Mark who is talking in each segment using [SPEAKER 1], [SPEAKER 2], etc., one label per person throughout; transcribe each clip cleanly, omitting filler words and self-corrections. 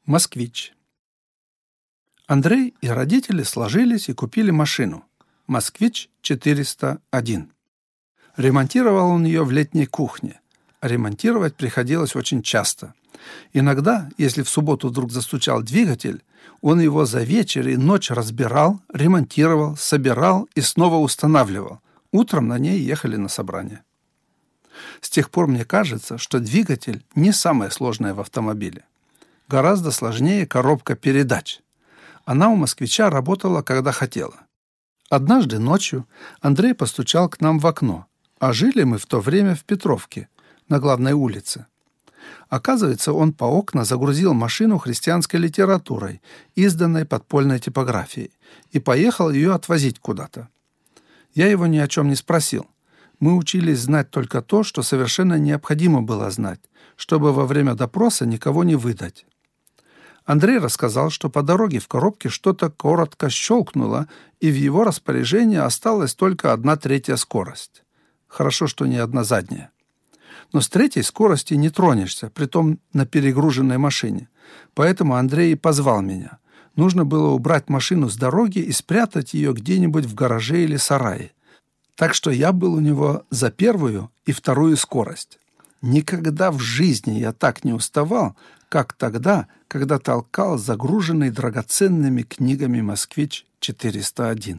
[SPEAKER 1] Москвич. Андрей и родители сложились и купили машину «Москвич-401». Ремонтировал он ее в летней кухне. А ремонтировать приходилось очень часто. Иногда, если в субботу вдруг застучал двигатель, он его за вечер и ночь разбирал, ремонтировал, собирал и снова устанавливал. Утром на ней ехали на собрание. С тех пор мне кажется, что двигатель не самое сложное в автомобиле. Гораздо сложнее коробка передач. Она у «Москвича» работала, когда хотела. Однажды ночью Андрей постучал к нам в окно, а жили мы в то время в Петровке, на главной улице. Оказывается, он по окна загрузил машину христианской литературой, изданной подпольной типографией, и поехал ее отвозить куда-то. Я его ни о чем не спросил. Мы учились знать только то, что совершенно необходимо было знать, чтобы во время допроса никого не выдать. Андрей рассказал, что по дороге в коробке что-то коротко щелкнуло, и в его распоряжении осталась только 1/3 скорость. Хорошо, что не 1 задняя. Но с 3 скорости не тронешься, притом на перегруженной машине. Поэтому Андрей и позвал меня. Нужно было убрать машину с дороги и спрятать ее где-нибудь в гараже или сарае. Так что я был у него за 1 и 2 скорость. Никогда в жизни я так не уставал, как тогда, когда толкал загруженный драгоценными книгами «Москвич-401».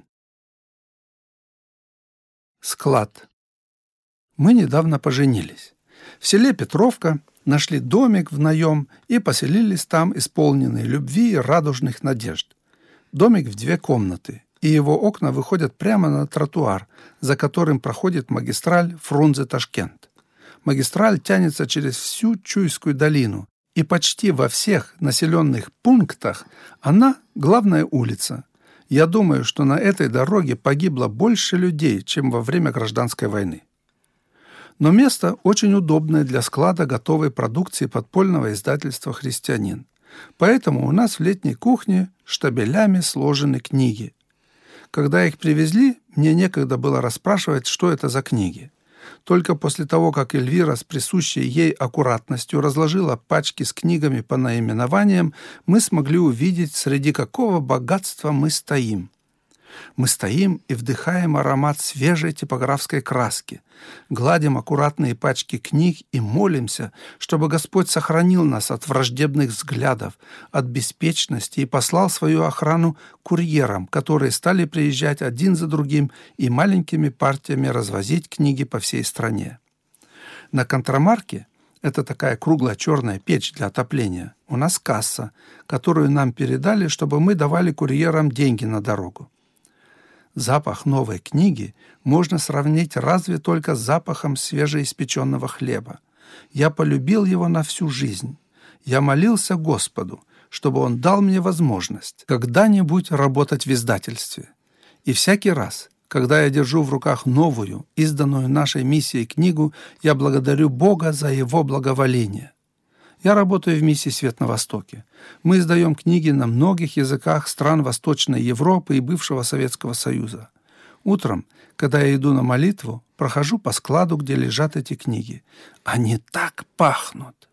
[SPEAKER 1] Склад. Мы недавно поженились. В селе Петровка нашли домик в наем и поселились там, исполненные любви и радужных надежд. Домик в 2 комнаты, и его окна выходят прямо на тротуар, за которым проходит магистраль Фрунзе-Ташкент. Магистраль тянется через всю Чуйскую долину, и почти во всех населенных пунктах она главная улица. Я думаю, что на этой дороге погибло больше людей, чем во время гражданской войны. Но место очень удобное для склада готовой продукции подпольного издательства «Христианин». Поэтому у нас в летней кухне штабелями сложены книги. Когда их привезли, мне некогда было расспрашивать, что это за книги. Только после того, как Эльвира с присущей ей аккуратностью разложила пачки с книгами по наименованиям, мы смогли увидеть, среди какого богатства мы стоим. Мы стоим и вдыхаем аромат свежей типографской краски, гладим аккуратные пачки книг и молимся, чтобы Господь сохранил нас от враждебных взглядов, от беспечности и послал свою охрану курьерам, которые стали приезжать один за другим и маленькими партиями развозить книги по всей стране. На контрамарке, это такая круглая черная печь для отопления, у нас касса, которую нам передали, чтобы мы давали курьерам деньги на дорогу. Запах новой книги можно сравнить разве только с запахом свежеиспеченного хлеба. Я полюбил его на всю жизнь. Я молился Господу, чтобы Он дал мне возможность когда-нибудь работать в издательстве. И всякий раз, когда я держу в руках новую, изданную нашей миссией книгу, я благодарю Бога за Его благоволение. Я работаю в миссии «Свет на Востоке». Мы издаем книги на многих языках стран Восточной Европы и бывшего Советского Союза. Утром, когда я иду на молитву, прохожу по складу, где лежат эти книги. Они так пахнут!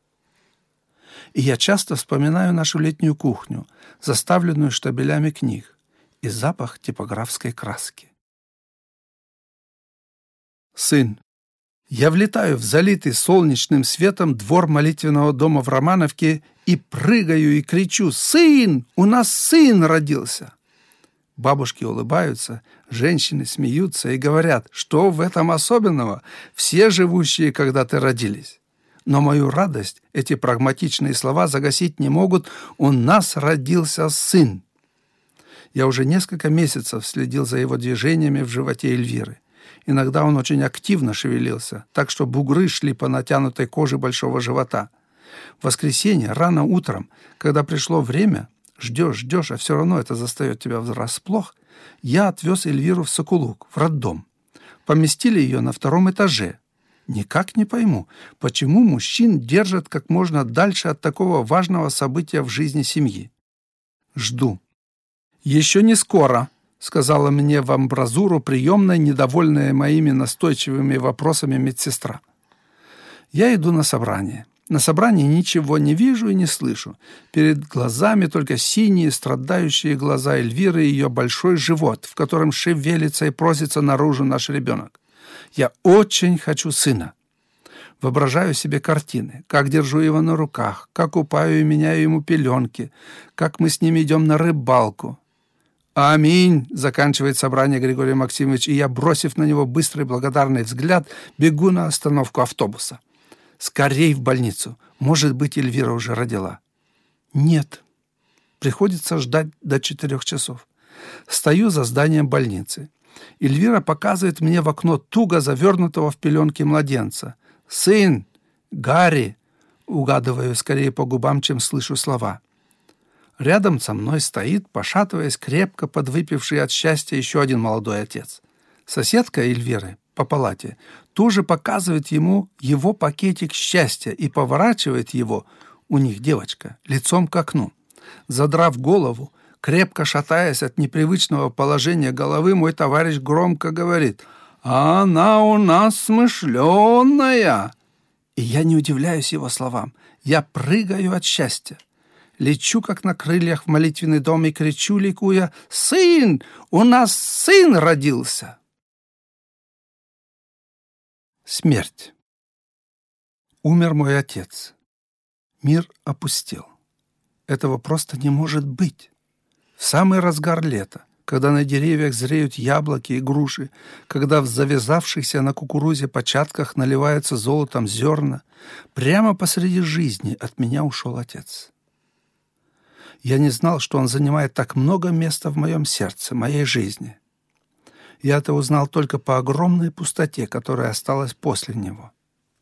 [SPEAKER 1] И я часто вспоминаю нашу летнюю кухню, заставленную штабелями книг, и запах типографской краски. Сын. Я влетаю в залитый солнечным светом двор молитвенного дома в Романовке и прыгаю и кричу: «Сын! У нас сын родился!» Бабушки улыбаются, женщины смеются и говорят: «Что в этом особенного? Все живущие когда-то родились». Но мою радость эти прагматичные слова загасить не могут: «У нас родился сын». Я уже несколько месяцев следил за его движениями в животе Эльвиры. Иногда он очень активно шевелился, так что бугры шли по натянутой коже большого живота. В воскресенье, рано утром, когда пришло время, ждешь, а все равно это застает тебя врасплох, я отвез Эльвиру в Сокулук, в роддом. Поместили ее на 2 этаже. Никак не пойму, почему мужчин держат как можно дальше от такого важного события в жизни семьи. Жду. «Еще не скоро», — сказала мне в амбразуру приемной, недовольная моими настойчивыми вопросами медсестра. Я иду на собрание. На собрании ничего не вижу и не слышу. Перед глазами только синие, страдающие глаза Эльвиры и ее большой живот, в котором шевелится и просится наружу наш ребенок. Я очень хочу сына. Воображаю себе картины, как держу его на руках, как купаю и меняю ему пеленки, как мы с ним идем на рыбалку. «Аминь!» — заканчивает собрание Григорий Максимович, и я, бросив на него быстрый благодарный взгляд, бегу на остановку автобуса. Скорей в больницу. Может быть, Эльвира уже родила. Нет. Приходится ждать до 4 часов. Стою за зданием больницы. Эльвира показывает мне в окно туго завернутого в пеленки младенца. «Сын! Гарри!» Угадываю скорее по губам, чем слышу слова. Рядом со мной стоит, пошатываясь, крепко подвыпивший от счастья еще один молодой отец. Соседка Эльвиры по палате тоже показывает ему его пакетик счастья и поворачивает его, у них девочка, лицом к окну. Задрав голову, крепко шатаясь от непривычного положения головы, мой товарищ громко говорит: «А она у нас смышленая!» И я не удивляюсь его словам. Я прыгаю от счастья. Лечу, как на крыльях, в молитвенный дом и кричу, ликуя: «Сын! У нас сын родился!» Смерть. Умер мой отец. Мир опустел. Этого просто не может быть. В самый разгар лета, когда на деревьях зреют яблоки и груши, когда в завязавшихся на кукурузе початках наливаются золотом зерна, прямо посреди жизни от меня ушел отец. Я не знал, что он занимает так много места в моем сердце, моей жизни. Я это узнал только по огромной пустоте, которая осталась после него.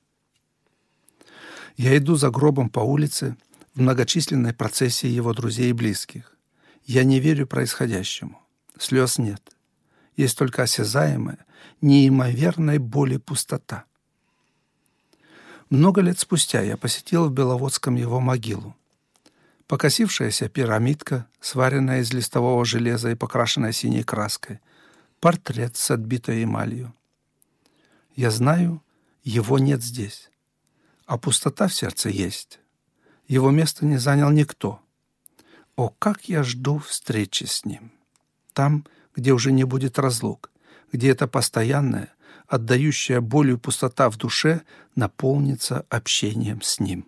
[SPEAKER 1] Я иду за гробом по улице в многочисленной процессии его друзей и близких. Я не верю происходящему. Слез нет. Есть только осязаемая, неимоверной боли пустота. Много лет спустя я посетил в Беловодском его могилу. Покосившаяся пирамидка, сваренная из листового железа и покрашенная синей краской, портрет с отбитой эмалью. Я знаю, его нет здесь, а пустота в сердце есть. Его место не занял никто. О, как я жду встречи с ним! Там, где уже не будет разлук, где эта постоянная, отдающая болью пустота в душе наполнится общением с ним.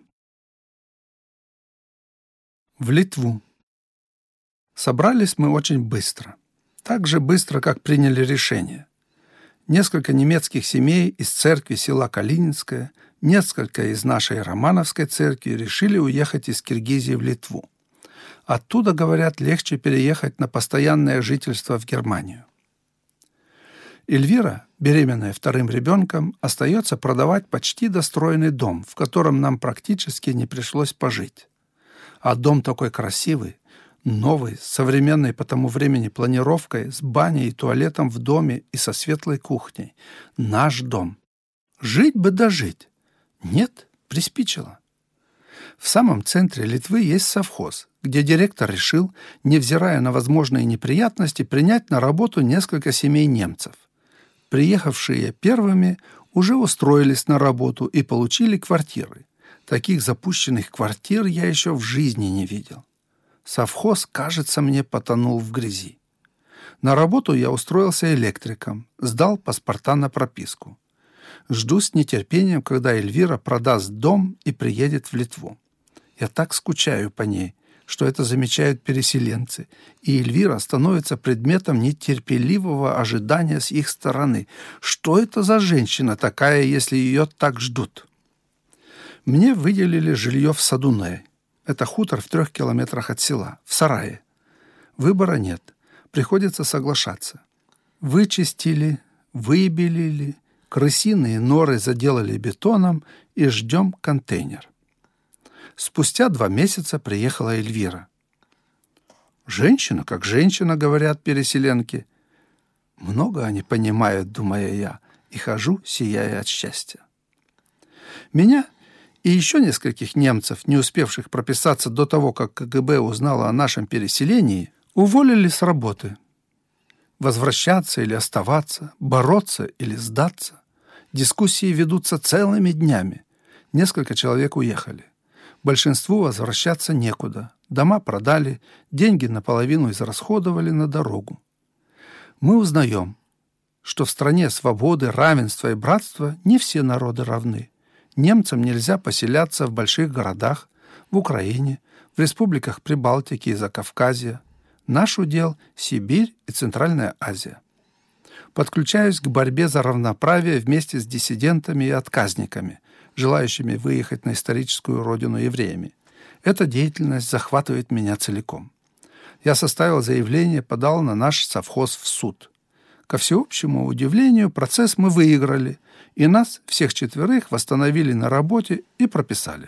[SPEAKER 1] В Литву. Собрались мы очень быстро. Так же быстро, как приняли решение. Несколько немецких семей из церкви села Калининское, несколько из нашей Романовской церкви решили уехать из Киргизии в Литву. Оттуда, говорят, легче переехать на постоянное жительство в Германию. Эльвира, беременная вторым ребенком, остается продавать почти достроенный дом, в котором нам практически не пришлось пожить. А дом такой красивый, новый, с современной по тому времени планировкой, с баней и туалетом в доме и со светлой кухней. Наш дом. Жить бы дожить. Нет, приспичило. В самом центре Литвы есть совхоз, где директор решил, невзирая на возможные неприятности, принять на работу несколько семей немцев. Приехавшие первыми уже устроились на работу и получили квартиры. Таких запущенных квартир я еще в жизни не видел. Совхоз, кажется, мне потонул в грязи. На работу я устроился электриком, сдал паспорта на прописку. Жду с нетерпением, когда Эльвира продаст дом и приедет в Литву. Я так скучаю по ней, что это замечают переселенцы, и Эльвира становится предметом нетерпеливого ожидания с их стороны. Что это за женщина такая, если ее так ждут? Мне выделили жилье в Садуне. Это хутор в 3 километрах от села, в сарае. Выбора нет, приходится соглашаться. Вычистили, выбелили, крысиные норы заделали бетоном и ждем контейнер. Спустя 2 месяца приехала Эльвира. «Женщина, как женщина», — говорят переселенки. Много они понимают, думаю я, и хожу, сияя от счастья. Меня и еще нескольких немцев, не успевших прописаться до того, как КГБ узнало о нашем переселении, уволили с работы. Возвращаться или оставаться, бороться или сдаться. Дискуссии ведутся целыми днями. Несколько человек уехали. Большинству возвращаться некуда. Дома продали, деньги наполовину израсходовали на дорогу. Мы узнаем, что в стране свободы, равенства и братства не все народы равны. Немцам нельзя поселяться в больших городах, в Украине, в республиках Прибалтики и Закавказья. Наш удел – Сибирь и Центральная Азия. Подключаюсь к борьбе за равноправие вместе с диссидентами и отказниками, желающими выехать на историческую родину евреями. Эта деятельность захватывает меня целиком. Я составил заявление, подал на наш совхоз в суд. Ко всеобщему удивлению, процесс мы выиграли, и нас, всех четверых, восстановили на работе и прописали.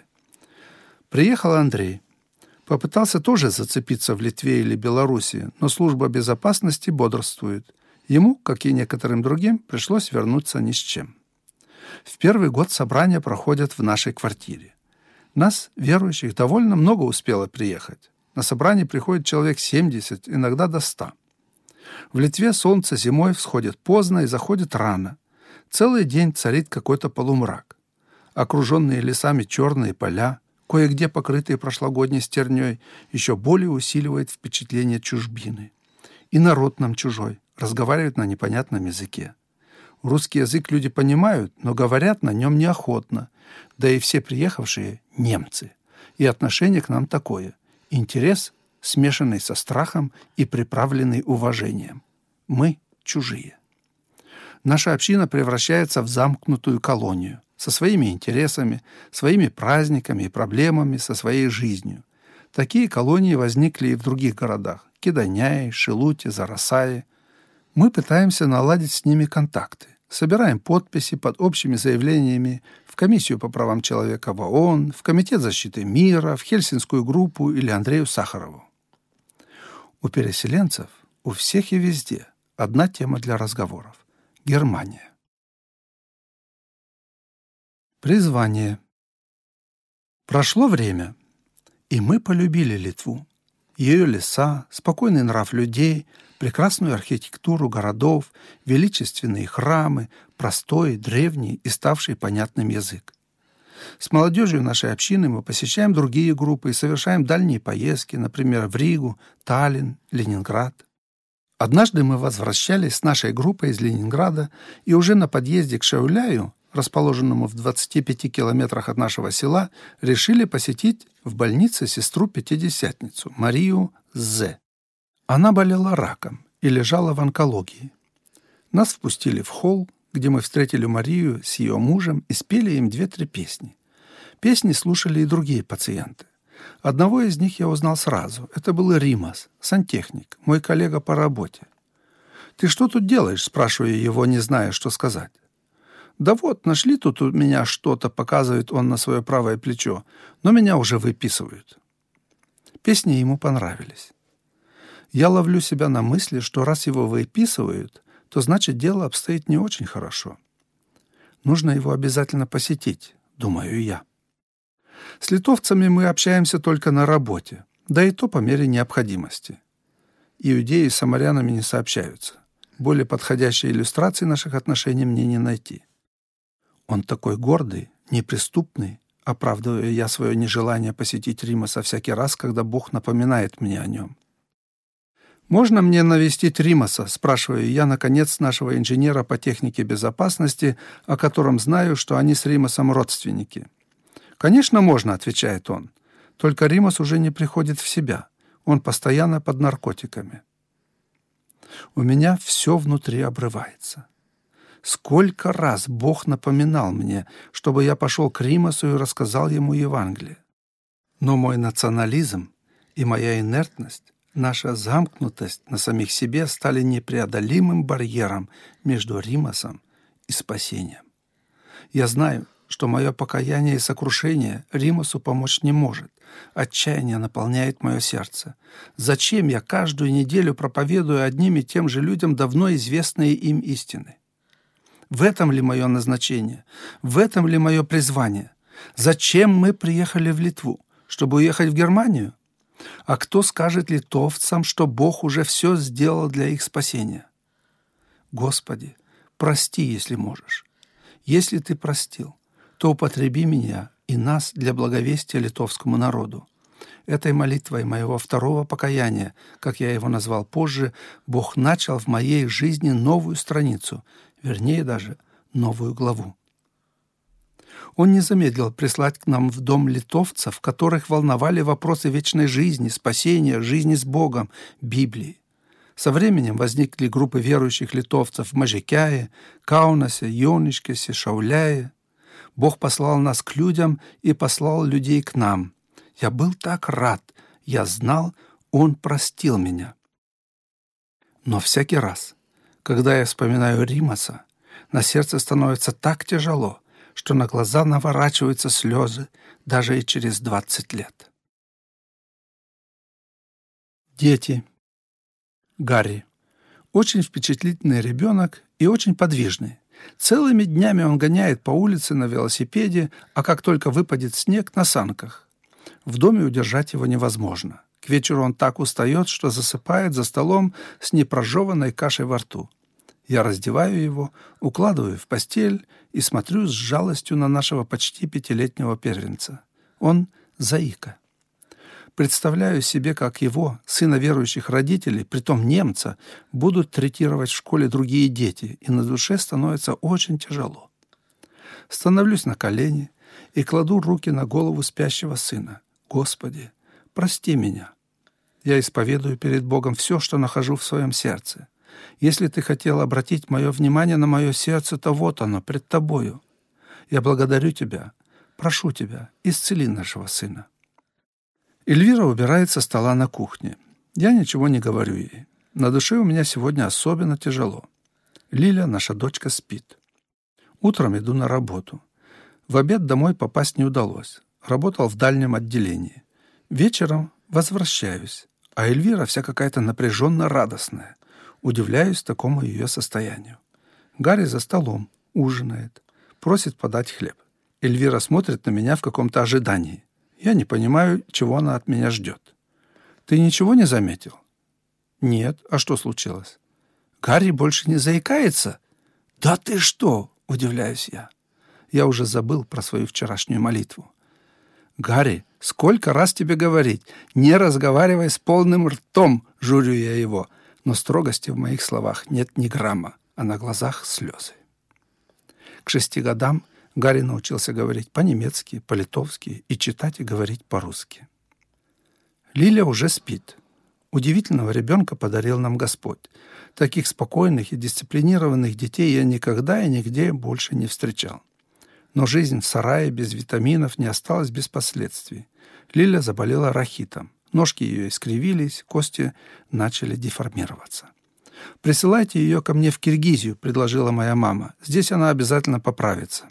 [SPEAKER 1] Приехал Андрей. Попытался тоже зацепиться в Литве или Белоруссии, но служба безопасности бодрствует. Ему, как и некоторым другим, пришлось вернуться ни с чем. В первый год собрания проходят в нашей квартире. Нас, верующих, довольно много успело приехать. На собрание приходит человек 70, иногда до 100. В Литве солнце зимой всходит поздно и заходит рано. Целый день царит какой-то полумрак. Окруженные лесами черные поля, кое-где покрытые прошлогодней стерней, еще более усиливает впечатление чужбины. И народ нам чужой, разговаривает на непонятном языке. Русский язык люди понимают, но говорят на нем неохотно. Да и все приехавшие – немцы. И отношение к нам такое. Интерес, смешанный со страхом и приправленный уважением. Мы чужие. Наша община превращается в замкнутую колонию со своими интересами, своими праздниками и проблемами, со своей жизнью. Такие колонии возникли и в других городах – Кидоняе, Шилуте, Зарасае. Мы пытаемся наладить с ними контакты. Собираем подписи под общими заявлениями в Комиссию по правам человека в ООН, в Комитет защиты мира, в Хельсинскую группу или Андрею Сахарову. У переселенцев, у всех и везде одна тема для разговоров – Германия. Призвание. Прошло время, и мы полюбили Литву. Ее леса, спокойный нрав людей, прекрасную архитектуру городов, величественные храмы, простой, древний и ставший понятным язык. С молодежью нашей общины мы посещаем другие группы и совершаем дальние поездки, например, в Ригу, Таллин, Ленинград. Однажды мы возвращались с нашей группой из Ленинграда и уже на подъезде к Шауляю, расположенному в 25 километрах от нашего села, решили посетить в больнице сестру-пятидесятницу Марию З. Она болела раком и лежала в онкологии. Нас впустили в холл, где мы встретили Марию с ее мужем и спели им 2-3 песни. Песни слушали и другие пациенты. Одного из них я узнал сразу. Это был Римас, сантехник, мой коллега по работе. «Ты что тут делаешь?» – спрашиваю его, не зная, что сказать. «Да вот, нашли тут у меня что-то», – показывает он на свое правое плечо, «но меня уже выписывают». Песни ему понравились. Я ловлю себя на мысли, что раз его выписывают, то значит дело обстоит не очень хорошо. Нужно его обязательно посетить, думаю я. С литовцами мы общаемся только на работе, да и то по мере необходимости. Иудеи с самарянами не сообщаются. Более подходящей иллюстрации наших отношений мне не найти. Он такой гордый, неприступный, оправдываю я свое нежелание посетить Римаса всякий раз, когда Бог напоминает мне о нем. «Можно мне навестить Римаса?» – спрашиваю я, наконец, нашего инженера по технике безопасности, о котором знаю, что они с Римасом родственники. «Конечно, можно», – отвечает он. «Только Римас уже не приходит в себя. Он постоянно под наркотиками». У меня все внутри обрывается. Сколько раз Бог напоминал мне, чтобы я пошел к Римасу и рассказал ему Евангелие. Но мой национализм и моя инертность, наша замкнутость на самих себе стали непреодолимым барьером между Римасом и спасением. Я знаю, что мое покаяние и сокрушение Римасу помочь не может. Отчаяние наполняет мое сердце. Зачем я каждую неделю проповедую одним и тем же людям давно известные им истины? В этом ли мое назначение? В этом ли мое призвание? Зачем мы приехали в Литву? Чтобы уехать в Германию? А кто скажет литовцам, что Бог уже все сделал для их спасения? Господи, прости, если можешь. Если Ты простил, то употреби меня и нас для благовестия литовскому народу. Этой молитвой моего второго покаяния, как я его назвал позже, Бог начал в моей жизни новую страницу, вернее даже новую главу. Он не замедлил прислать к нам в дом литовцев, которых волновали вопросы вечной жизни, спасения, жизни с Богом, Библии. Со временем возникли группы верующих литовцев в Мажикяе, Каунасе, Йонишкесе, Шауляе. Бог послал нас к людям и послал людей к нам. Я был так рад, я знал, Он простил меня. Но всякий раз, когда я вспоминаю Римаса, на сердце становится так тяжело, что на глаза наворачиваются слезы даже и через 20 лет. Дети. Гарри. Очень впечатлительный ребенок и очень подвижный. Целыми днями он гоняет по улице на велосипеде, а как только выпадет снег, на санках. В доме удержать его невозможно. К вечеру он так устает, что засыпает за столом с непрожеванной кашей во рту. Я раздеваю его, укладываю в постель и смотрю с жалостью на нашего почти 5-летнего первенца. Он заика. Представляю себе, как его, сына верующих родителей, притом немца, будут третировать в школе другие дети, и на душе становится очень тяжело. Становлюсь на колени и кладу руки на голову спящего сына. «Господи, прости меня. Я исповедую перед Богом все, что нахожу в своем сердце. Если ты хотел обратить мое внимание на мое сердце, то вот оно, пред тобою. Я благодарю тебя, прошу тебя, исцели нашего сына». Эльвира убирает со стола на кухне. Я ничего не говорю ей. На душе у меня сегодня особенно тяжело. Лиля, наша дочка, спит. Утром иду на работу. В обед домой попасть не удалось. Работал в дальнем отделении. Вечером возвращаюсь, а Эльвира вся какая-то напряженно радостная. Удивляюсь такому ее состоянию. Гарри за столом, ужинает, просит подать хлеб. Эльвира смотрит на меня в каком-то ожидании. Я не понимаю, чего она от меня ждет. «Ты ничего не заметил?» «Нет. А что случилось?» «Гарри больше не заикается?» «Да ты что?» – удивляюсь я. Я уже забыл про свою вчерашнюю молитву. «Гарри, сколько раз тебе говорить? Не разговаривай с полным ртом!» – журю я его. Но строгости в моих словах нет ни грамма, а на глазах слезы. К 6 годам Гарри научился говорить по-немецки, по-литовски и читать и говорить по-русски. Лиля уже спит. Удивительного ребенка подарил нам Господь. Таких спокойных и дисциплинированных детей я никогда и нигде больше не встречал. Но жизнь в сарае без витаминов не осталась без последствий. Лиля заболела рахитом. Ножки ее искривились, кости начали деформироваться. «Присылайте ее ко мне в Киргизию», — предложила моя мама. «Здесь она обязательно поправится».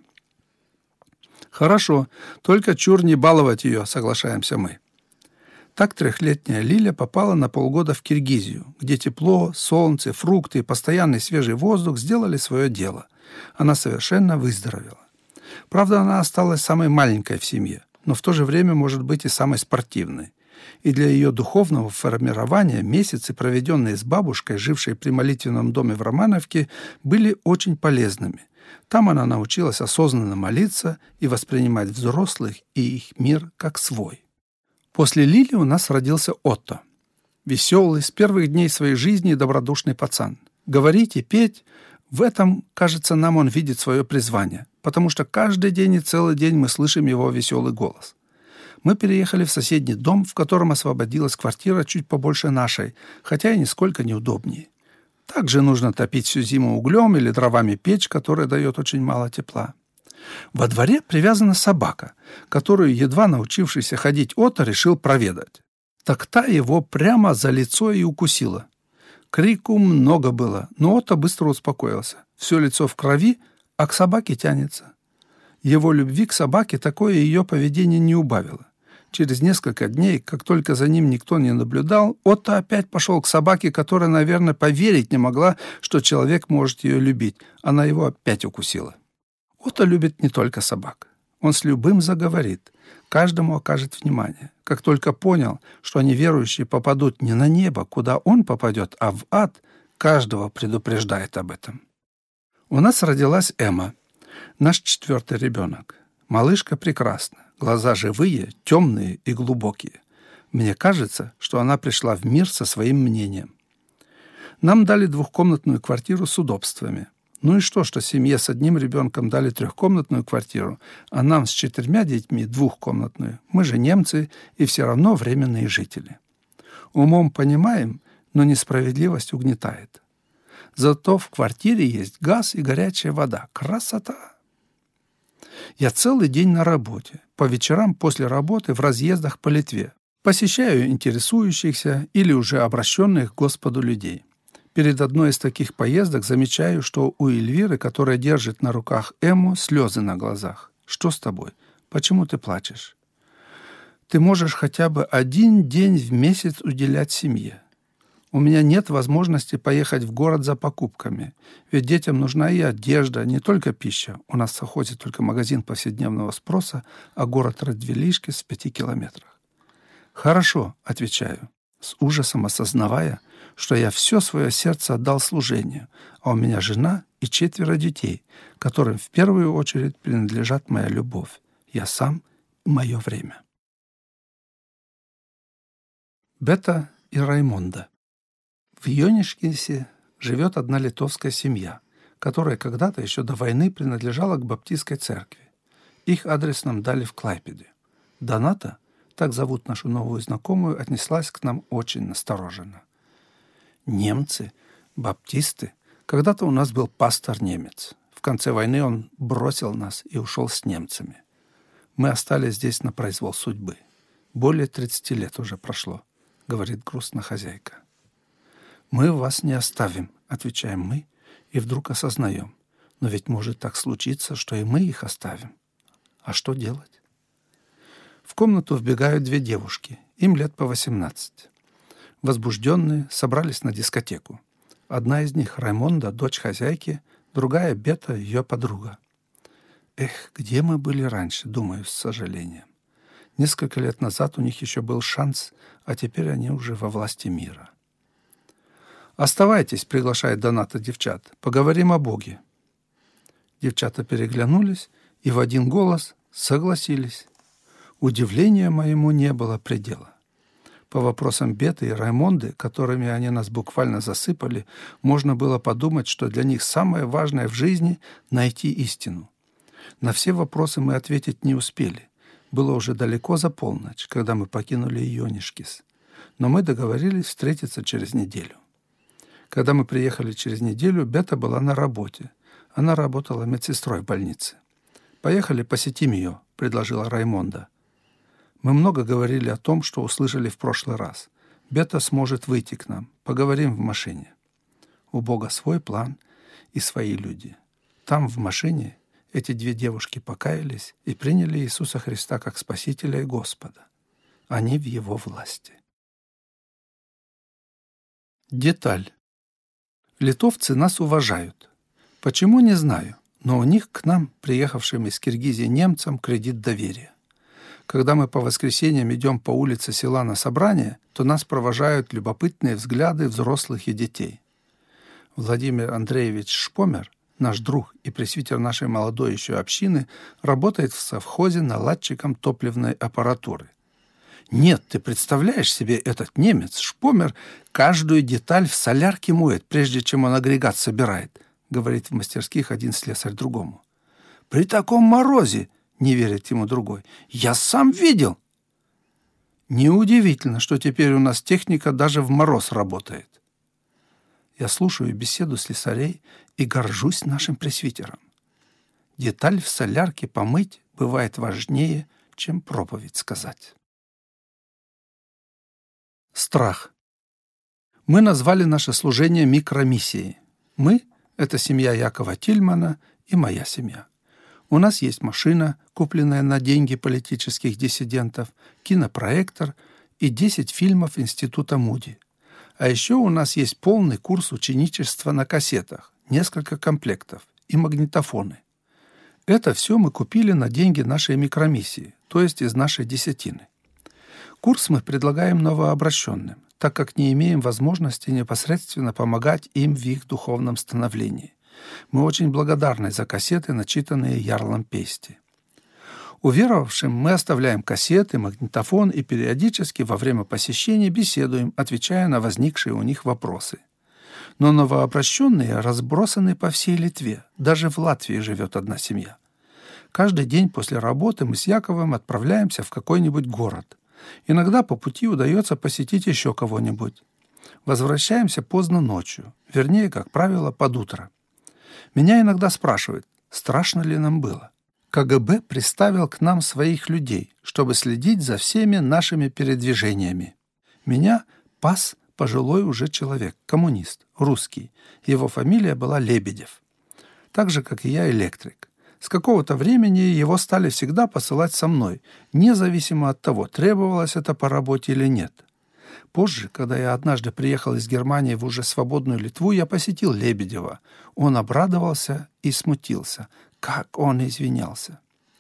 [SPEAKER 1] «Хорошо, только чур не баловать ее», — соглашаемся мы. Так 3-летняя Лиля попала на полгода в Киргизию, где тепло, солнце, фрукты и постоянный свежий воздух сделали свое дело. Она совершенно выздоровела. Правда, она осталась самой маленькой в семье, но в то же время может быть и самой спортивной. И для ее духовного формирования месяцы, проведенные с бабушкой, жившей при молитвенном доме в Романовке, были очень полезными. Там она научилась осознанно молиться и воспринимать взрослых и их мир как свой. После Лили у нас родился Отто. Веселый, с первых дней своей жизни добродушный пацан. Говорить и петь – в этом, кажется, нам он видит свое призвание, потому что каждый день и целый день мы слышим его веселый голос. Мы переехали в соседний дом, в котором освободилась квартира чуть побольше нашей, хотя и нисколько неудобнее. Также нужно топить всю зиму углем или дровами печь, которая дает очень мало тепла. Во дворе привязана собака, которую едва научившийся ходить Отто решил проведать. Так та его прямо за лицо и укусила. Крику много было, но Отто быстро успокоился. Все лицо в крови, а к собаке тянется. Его любви к собаке такое ее поведение не убавило. Через несколько дней, как только за ним никто не наблюдал, Отто опять пошел к собаке, которая, наверное, поверить не могла, что человек может ее любить. Она его опять укусила. Отто любит не только собак. Он с любым заговорит, каждому окажет внимание. Как только понял, что они верующие попадут не на небо, куда он попадет, а в ад, каждого предупреждает об этом. У нас родилась Эмма, наш 4-й ребенок. Малышка прекрасна. Глаза живые, темные и глубокие. Мне кажется, что она пришла в мир со своим мнением. Нам дали двухкомнатную квартиру с удобствами. Ну и что семье с одним ребенком дали трехкомнатную квартиру, а нам с 4 детьми двухкомнатную. Мы же немцы и все равно временные жители. Умом понимаем, но несправедливость угнетает. Зато в квартире есть газ и горячая вода. Красота! Я целый день на работе. По вечерам после работы в разъездах по Литве. Посещаю интересующихся или уже обращенных к Господу людей. Перед одной из таких поездок замечаю, что у Эльвиры, которая держит на руках Эмму, слезы на глазах. Что с тобой? Почему ты плачешь? Ты можешь хотя бы 1 день в месяц уделять семье. У меня нет возможности поехать в город за покупками, ведь детям нужна и одежда, не только пища. У нас в Охоте только магазин повседневного спроса, а город Радвилишкис в 5 километрах. «Хорошо», — отвечаю, с ужасом осознавая, что я все свое сердце отдал служению, а у меня жена и 4 детей, которым в первую очередь принадлежат моя любовь, я сам и мое время. Бета и Раймонда. В Йонишкисе живет одна литовская семья, которая когда-то еще до войны принадлежала к баптистской церкви. Их адрес нам дали в Клайпеде. Доната, так зовут нашу новую знакомую, отнеслась к нам очень настороженно. Немцы, баптисты. Когда-то у нас был пастор-немец. В конце войны он бросил нас и ушел с немцами. Мы остались здесь на произвол судьбы. Более 30 лет уже прошло, говорит грустно хозяйка. «Мы вас не оставим», — отвечаем мы, и вдруг осознаем. Но ведь может так случиться, что и мы их оставим. А что делать? В комнату вбегают 2 девушки, им лет по 18. Возбужденные собрались на дискотеку. Одна из них, Раймонда, дочь хозяйки, другая, Бета, ее подруга. Эх, где мы были раньше, думаю с сожалением. Несколько лет назад у них еще был шанс, а теперь они уже во власти мира. «Оставайтесь», — приглашает Доната девчат, — «поговорим о Боге». Девчата переглянулись и в один голос согласились. Удивлению моему не было предела. По вопросам Беты и Раймонды, которыми они нас буквально засыпали, можно было подумать, что для них самое важное в жизни — найти истину. На все вопросы мы ответить не успели. Было уже далеко за полночь, когда мы покинули Йонишкис. Но мы договорились встретиться через неделю. Когда мы приехали через неделю, Бета была на работе. Она работала медсестрой в больнице. «Поехали посетим ее», — предложила Раймонда. Мы много говорили о том, что услышали в прошлый раз. Бета сможет выйти к нам. Поговорим в машине. У Бога свой план и свои люди. Там, в машине, эти 2 девушки покаялись и приняли Иисуса Христа как Спасителя и Господа. Они в Его власти. Деталь. Литовцы нас уважают. Почему, не знаю, но у них к нам, приехавшим из Киргизии немцам, кредит доверия. Когда мы по воскресеньям идем по улице села на собрание, то нас провожают любопытные взгляды взрослых и детей. Владимир Андреевич Шпомер, наш друг и пресвитер нашей молодой еще общины, работает в совхозе наладчиком топливной аппаратуры. Нет, ты представляешь себе, этот немец, Шпомер, каждую деталь в солярке моет, прежде чем он агрегат собирает, говорит в мастерских один слесарь другому. При таком морозе, не верит ему другой, я сам видел. Неудивительно, что теперь у нас техника даже в мороз работает. Я слушаю беседу слесарей и горжусь нашим пресвитером. Деталь в солярке помыть бывает важнее, чем проповедь сказать. Страх. Мы назвали наше служение микромиссией. Мы — это семья Якова Тильмана и моя семья. У нас есть машина, купленная на деньги политических диссидентов, кинопроектор и 10 фильмов Института Муди. А еще у нас есть полный курс ученичества на кассетах, несколько комплектов и магнитофоны. Это все мы купили на деньги нашей микромиссии, то есть из нашей десятины. Курс мы предлагаем новообращенным, так как не имеем возможности непосредственно помогать им в их духовном становлении. Мы очень благодарны за кассеты, начитанные Ярлом Пейсти. Уверовавшим мы оставляем кассеты, магнитофон и периодически во время посещения беседуем, отвечая на возникшие у них вопросы. Но новообращенные разбросаны по всей Литве. Даже в Латвии живет одна семья. Каждый день после работы мы с Яковом отправляемся в какой-нибудь город. Иногда по пути удается посетить еще кого-нибудь. Возвращаемся поздно ночью, вернее, как правило, под утро. Меня иногда спрашивают, страшно ли нам было. КГБ приставил к нам своих людей, чтобы следить за всеми нашими передвижениями. Меня пас пожилой уже человек, коммунист, русский. Его фамилия была Лебедев. Так же, как и я, электрик. С какого-то времени его стали всегда посылать со мной, независимо от того, требовалось это по работе или нет. Позже, когда я однажды приехал из Германии в уже свободную Литву, я посетил Лебедева. Он обрадовался и смутился. Как он извинялся.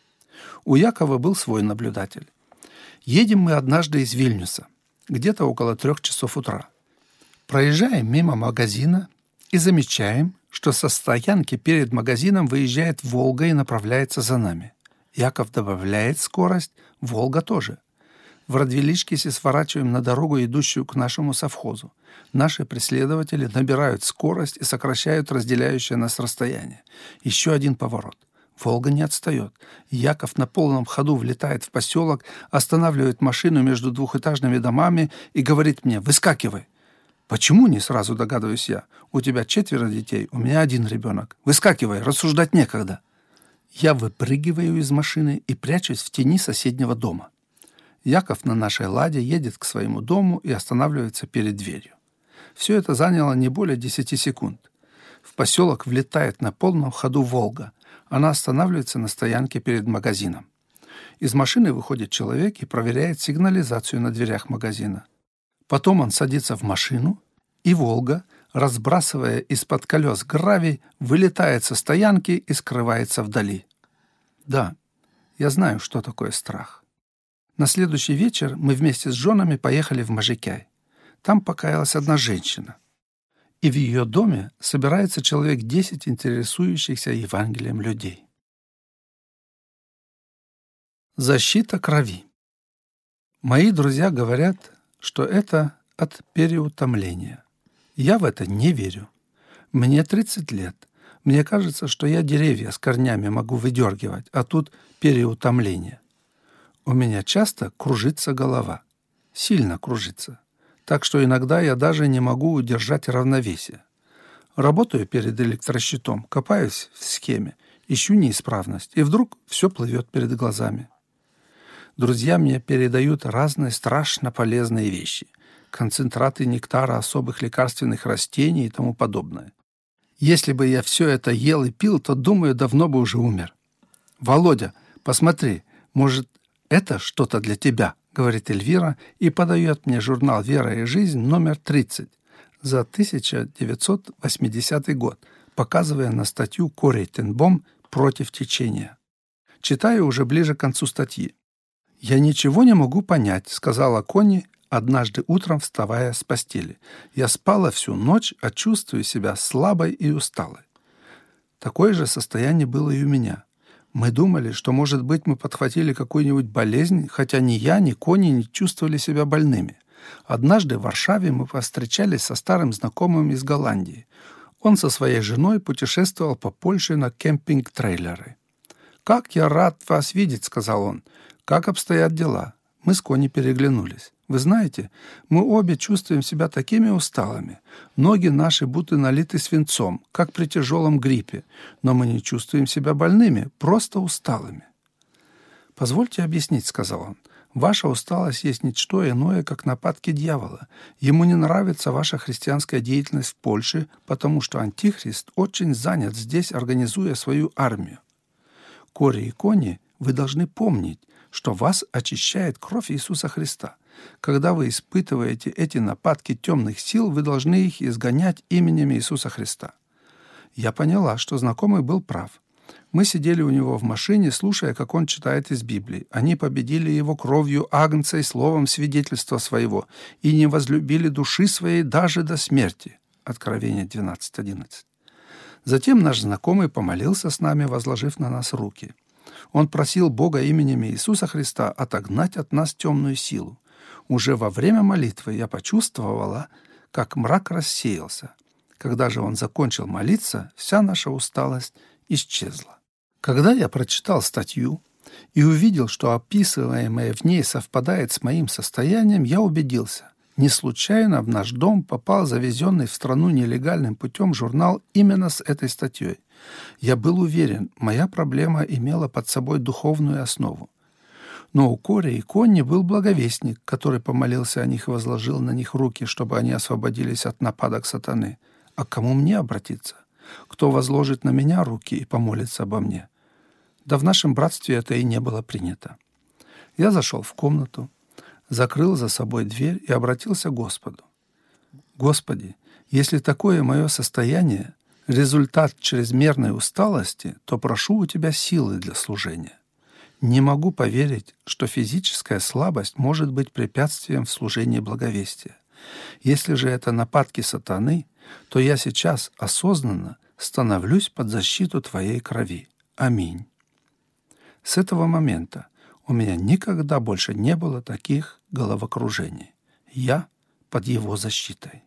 [SPEAKER 1] У Якова был свой наблюдатель. Едем мы однажды из Вильнюса, где-то около 3 часов утра. Проезжаем мимо магазина и замечаем, что со стоянки перед магазином выезжает «Волга» и направляется за нами. Яков добавляет скорость, «Волга» тоже. В Радвиличкисе сворачиваем на дорогу, идущую к нашему совхозу. Наши преследователи набирают скорость и сокращают разделяющее нас расстояние. Еще один поворот. «Волга» не отстает. Яков на полном ходу влетает в поселок, останавливает машину между двухэтажными домами и говорит мне «Выскакивай». «Почему?» — не сразу догадываюсь я. «У тебя 4 детей, у меня 1 ребенок. Выскакивай, рассуждать некогда». Я выпрыгиваю из машины и прячусь в тени соседнего дома. Яков на нашей ладе едет к своему дому и останавливается перед дверью. Все это заняло не более 10 секунд. В поселок влетает на полном ходу «Волга». Она останавливается на стоянке перед магазином. Из машины выходит человек и проверяет сигнализацию на дверях магазина. Потом он садится в машину, и «Волга», разбрасывая из-под колес гравий, вылетает со стоянки и скрывается вдали. Да, я знаю, что такое страх. На следующий вечер мы вместе с женами поехали в Можикяй. Там покаялась одна женщина. И в ее доме собирается человек 10 интересующихся Евангелием людей. Защита крови. Мои друзья говорят, что это от переутомления. Я в это не верю. Мне 30 лет. Мне кажется, что я деревья с корнями могу выдергивать, а тут переутомление. У меня часто кружится голова. Сильно кружится. Так что иногда я даже не могу удержать равновесие. Работаю перед электрощитом, копаюсь в схеме, ищу неисправность, и вдруг все плывет перед глазами. Друзья мне передают разные страшно полезные вещи. Концентраты нектара особых лекарственных растений и тому подобное. Если бы я все это ел и пил, то, думаю, давно бы уже умер. «Володя, посмотри, может, это что-то для тебя?» — говорит Эльвира и подает мне журнал «Вера и жизнь» номер 30 за 1980 год, показывая на статью Корей Тенбом «Против течения». Читаю уже ближе к концу статьи. «Я ничего не могу понять», — сказала Конни однажды утром, вставая с постели. «Я спала всю ночь, а чувствую себя слабой и усталой». Такое же состояние было и у меня. Мы думали, что, может быть, мы подхватили какую-нибудь болезнь, хотя ни я, ни Конни не чувствовали себя больными. Однажды в Варшаве мы повстречались со старым знакомым из Голландии. Он со своей женой путешествовал по Польше на кемпинг-трейлеры. «Как я рад вас видеть», — сказал он. «Как обстоят дела?» Мы с Конни переглянулись. «Вы знаете, мы обе чувствуем себя такими усталыми. Ноги наши будто налиты свинцом, как при тяжелом гриппе, но мы не чувствуем себя больными, просто усталыми». «Позвольте объяснить», — сказал он. «Ваша усталость есть ничто иное, как нападки дьявола. Ему не нравится ваша христианская деятельность в Польше, потому что Антихрист очень занят здесь, организуя свою армию. Кори и Конни, вы должны помнить, что вас очищает кровь Иисуса Христа. Когда вы испытываете эти нападки темных сил, вы должны их изгонять именем Иисуса Христа». Я поняла, что знакомый был прав. Мы сидели у него в машине, слушая, как он читает из Библии. «Они победили его кровью агнца и словом свидетельства своего, и не возлюбили души своей даже до смерти». Откровение 12:11. Затем наш знакомый помолился с нами, возложив на нас руки. Он просил Бога именем Иисуса Христа отогнать от нас темную силу. Уже во время молитвы я почувствовала, как мрак рассеялся. Когда же он закончил молиться, вся наша усталость исчезла. Когда я прочитал статью и увидел, что описываемое в ней совпадает с моим состоянием, я убедился, не случайно в наш дом попал завезенный в страну нелегальным путем журнал именно с этой статьей. Я был уверен, моя проблема имела под собой духовную основу. Но у Кори и Конни был благовестник, который помолился о них и возложил на них руки, чтобы они освободились от нападок сатаны. А к кому мне обратиться? Кто возложит на меня руки и помолится обо мне? Да в нашем братстве это и не было принято. Я зашел в комнату, закрыл за собой дверь и обратился к Господу. «Господи, если такое мое состояние — результат чрезмерной усталости, то прошу у Тебя силы для служения. Не могу поверить, что физическая слабость может быть препятствием в служении благовестия. Если же это нападки сатаны, то я сейчас осознанно становлюсь под защиту Твоей крови. Аминь». С этого момента у меня никогда больше не было таких головокружений. Я под Его защитой.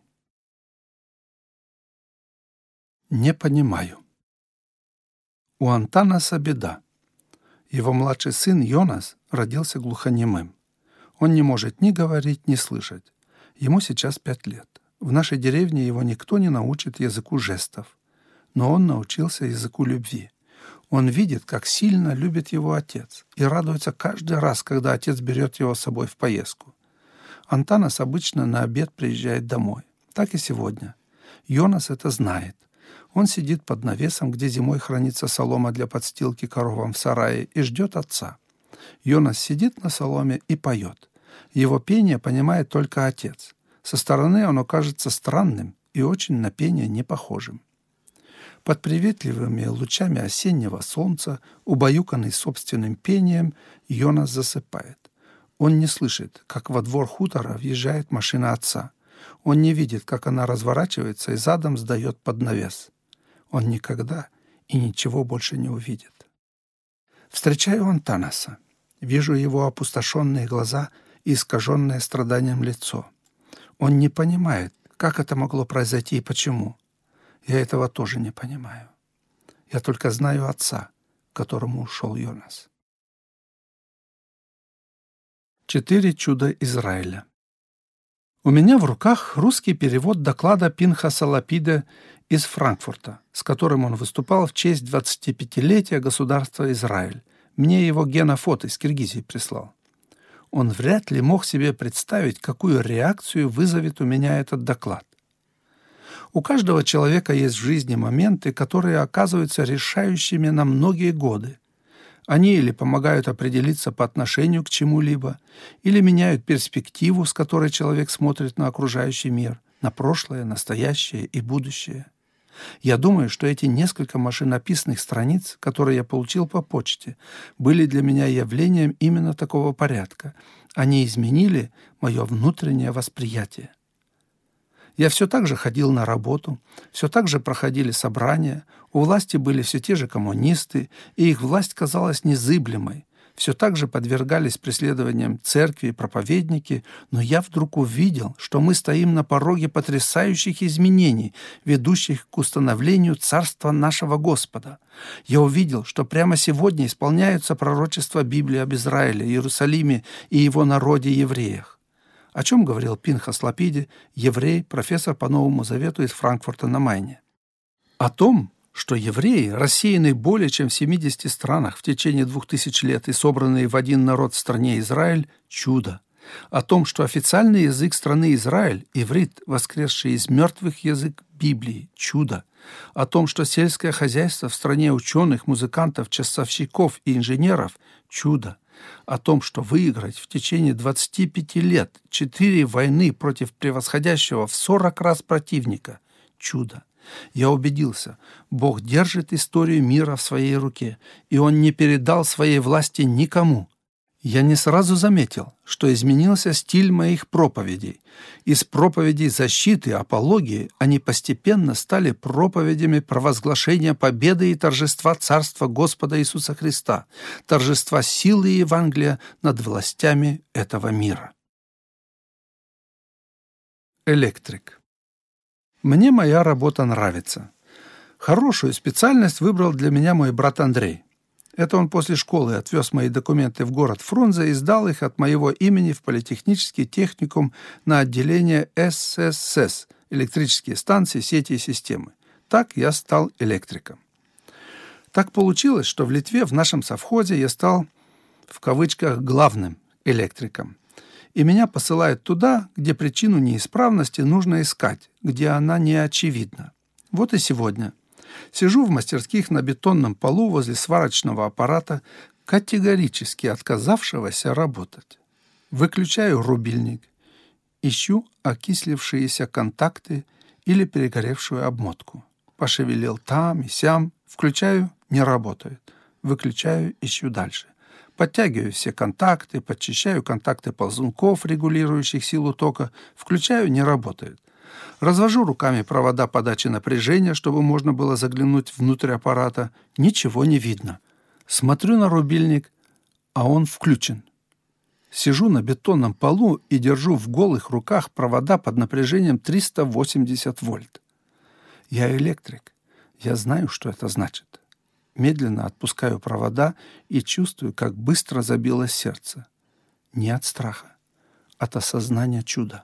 [SPEAKER 1] Не понимаю. У Антанаса беда. Его младший сын Йонас родился глухонемым. Он не может ни говорить, ни слышать. Ему сейчас 5 лет. В нашей деревне его никто не научит языку жестов. Но он научился языку любви. Он видит, как сильно любит его отец, и радуется каждый раз, когда отец берет его с собой в поездку. Антанас обычно на обед приезжает домой. Так и сегодня. Йонас это знает. Он сидит под навесом, где зимой хранится солома для подстилки коровам в сарае, и ждет отца. Йонас сидит на соломе и поет. Его пение понимает только отец. Со стороны оно кажется странным и очень на пение не похожим. Под приветливыми лучами осеннего солнца, убаюканный собственным пением, Йонас засыпает. Он не слышит, как во двор хутора въезжает машина отца. Он не видит, как она разворачивается и задом сдает под навес. Он никогда и ничего больше не увидит. Встречаю Антанаса. Вижу его опустошенные глаза и искаженное страданием лицо. Он не понимает, как это могло произойти и почему. Я этого тоже не понимаю. Я только знаю отца, к которому ушел Йонас. 4 чуда Израиля. У меня в руках русский перевод доклада Пинхаса Лапида из Франкфурта, с которым он выступал в честь 25-летия государства Израиль. Мне его Гена Фот из Киргизии прислал. Он вряд ли мог себе представить, какую реакцию вызовет у меня этот доклад. У каждого человека есть в жизни моменты, которые оказываются решающими на многие годы. Они или помогают определиться по отношению к чему-либо, или меняют перспективу, с которой человек смотрит на окружающий мир, на прошлое, настоящее и будущее. Я думаю, что эти несколько машинописных страниц, которые я получил по почте, были для меня явлением именно такого порядка. Они изменили мое внутреннее восприятие. Я все так же ходил на работу, все так же проходили собрания, у власти были все те же коммунисты, и их власть казалась незыблемой. Все так же подвергались преследованиям церкви и проповедники, но я вдруг увидел, что мы стоим на пороге потрясающих изменений, ведущих к установлению царства нашего Господа. Я увидел, что прямо сегодня исполняются пророчества Библии об Израиле, Иерусалиме и его народе евреях. О чем говорил Пинхас Лапиди, еврей, профессор по Новому Завету из Франкфурта на Майне? О том, что евреи, рассеянные более чем в 70 странах в течение 2000 лет и собранные в один народ в стране Израиль, чудо. О том, что официальный язык страны Израиль, иврит, воскресший из мертвых язык Библии, чудо. О том, что сельское хозяйство в стране ученых, музыкантов, часовщиков и инженеров, чудо. О том, что выиграть в течение 25 лет 4 войны против превосходящего в 40 раз противника – чудо. Я убедился, Бог держит историю мира в своей руке, и Он не передал своей власти никому. Я не сразу заметил, что изменился стиль моих проповедей. Из проповедей защиты, апологии они постепенно стали проповедями провозглашения победы и торжества Царства Господа Иисуса Христа, торжества силы Евангелия над властями этого мира. Электрик. Мне моя работа нравится. Хорошую специальность выбрал для меня мой брат Андрей. Это он после школы отвез мои документы в город Фрунзе и сдал их от моего имени в политехнический техникум на отделение ССС – электрические станции, сети и системы. Так я стал электриком. Так получилось, что в Литве в нашем совхозе я стал, в кавычках, главным электриком. И меня посылают туда, где причину неисправности нужно искать, где она не очевидна. Вот и сегодня. Сижу в мастерских на бетонном полу возле сварочного аппарата, категорически отказавшегося работать. Выключаю рубильник, ищу окислившиеся контакты или перегоревшую обмотку. Пошевелил там и сям, включаю — не работает. Выключаю, ищу дальше. Подтягиваю все контакты, подчищаю контакты ползунков, регулирующих силу тока, включаю — не работает. Развожу руками провода подачи напряжения, чтобы можно было заглянуть внутрь аппарата. Ничего не видно. Смотрю на рубильник, а он включен. Сижу на бетонном полу и держу в голых руках провода под напряжением 380 вольт. Я электрик. Я знаю, что это значит. Медленно отпускаю провода и чувствую, как быстро забилось сердце. Не от страха, от осознания чуда.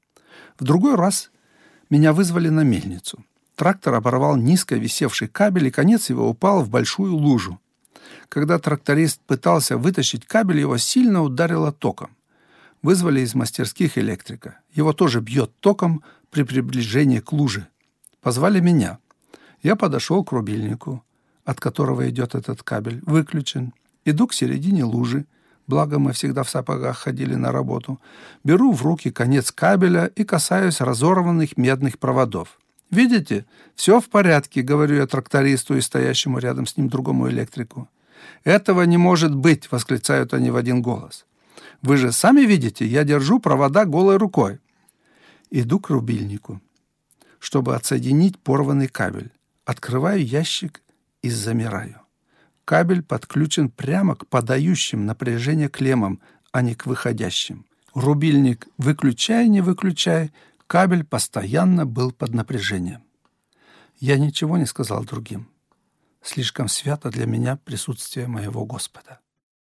[SPEAKER 1] В другой раз меня вызвали на мельницу. Трактор оборвал низко висевший кабель, и конец его упал в большую лужу. Когда тракторист пытался вытащить кабель, его сильно ударило током. Вызвали из мастерских электрика. Его тоже бьет током при приближении к луже. Позвали меня. Я подошел к рубильнику, от которого идет этот кабель. Выключен. Иду к середине лужи. Благо мы всегда в сапогах ходили на работу. Беру в руки конец кабеля и касаюсь разорванных медных проводов. «Видите? Все в порядке», — говорю я трактористу и стоящему рядом с ним другому электрику. «Этого не может быть», — восклицают они в один голос. «Вы же сами видите, я держу провода голой рукой». Иду к рубильнику, чтобы отсоединить порванный кабель. Открываю ящик и замираю. Кабель подключен прямо к подающим напряжение клеммам, а не к выходящим. Рубильник выключай, не выключай, кабель постоянно был под напряжением. Я ничего не сказал другим. Слишком свято для меня присутствие моего Господа.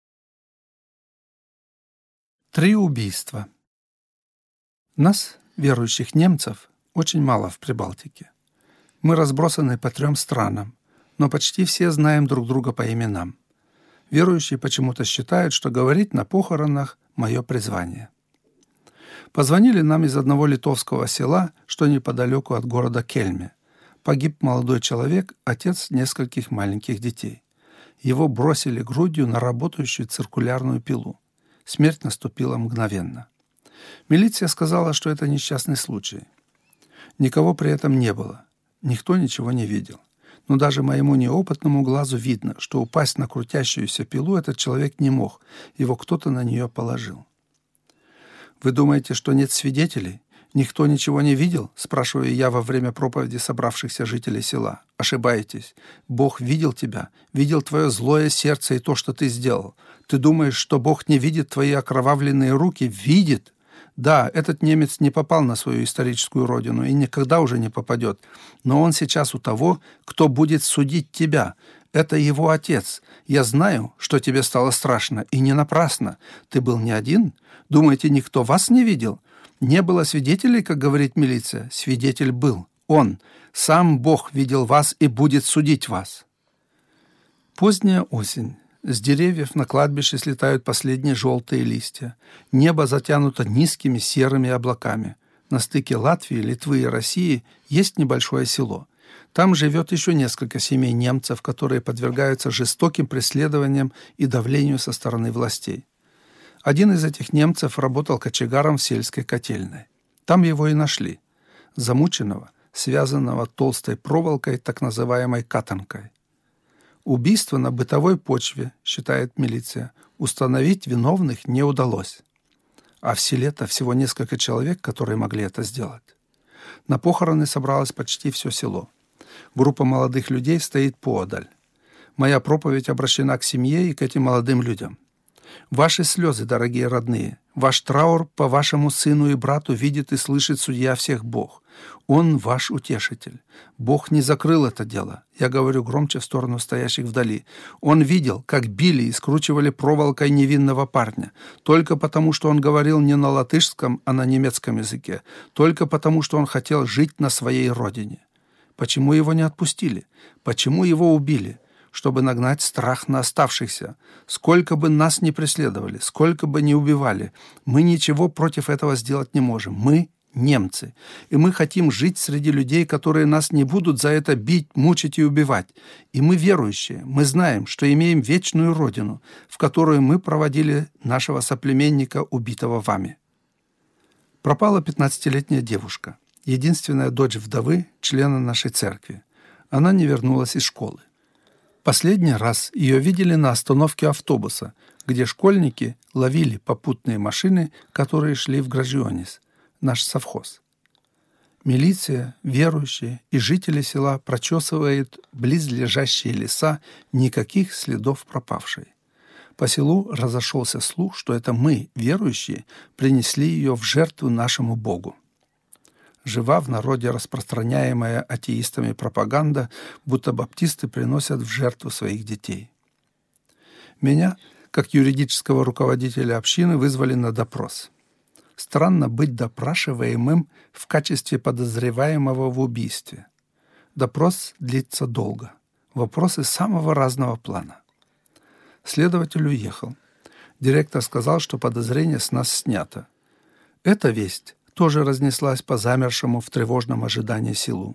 [SPEAKER 1] 3 убийства. Нас, верующих немцев, очень мало в Прибалтике. Мы разбросаны по 3 странам, но почти все знаем друг друга по именам. Верующие почему-то считают, что говорить на похоронах – мое призвание. Позвонили нам из одного литовского села, что неподалеку от города Кельме. Погиб молодой человек, отец нескольких маленьких детей. Его бросили грудью на работающую циркулярную пилу. Смерть наступила мгновенно. Милиция сказала, что это несчастный случай. Никого при этом не было. Никто ничего не видел. Но даже моему неопытному глазу видно, что упасть на крутящуюся пилу этот человек не мог. Его кто-то на нее положил. «Вы думаете, что нет свидетелей? Никто ничего не видел?» – спрашиваю я во время проповеди собравшихся жителей села. «Ошибаетесь. Бог видел тебя, видел твое злое сердце и то, что ты сделал. Ты думаешь, что Бог не видит твои окровавленные руки? Видит!» Да, этот немец не попал на свою историческую родину и никогда уже не попадет. Но он сейчас у того, кто будет судить тебя. Это его отец. Я знаю, что тебе стало страшно, и не напрасно. Ты был не один? Думаете, никто вас не видел? Не было свидетелей, как говорит милиция? Свидетель был. Он. Сам Бог видел вас и будет судить вас. Поздняя осень. С деревьев на кладбище слетают последние желтые листья. Небо затянуто низкими серыми облаками. На стыке Латвии, Литвы и России есть небольшое село. Там живет еще несколько семей немцев, которые подвергаются жестоким преследованиям и давлению со стороны властей. Один из этих немцев работал кочегаром в сельской котельной. Там его и нашли. Замученного, связанного толстой проволокой, так называемой катанкой. Убийство на бытовой почве, считает милиция, установить виновных не удалось. А в селе-то всего несколько человек, которые могли это сделать. На похороны собралось почти все село. Группа молодых людей стоит поодаль. Моя проповедь обращена к семье и к этим молодым людям. Ваши слезы, дорогие родные, ваш траур по вашему сыну и брату видит и слышит судья всех Бог. Он ваш утешитель. Бог не закрыл это дело. Я говорю громче в сторону стоящих вдали. Он видел, как били и скручивали проволокой невинного парня. Только потому, что он говорил не на латышском, а на немецком языке. Только потому, что он хотел жить на своей родине. Почему его не отпустили? Почему его убили? Чтобы нагнать страх на оставшихся. Сколько бы нас ни преследовали, сколько бы ни убивали, мы ничего против этого сделать не можем. Мы немцы, и мы хотим жить среди людей, которые нас не будут за это бить, мучить и убивать. И мы верующие, мы знаем, что имеем вечную родину, в которую мы проводили нашего соплеменника, убитого вами. Пропала 15-летняя девушка, единственная дочь вдовы, члена нашей церкви. Она не вернулась из школы. Последний раз ее видели на остановке автобуса, где школьники ловили попутные машины, которые шли в Гражионис, наш совхоз. Милиция, верующие и жители села прочесывают близлежащие леса, никаких следов пропавшей. По селу разошелся слух, что это мы, верующие, принесли ее в жертву нашему Богу. Жива в народе распространяемая атеистами пропаганда, будто баптисты приносят в жертву своих детей. Меня, как юридического руководителя общины, вызвали на допрос. Странно быть допрашиваемым в качестве подозреваемого в убийстве. Допрос длится долго. Вопросы самого разного плана. Следователь уехал. Директор сказал, что подозрение с нас снято. Эта весть тоже разнеслась по замершему в тревожном ожидании селу.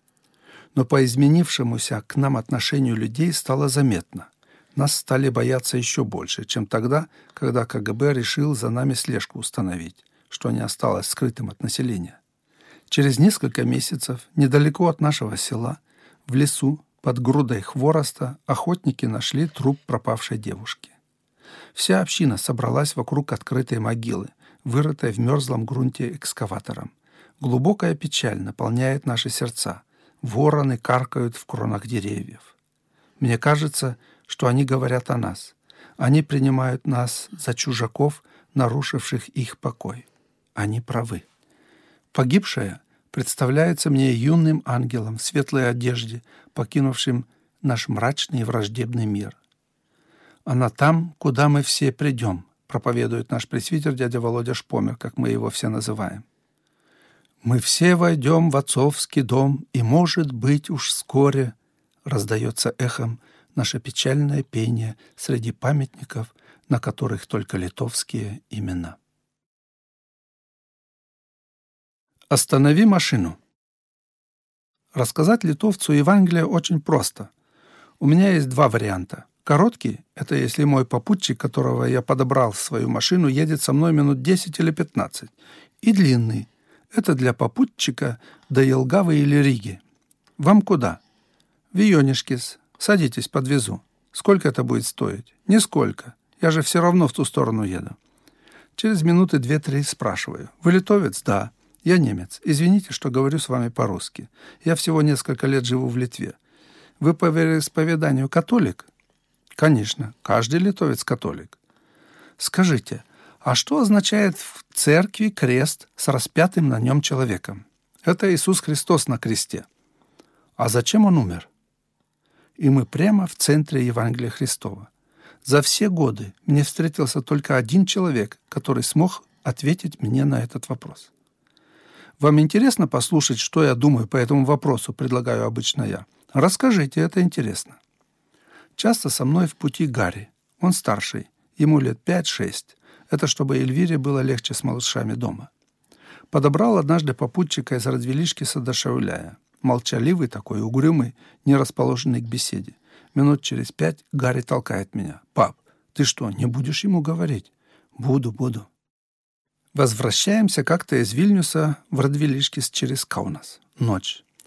[SPEAKER 1] Но по изменившемуся к нам отношению людей стало заметно. Нас стали бояться еще больше, чем тогда, когда КГБ решил за нами слежку установить, что не осталось скрытым от населения. Через несколько месяцев, недалеко от нашего села, в лесу, под грудой хвороста, охотники нашли труп пропавшей девушки. Вся община собралась вокруг открытой могилы, вырытой в мерзлом грунте экскаватором. Глубокая печаль наполняет наши сердца. Вороны каркают в кронах деревьев. Мне кажется, что они говорят о нас. Они принимают нас за чужаков, нарушивших их покой. Они правы. Погибшая представляется мне юным ангелом в светлой одежде, покинувшим наш мрачный и враждебный мир. Она там, куда мы все придем, проповедует наш пресвитер дядя Володя Шпомер, как мы его все называем. «Мы все войдем в отцовский дом, и, может быть, уж вскоре», раздается эхом наше печальное пение среди памятников, на которых только литовские имена. Останови машину. Рассказать литовцу Евангелие очень просто. У меня есть два варианта. Короткий – это если мой попутчик, которого я подобрал в свою машину, едет со мной минут 10 или 15. И длинный – это для попутчика до Елгавы или Риги. Вам куда? В Ионишкис. Садитесь, подвезу. Сколько это будет стоить? Нисколько. Я же все равно в ту сторону еду. Через минуты 2-3 спрашиваю. Вы литовец? Да. Я немец. Извините, что говорю с вами по-русски. Я всего несколько лет живу в Литве. Вы по вероисповеданию католик? Конечно, каждый литовец католик. Скажите, а что означает в церкви крест с распятым на нем человеком? Это Иисус Христос на кресте. А зачем он умер? И мы прямо в центре Евангелия Христова. За все годы мне встретился только один человек, который смог ответить мне на этот вопрос. Вам интересно послушать, что я думаю по этому вопросу, предлагаю обычно я? Расскажите, это интересно. Часто со мной в пути Гарри. Он старший, ему лет 5-6. Это чтобы Эльвире было легче с малышами дома. Подобрал однажды попутчика из Радвилишкиса до Шауляя. Молчаливый такой, угрюмый, не расположенный к беседе. Минут через 5 Гарри толкает меня. «Пап, ты что, не будешь ему говорить?» «Буду». Возвращаемся как-то из Вильнюса в Радвилишкис через Каунас. Ночь.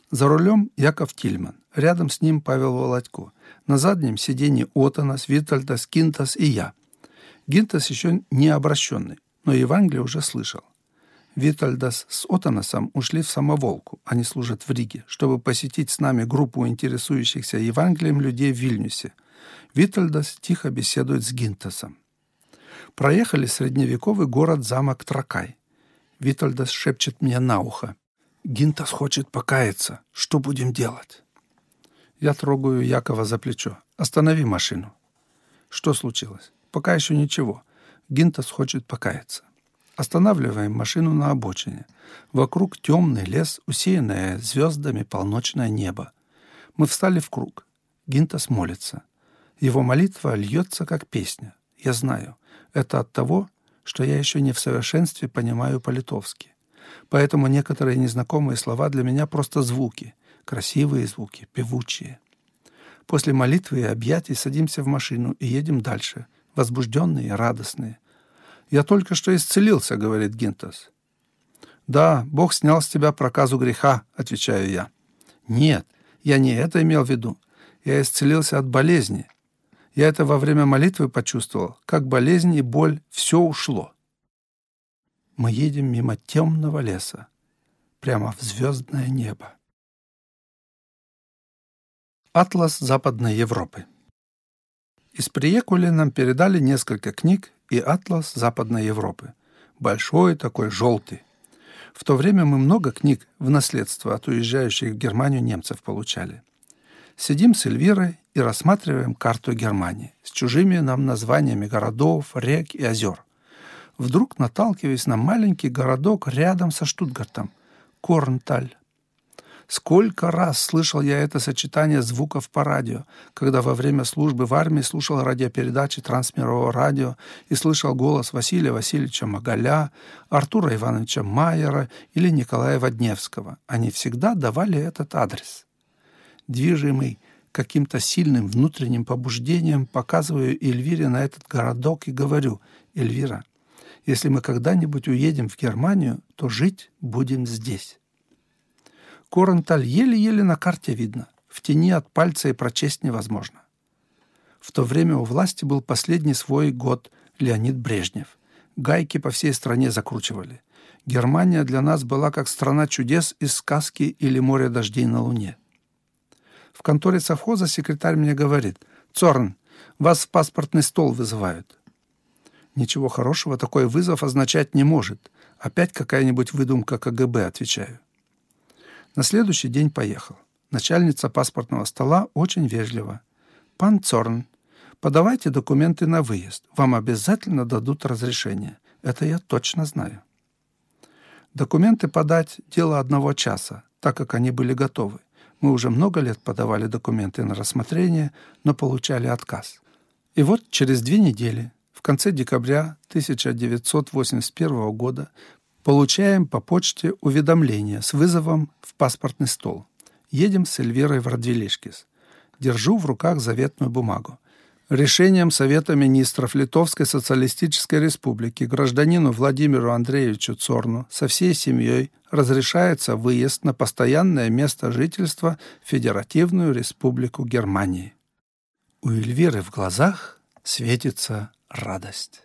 [SPEAKER 1] За рулем Яков Тильман. Рядом с ним Павел Володько. На заднем сиденье Отанас, Витальдас, Гинтас и я. Гинтас еще не обращенный, но Евангелие уже слышал. Витальдас с Отанасом ушли в Самоволку, они служат в Риге, чтобы посетить с нами группу интересующихся Евангелием людей в Вильнюсе. Витальдас тихо беседует с Гинтасом. Проехали средневековый город-замок Тракай. Витальдас шепчет мне на ухо. «Гинтас хочет покаяться. Что будем делать?» Я трогаю Якова за плечо. «Останови машину». «Что случилось?» «Пока еще ничего. Гинтас хочет покаяться». Останавливаем машину на обочине. Вокруг темный лес, усеянное звездами полночное небо. Мы встали в круг. Гинтас молится. Его молитва льется, как песня. Я знаю, это от того, что я еще не в совершенстве понимаю по-литовски. Поэтому некоторые незнакомые слова для меня просто звуки. Красивые звуки, певучие. После молитвы и объятий садимся в машину и едем дальше, возбужденные и радостные. «Я только что исцелился», — говорит Гинтас. «Да, Бог снял с тебя проказу греха», — отвечаю я. «Нет, я не это имел в виду. Я исцелился от болезни. Я это во время молитвы почувствовал, как болезнь и боль все ушло». Мы едем мимо темного леса, прямо в звездное небо. Атлас Западной Европы. Из Приекули нам передали несколько книг и атлас Западной Европы. Большой такой, желтый. В то время мы много книг в наследство от уезжающих в Германию немцев получали. Сидим с Эльвирой и рассматриваем карту Германии с чужими нам названиями городов, рек и озер. Вдруг наталкиваюсь на маленький городок рядом со Штутгартом – Корнталь. Сколько раз слышал я это сочетание звуков по радио, когда во время службы в армии слушал радиопередачи Трансмирового радио и слышал голос Василия Васильевича Магаля, Артура Ивановича Майера или Николая Водневского. Они всегда давали этот адрес. Движимый каким-то сильным внутренним побуждением показываю Эльвире на этот городок и говорю: «Эльвира, если мы когда-нибудь уедем в Германию, то жить будем здесь». Корнталь еле-еле на карте видно. В тени от пальца и прочесть невозможно. В то время у власти был последний свой год Леонид Брежнев. Гайки по всей стране закручивали. Германия для нас была как страна чудес из сказки или море дождей на Луне. В конторе совхоза секретарь мне говорит: «Цорн, вас в паспортный стол вызывают». Ничего хорошего такой вызов означать не может. Опять какая-нибудь выдумка КГБ, отвечаю. На следующий день поехал. Начальница паспортного стола очень вежлива. «Пан Цорн, подавайте документы на выезд. Вам обязательно дадут разрешение. Это я точно знаю». Документы подать – дело 1 часа, так как они были готовы. Мы уже много лет подавали документы на рассмотрение, но получали отказ. И вот через 2 недели, в конце декабря 1981 года, получаем по почте уведомление с вызовом в паспортный стол. Едем с Эльвирой в Радвилишкис. Держу в руках заветную бумагу. Решением Совета министров Литовской социалистической республики гражданину Владимиру Андреевичу Цорну со всей семьей разрешается выезд на постоянное место жительства в Федеративную республику Германии. У Эльвиры в глазах светится радость.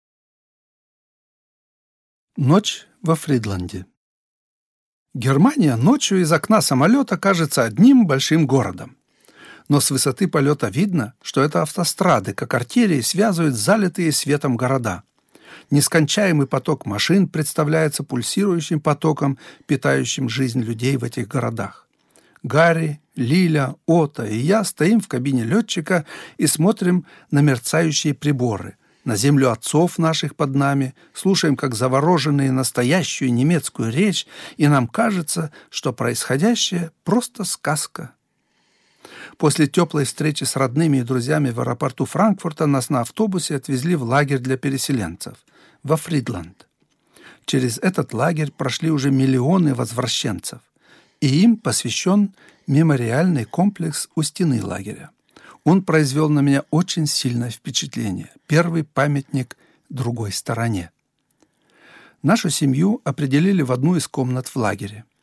[SPEAKER 1] Ночь во Фридланде. Германия ночью из окна самолета кажется одним большим городом. Но с высоты полета видно, что это автострады, как артерии, связывают залитые светом города. Нескончаемый поток машин представляется пульсирующим потоком, питающим жизнь людей в этих городах. Гарри, Лиля, Ота и я стоим в кабине летчика и смотрим на мерцающие приборы, на землю отцов наших под нами, слушаем, как завороженные, настоящую немецкую речь, и нам кажется, что происходящее просто сказка. После теплой встречи с родными и друзьями в аэропорту Франкфурта нас на автобусе отвезли в лагерь для переселенцев, во Фридланд. Через этот лагерь прошли уже миллионы возвращенцев, и им посвящен мемориальный комплекс у стены лагеря. Он произвел на меня очень сильное впечатление. Первый памятник другой стороне. Нашу семью определили в одну из комнат в лагере.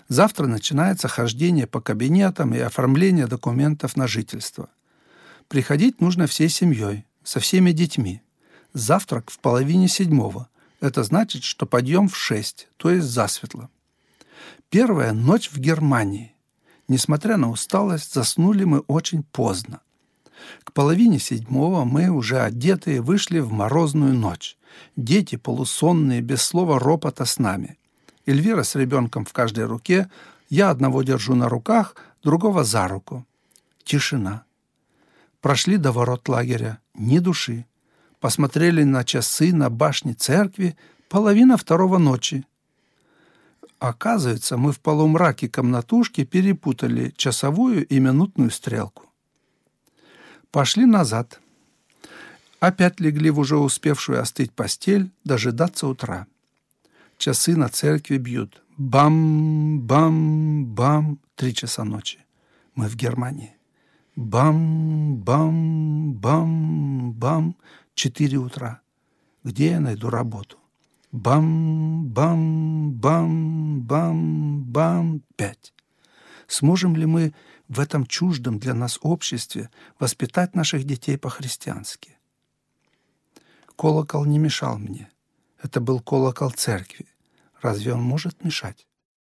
[SPEAKER 1] Завтра начинается хождение по кабинетам и оформление документов на жительство. Приходить нужно всей семьей, со всеми детьми. Завтрак в 6:30. Это значит, что подъем в 6, то есть засветло. Первая ночь в Германии. Несмотря на усталость, заснули мы очень поздно. К 6:30 мы, уже одетые, вышли в морозную ночь. Дети, полусонные, без слова ропота с нами. Эльвира с ребенком в каждой руке, я одного держу на руках, другого за руку. Тишина. Прошли до ворот лагеря, ни души. Посмотрели на часы на башне церкви, 1:30 ночи. Оказывается, мы в полумраке комнатушки перепутали часовую и минутную стрелку. Пошли назад. Опять легли в уже успевшую остыть постель, дожидаться утра. Часы на церкви бьют. Бам, бам, бам. 3 часа ночи. Мы в Германии. Бам, бам, бам, бам. 4 утра. Где я найду работу? Бам, бам, бам, бам, бам. 5. Сможем ли мы в этом чуждом для нас обществе воспитать наших детей по-христиански? Колокол не мешал мне. Это был колокол церкви. Разве он может мешать?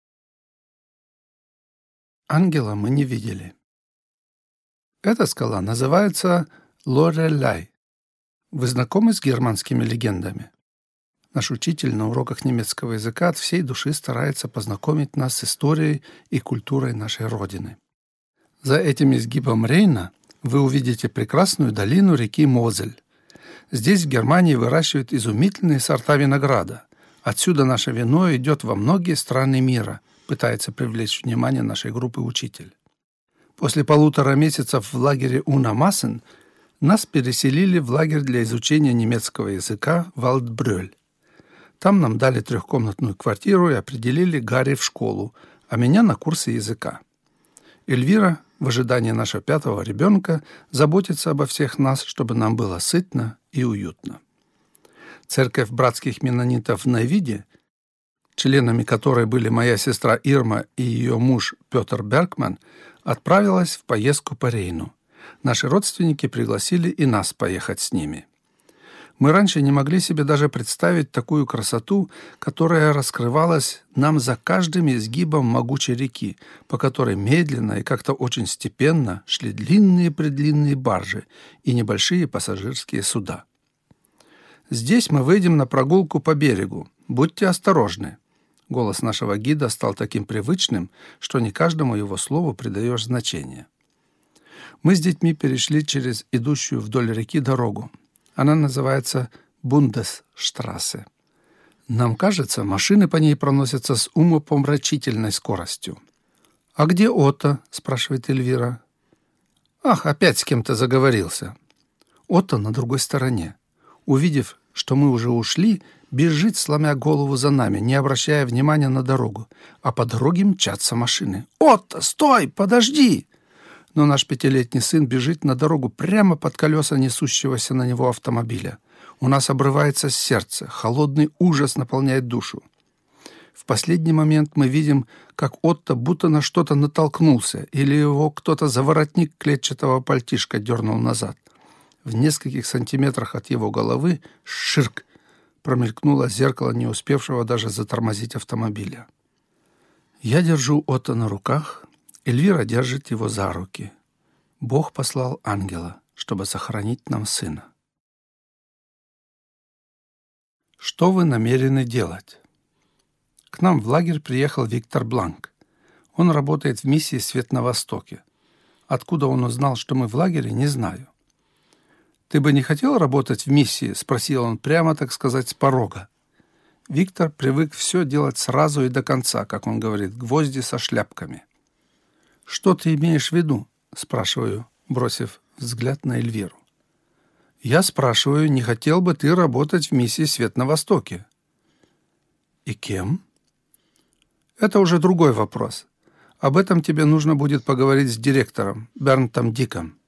[SPEAKER 1] Ангела мы не видели. Эта скала называется Лорелей. Вы знакомы с германскими легендами? Наш учитель на уроках немецкого языка от всей души старается познакомить нас с историей и культурой нашей Родины. За этим изгибом Рейна вы увидите прекрасную долину реки Мозель. Здесь, в Германии, выращивают изумительные сорта винограда. Отсюда наше вино идет во многие страны мира, пытается привлечь внимание нашей группы учитель. После 1,5 месяцев в лагере Уна-Массен нас переселили в лагерь для изучения немецкого языка Вальдбрёль. Там нам дали 3-комнатную квартиру и определили Гарри в школу, а меня на курсы языка. Эльвира, в ожидании нашего 5-го ребенка, заботится обо всех нас, чтобы нам было сытно и уютно. Церковь братских меннонитов в Найвиде, членами которой были моя сестра Ирма и ее муж Петр Бергман, отправилась в поездку по Рейну. Наши родственники пригласили и нас поехать с ними. Мы раньше не могли себе даже представить такую красоту, которая раскрывалась нам за каждым изгибом могучей реки, по которой медленно и как-то очень степенно шли длинные-предлинные баржи и небольшие пассажирские суда. «Здесь мы выйдем на прогулку по берегу. Будьте осторожны». Голос нашего гида стал таким привычным, что не каждому его слову придаешь значение. Мы с детьми перешли через идущую вдоль реки дорогу. Она называется Бундесштрассе. Нам кажется, машины по ней проносятся с умопомрачительной скоростью. «А где Отто?» – спрашивает Эльвира. «Ах, опять с кем-то заговорился». Отто на другой стороне. Увидев, что мы уже ушли, бежит, сломя голову за нами, не обращая внимания на дорогу, а по дороге мчатся машины. «Отто, стой! Подожди!» Но наш 5-летний сын бежит на дорогу прямо под колеса несущегося на него автомобиля. У нас обрывается сердце, холодный ужас наполняет душу. В последний момент мы видим, как Отто будто на что-то натолкнулся, или его кто-то за воротник клетчатого пальтишка дернул назад. В нескольких сантиметрах от его головы ширк промелькнуло зеркало не успевшего даже затормозить автомобиля. Я держу Отто на руках, Эльвира держит его за руки. Бог послал ангела, чтобы сохранить нам сына. Что вы намерены делать? К нам в лагерь приехал Виктор Бланк. Он работает в миссии «Свет на Востоке». Откуда он узнал, что мы в лагере, не знаю. «Ты бы не хотел работать в миссии?» – спросил он прямо, так сказать, с порога. Виктор привык все делать сразу и до конца, как он говорит, гвозди со шляпками. «Что ты имеешь в виду?» – спрашиваю, бросив взгляд на Эльвиру. «Я спрашиваю, не хотел бы ты работать в миссии «Свет на Востоке»?» «И кем?» «Это уже другой вопрос. Об этом тебе нужно будет поговорить с директором, Бернтом Диком».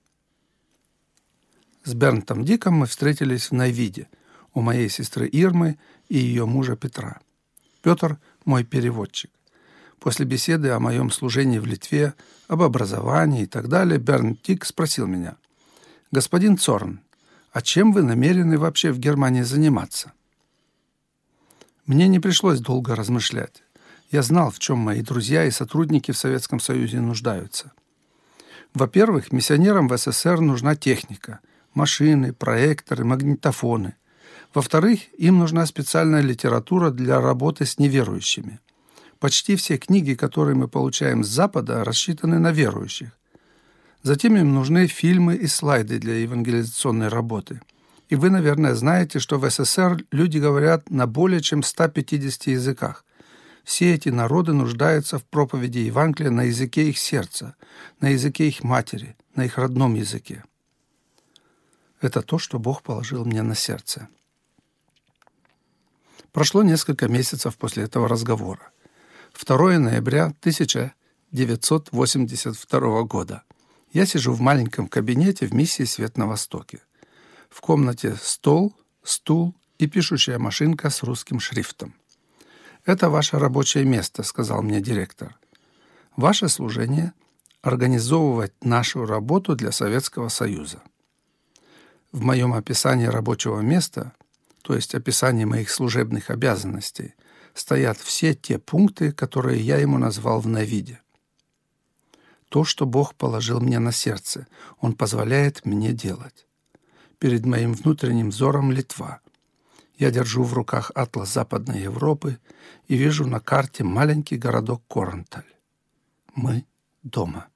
[SPEAKER 1] С Бернтом Диком мы встретились в Найвиде, у моей сестры Ирмы и ее мужа Петра. Петр – мой переводчик. После беседы о моем служении в Литве, об образовании и так далее, Бернт Тик спросил меня: «Господин Цорн, а чем вы намерены вообще в Германии заниматься?» Мне не пришлось долго размышлять. Я знал, в чем мои друзья и сотрудники в Советском Союзе нуждаются. Во-первых, миссионерам в СССР нужна техника – машины, проекторы, магнитофоны. Во-вторых, им нужна специальная литература для работы с неверующими. Почти все книги, которые мы получаем с Запада, рассчитаны на верующих. Затем им нужны фильмы и слайды для евангелизационной работы. И вы, наверное, знаете, что в СССР люди говорят на более чем 150 языках. Все эти народы нуждаются в проповеди Евангелия на языке их сердца, на языке их матери, на их родном языке. Это то, что Бог положил мне на сердце. Прошло несколько месяцев после этого разговора. 2 ноября 1982 года. Я сижу в маленьком кабинете в миссии «Свет на Востоке». В комнате стол, стул и пишущая машинка с русским шрифтом. «Это ваше рабочее место», — сказал мне директор. «Ваше служение — организовывать нашу работу для Советского Союза». В моем описании рабочего места, то есть описании моих служебных обязанностей, стоят все те пункты, которые я ему назвал в Навиде. То, что Бог положил мне на сердце, Он позволяет мне делать. Перед моим внутренним взором Литва. Я держу в руках атлас Западной Европы и вижу на карте маленький городок Коранталь. Мы дома.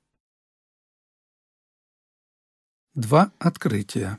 [SPEAKER 1] 2 открытия.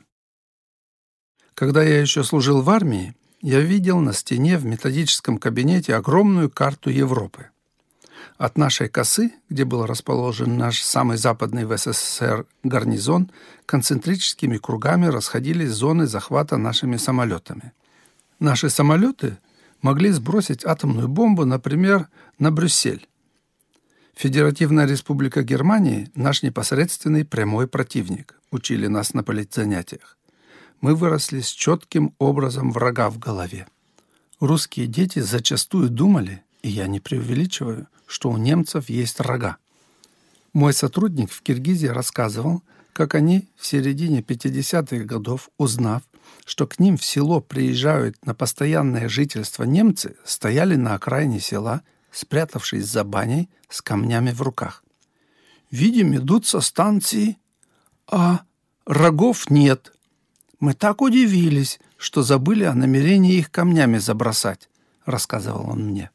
[SPEAKER 1] Когда я еще служил в армии, я видел на стене в методическом кабинете огромную карту Европы. От нашей косы, где был расположен наш самый западный в СССР гарнизон, концентрическими кругами расходились зоны захвата нашими самолетами. Наши самолеты могли сбросить атомную бомбу, например, на Брюссель. Федеративная республика Германии – наш непосредственный прямой противник, учили нас на политзанятиях. Мы выросли с четким образом врага в голове. Русские дети зачастую думали, и я не преувеличиваю, что у немцев есть рога. Мой сотрудник в Киргизии рассказывал, как они в середине 50-х годов, узнав, что к ним в село приезжают на постоянное жительство немцы, стояли на окраине села, спрятавшись за баней с камнями в руках. «Видим, идут со станции, а рогов нет. Мы так удивились, что забыли о намерении их камнями забросать», — рассказывал он мне.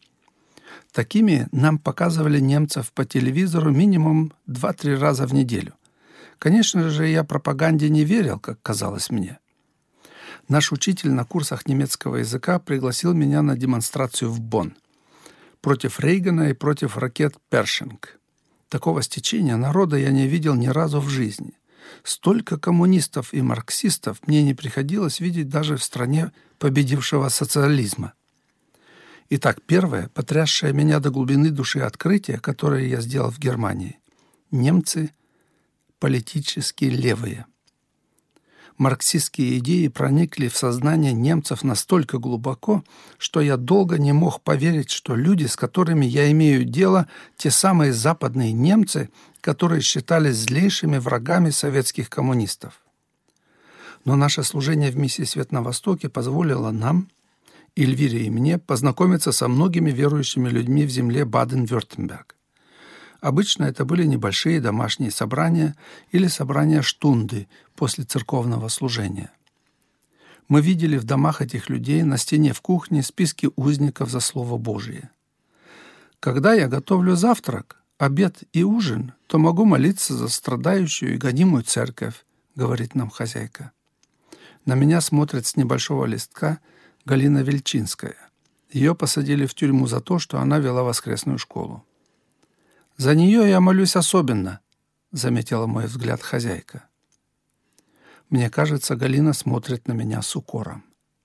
[SPEAKER 1] Такими нам показывали немцев по телевизору минимум 2-3 раза в неделю. Конечно же, я пропаганде не верил, как казалось мне. Наш учитель на курсах немецкого языка пригласил меня на демонстрацию в Бонн против Рейгана и против ракет «Першинг». Такого стечения народа я не видел ни разу в жизни. Столько коммунистов и марксистов мне не приходилось видеть даже в стране победившего социализма. Итак, первое, потрясшее меня до глубины души открытие, которое я сделал в Германии. Немцы политически левые. Марксистские идеи проникли в сознание немцев настолько глубоко, что я долго не мог поверить, что люди, с которыми я имею дело, те самые западные немцы, которые считались злейшими врагами советских коммунистов. Но наше служение в миссии «Свет на Востоке» позволило нам, Эльвире и мне, познакомиться со многими верующими людьми в земле Баден-Вюртемберг. Обычно это были небольшие домашние собрания или собрания штунды после церковного служения. Мы видели в домах этих людей на стене в кухне списки узников за Слово Божие. Когда я готовлю завтрак, обед и ужин, то могу молиться за страдающую и гонимую церковь, говорит нам хозяйка. На меня смотрит с небольшого листка Галина Вельчинская. Ее посадили в тюрьму за то, что она вела воскресную школу. «За нее я молюсь особенно», — заметила мой взгляд хозяйка. Мне кажется, Галина смотрит на меня с укором.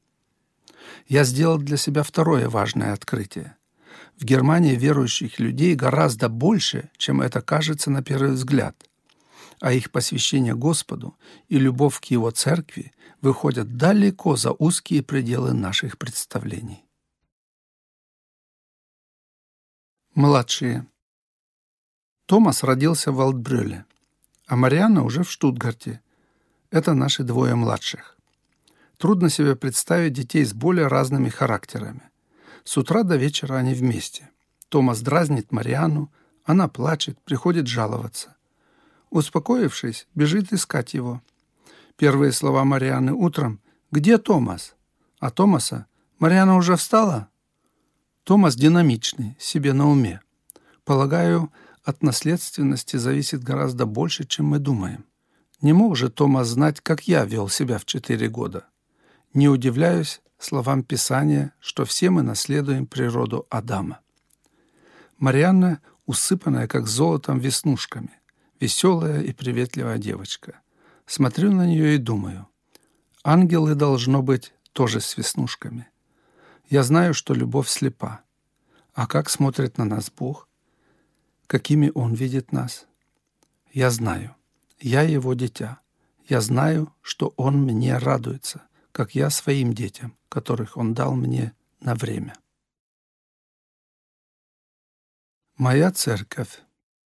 [SPEAKER 1] Я сделал для себя второе важное открытие. В Германии верующих людей гораздо больше, чем это кажется на первый взгляд, а их посвящение Господу и любовь к Его церкви выходят далеко за узкие пределы наших представлений. Младшие. Томас родился в Валдбрюле, а Марианна уже в Штутгарте. Это наши двое младших. Трудно себе представить детей с более разными характерами. С утра до вечера они вместе. Томас дразнит Марианну, она плачет, приходит жаловаться. Успокоившись, бежит искать его. Первые слова Марианны утром: «Где Томас?» А Томаса: «Марианна уже встала?» Томас динамичный, себе на уме. Полагаю, от наследственности зависит гораздо больше, чем мы думаем. Не мог же Томас знать, как я вел себя в 4 года. Не удивляюсь словам Писания, что все мы наследуем природу Адама. Марианна, усыпанная как золотом веснушками, веселая и приветливая девочка. Смотрю на нее и думаю: ангелы, должно быть, тоже с веснушками. Я знаю, что любовь слепа. А как смотрит на нас Бог? Какими Он видит нас? Я знаю. Я Его дитя. Я знаю, что Он мне радуется, как я своим детям, которых Он дал мне на время. Моя церковь.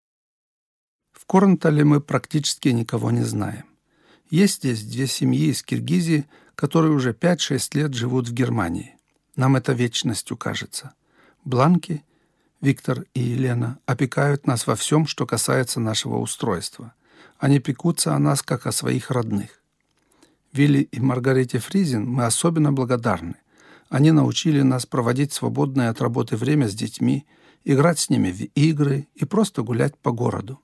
[SPEAKER 1] В Корнтале мы практически никого не знаем. Есть здесь 2 семьи из Киргизии, которые уже 5-6 лет живут в Германии. Нам это вечностью кажется. Бланки, Виктор и Елена, опекают нас во всем, что касается нашего устройства. Они пекутся о нас, как о своих родных. Вилли и Маргарите Фризин мы особенно благодарны. Они научили нас проводить свободное от работы время с детьми, играть с ними в игры и просто гулять по городу.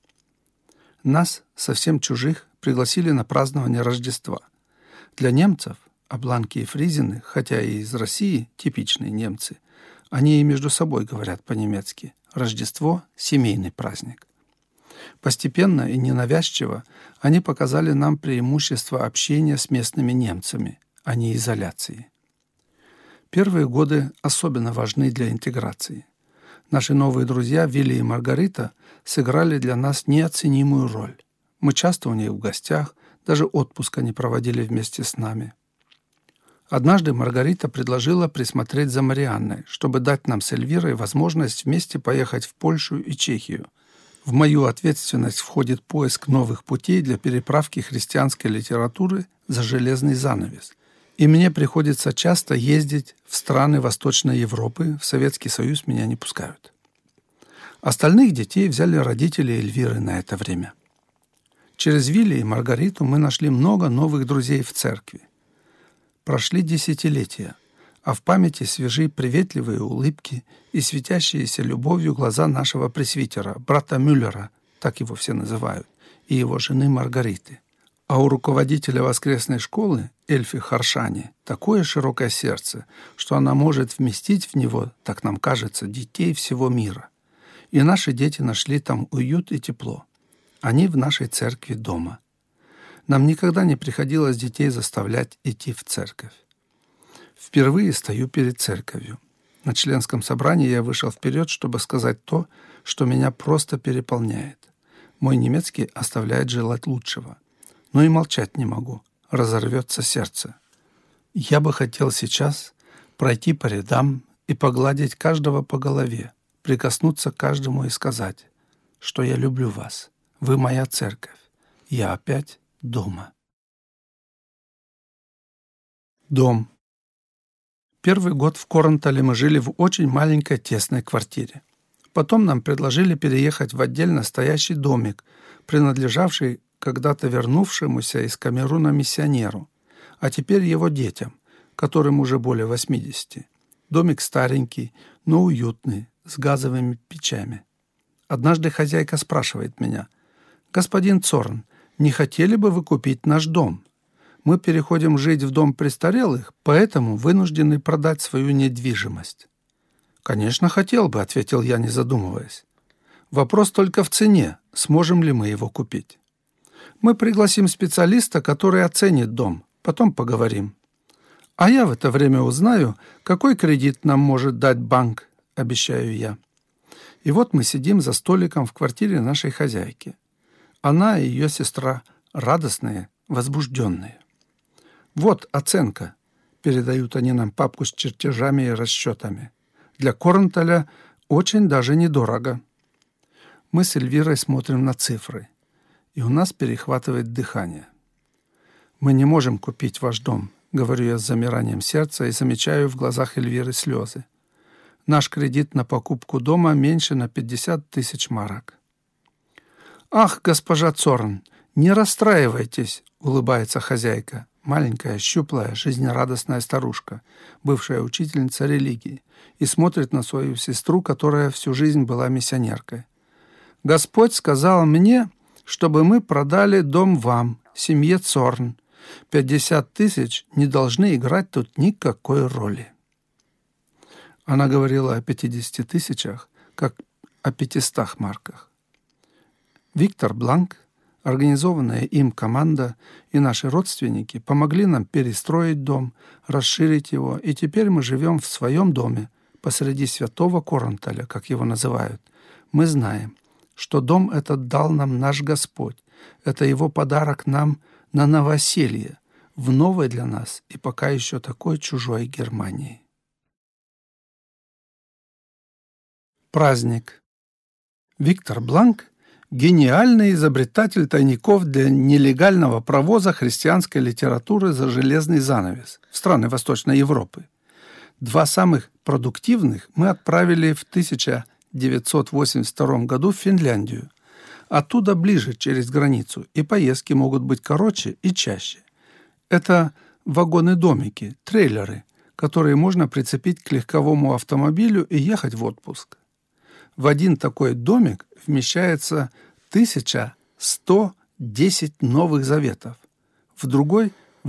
[SPEAKER 1] Нас, совсем чужих, пригласили на празднование Рождества. Для немцев, а Бланки и Фризины, хотя и из России, типичные немцы, они и между собой говорят по-немецки. Рождество – семейный праздник. Постепенно и ненавязчиво они показали нам преимущество общения с местными немцами, а не изоляции. Первые годы особенно важны для интеграции. Наши новые друзья Вилли и Маргарита сыграли для нас неоценимую роль. Мы часто у них в гостях, даже отпуск они проводили вместе с нами. Однажды Маргарита предложила присмотреть за Марианной, чтобы дать нам с Эльвирой возможность вместе поехать в Польшу и Чехию. В мою ответственность входит поиск новых путей для переправки христианской литературы за железный занавес. И мне приходится часто ездить в страны Восточной Европы, в Советский Союз меня не пускают. Остальных детей взяли родители Эльвиры на это время. Через Вилли и Маргариту мы нашли много новых друзей в церкви. Прошли десятилетия, а в памяти свежи приветливые улыбки и светящиеся любовью глаза нашего пресвитера, брата Мюллера, так его все называют, и его жены Маргариты. А у руководителя воскресной школы, Эльфи Харшани, такое широкое сердце, что она может вместить в него, так нам кажется, детей всего мира. И наши дети нашли там уют и тепло. Они в нашей церкви дома. Нам никогда не приходилось детей заставлять идти в церковь. Впервые стою перед церковью. На членском собрании я вышел вперед, чтобы сказать то, что меня просто переполняет. Мой немецкий оставляет желать лучшего. Но и молчать не могу. Разорвется сердце. Я бы хотел сейчас пройти по рядам и погладить каждого по голове, прикоснуться к каждому и сказать, что я люблю вас. Вы моя церковь. Я опять дома. Дом. Первый год в Корнтале мы жили в очень маленькой тесной квартире. Потом нам предложили переехать в отдельно стоящий домик, принадлежавший когда-то вернувшемуся из Камеруна миссионеру, а теперь его детям, которым уже более 80. Домик старенький, но уютный, с газовыми печами. Однажды хозяйка спрашивает меня: «Господин Цорн, не хотели бы вы купить наш дом? Мы переходим жить в дом престарелых, поэтому вынуждены продать свою недвижимость». «Конечно, хотел бы», — ответил я, не задумываясь. «Вопрос только в цене, сможем ли мы его купить. Мы пригласим специалиста, который оценит дом, потом поговорим. А я в это время узнаю, какой кредит нам может дать банк», — обещаю я. И вот мы сидим за столиком в квартире нашей хозяйки. Она и ее сестра радостные, возбужденные. «Вот оценка», — передают они нам папку с чертежами и расчетами. Для Корнталя Очень даже недорого. Мы с Эльвирой смотрим на цифры, и у нас перехватывает дыхание. «Мы не можем купить ваш дом», — говорю я с замиранием сердца и замечаю в глазах Эльвиры слезы. «Наш кредит на покупку дома меньше на 50 000 марок». «Ах, госпожа Цорн, не расстраивайтесь», — улыбается хозяйка, маленькая, щуплая, жизнерадостная старушка, бывшая учительница религии, и смотрит на свою сестру, которая всю жизнь была миссионеркой. «Господь сказал мне, чтобы мы продали дом вам, семье Цорн. 50 000 не должны играть тут никакой роли». Она говорила о 50 000, как о 500 марках. Виктор Бланк, организованная им команда и наши родственники помогли нам перестроить дом, расширить его, и теперь мы живем в своем доме посреди святого Коронталя, как его называют. Мы знаем, что дом этот дал нам наш Господь. Это его подарок нам на новоселье, в новой для нас и пока еще такой чужой Германии. Праздник. Виктор Бланк – гениальный изобретатель тайников для нелегального провоза христианской литературы за железный занавес в страны Восточной Европы. 2 самых продуктивных мы отправили в 1982 году в Финляндию. Оттуда ближе, через границу, и поездки могут быть короче и чаще. Это вагоны-домики, трейлеры, которые можно прицепить к легковому автомобилю и ехать в отпуск. В один такой домик вмещается 1110 Новых Заветов, в другой –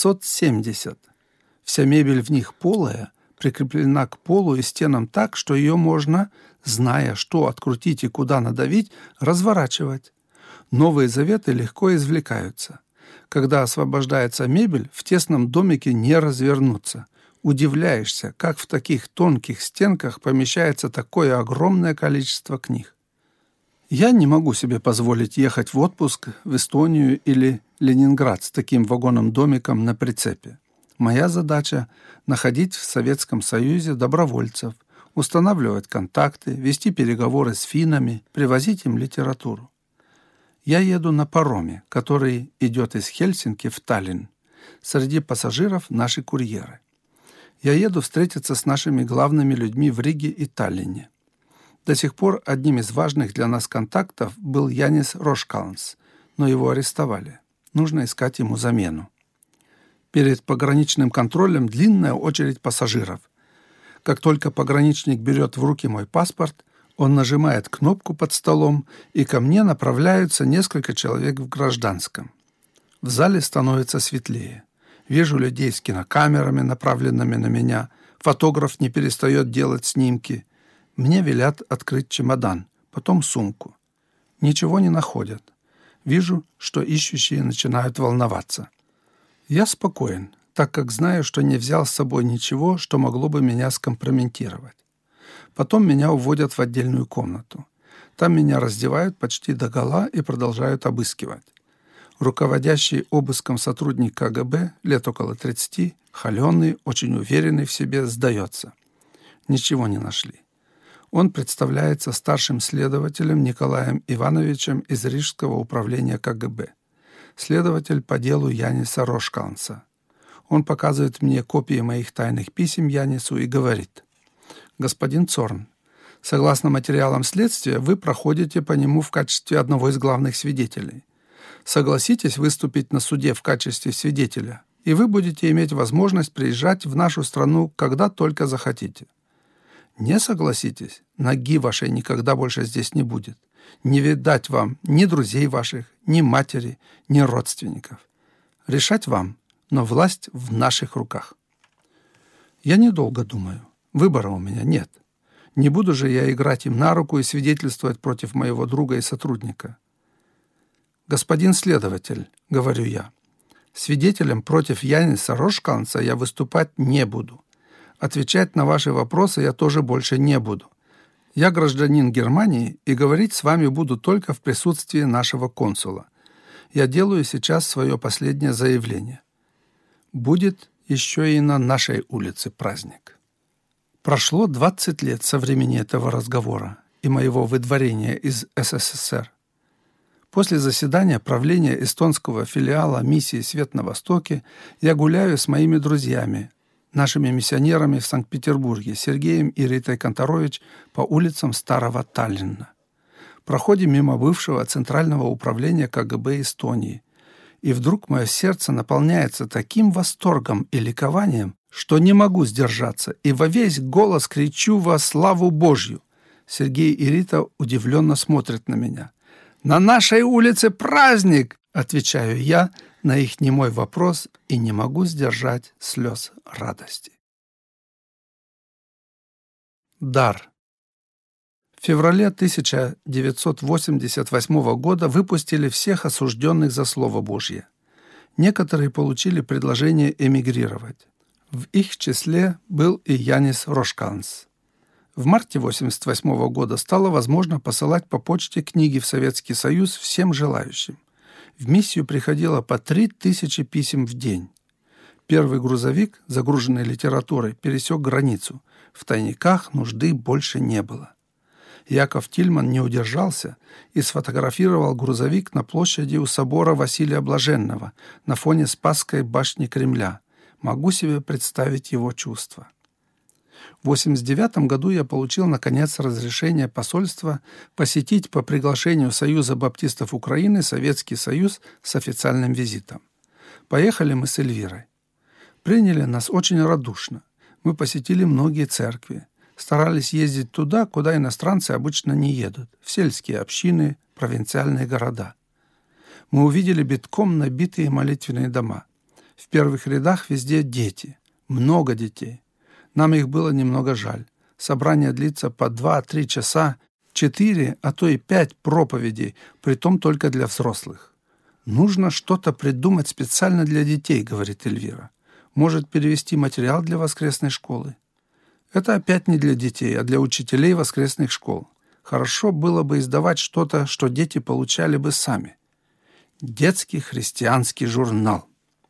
[SPEAKER 1] 870. Вся мебель в них полая, прикреплена к полу и стенам так, что ее можно, зная, что открутить и куда надавить, разворачивать. Новые Заветы легко извлекаются. Когда освобождается мебель, в тесном домике не развернуться. Удивляешься, как в таких тонких стенках помещается такое огромное количество книг. Я не могу себе позволить ехать в отпуск в Эстонию или Ленинград с таким вагоном-домиком на прицепе. Моя задача – находить в Советском Союзе добровольцев, устанавливать контакты, вести переговоры с финнами, привозить им литературу. Я еду на пароме, который идет из Хельсинки в Таллин. Среди пассажиров наши курьеры. Я еду встретиться с нашими главными людьми в Риге и Таллине. До сих пор одним из важных для нас контактов был Янис Рошкалнс, но его арестовали. Нужно искать ему замену. Перед пограничным контролем длинная очередь пассажиров. Как только пограничник берет в руки мой паспорт, он нажимает кнопку под столом, и ко мне направляются несколько человек в гражданском. В зале становится светлее. Вижу людей с кинокамерами, направленными на меня. Фотограф не перестает делать снимки. Мне велят открыть чемодан, потом сумку. Ничего не находят. Вижу, что ищущие начинают волноваться. Я спокоен, так как знаю, что не взял с собой ничего, что могло бы меня скомпрометировать. Потом меня уводят в отдельную комнату. Там меня раздевают почти догола и продолжают обыскивать. Руководящий обыском сотрудник КГБ, лет около 30, холеный, очень уверенный в себе, сдается. Ничего не нашли. Он представляется старшим следователем Николаем Ивановичем из Рижского управления КГБ. Следователь по делу Яниса Рошкалнса. Он показывает мне копии моих тайных писем Янису и говорит: «Господин Цорн, согласно материалам следствия, вы проходите по нему в качестве одного из главных свидетелей. Согласитесь выступить на суде в качестве свидетеля, и вы будете иметь возможность приезжать в нашу страну, когда только захотите. Не согласитесь, ноги вашей никогда больше здесь не будет. Не видать вам ни друзей ваших, ни матери, ни родственников. Решать вам, но власть в наших руках». Я недолго думаю. Выбора у меня нет. Не буду же я играть им на руку и свидетельствовать против моего друга и сотрудника. «Господин следователь», — говорю я, — «свидетелем против Яниса Рошкалнса я выступать не буду. Отвечать на ваши вопросы я тоже больше не буду. Я гражданин Германии, и говорить с вами буду только в присутствии нашего консула. Я делаю сейчас свое последнее заявление. Будет еще и на нашей улице праздник». Прошло 20 лет со времени этого разговора и моего выдворения из СССР. После заседания правления эстонского филиала миссии «Свет на Востоке» я гуляю с моими друзьями, нашими миссионерами в Санкт-Петербурге, Сергеем и Ритой Конторович, по улицам Старого Таллина. Проходим мимо бывшего Центрального управления КГБ Эстонии. И вдруг мое сердце наполняется таким восторгом и ликованием, что не могу сдержаться, и во весь голос кричу во славу Божью. Сергей и Рита удивленно смотрят на меня. «На нашей улице праздник!» — отвечаю я на их немой вопрос и не могу сдержать слез радости. Дар. В феврале 1988 года выпустили всех осужденных за Слово Божье. Некоторые получили предложение эмигрировать. В их числе был и Янис Рошканс. В марте 1988 года стало возможно посылать по почте книги в Советский Союз всем желающим. В миссию приходило по 3000 писем в день. Первый грузовик, загруженный литературой, пересек границу. В тайниках нужды больше не было. Яков Тильман не удержался и сфотографировал грузовик на площади у собора Василия Блаженного на фоне Спасской башни Кремля. Могу себе представить его чувства. В 1989 году я получил, наконец, разрешение посольства посетить по приглашению Союза баптистов Украины Советский Союз с официальным визитом. Поехали мы с Эльвирой. Приняли нас очень радушно. Мы посетили многие церкви. Старались ездить туда, куда иностранцы обычно не едут, в сельские общины, провинциальные города. Мы увидели битком набитые молитвенные дома. В первых рядах везде дети, много детей. Нам их было немного жаль. Собрание длится по 2-3 часа, 4, а то и 5 проповедей, притом только для взрослых. «Нужно что-то придумать специально для детей», — говорит Эльвира. «Может, перевести материал для воскресной школы?» Это опять не для детей, а для учителей воскресных школ. Хорошо было бы издавать что-то, что дети получали бы сами. Детский христианский журнал.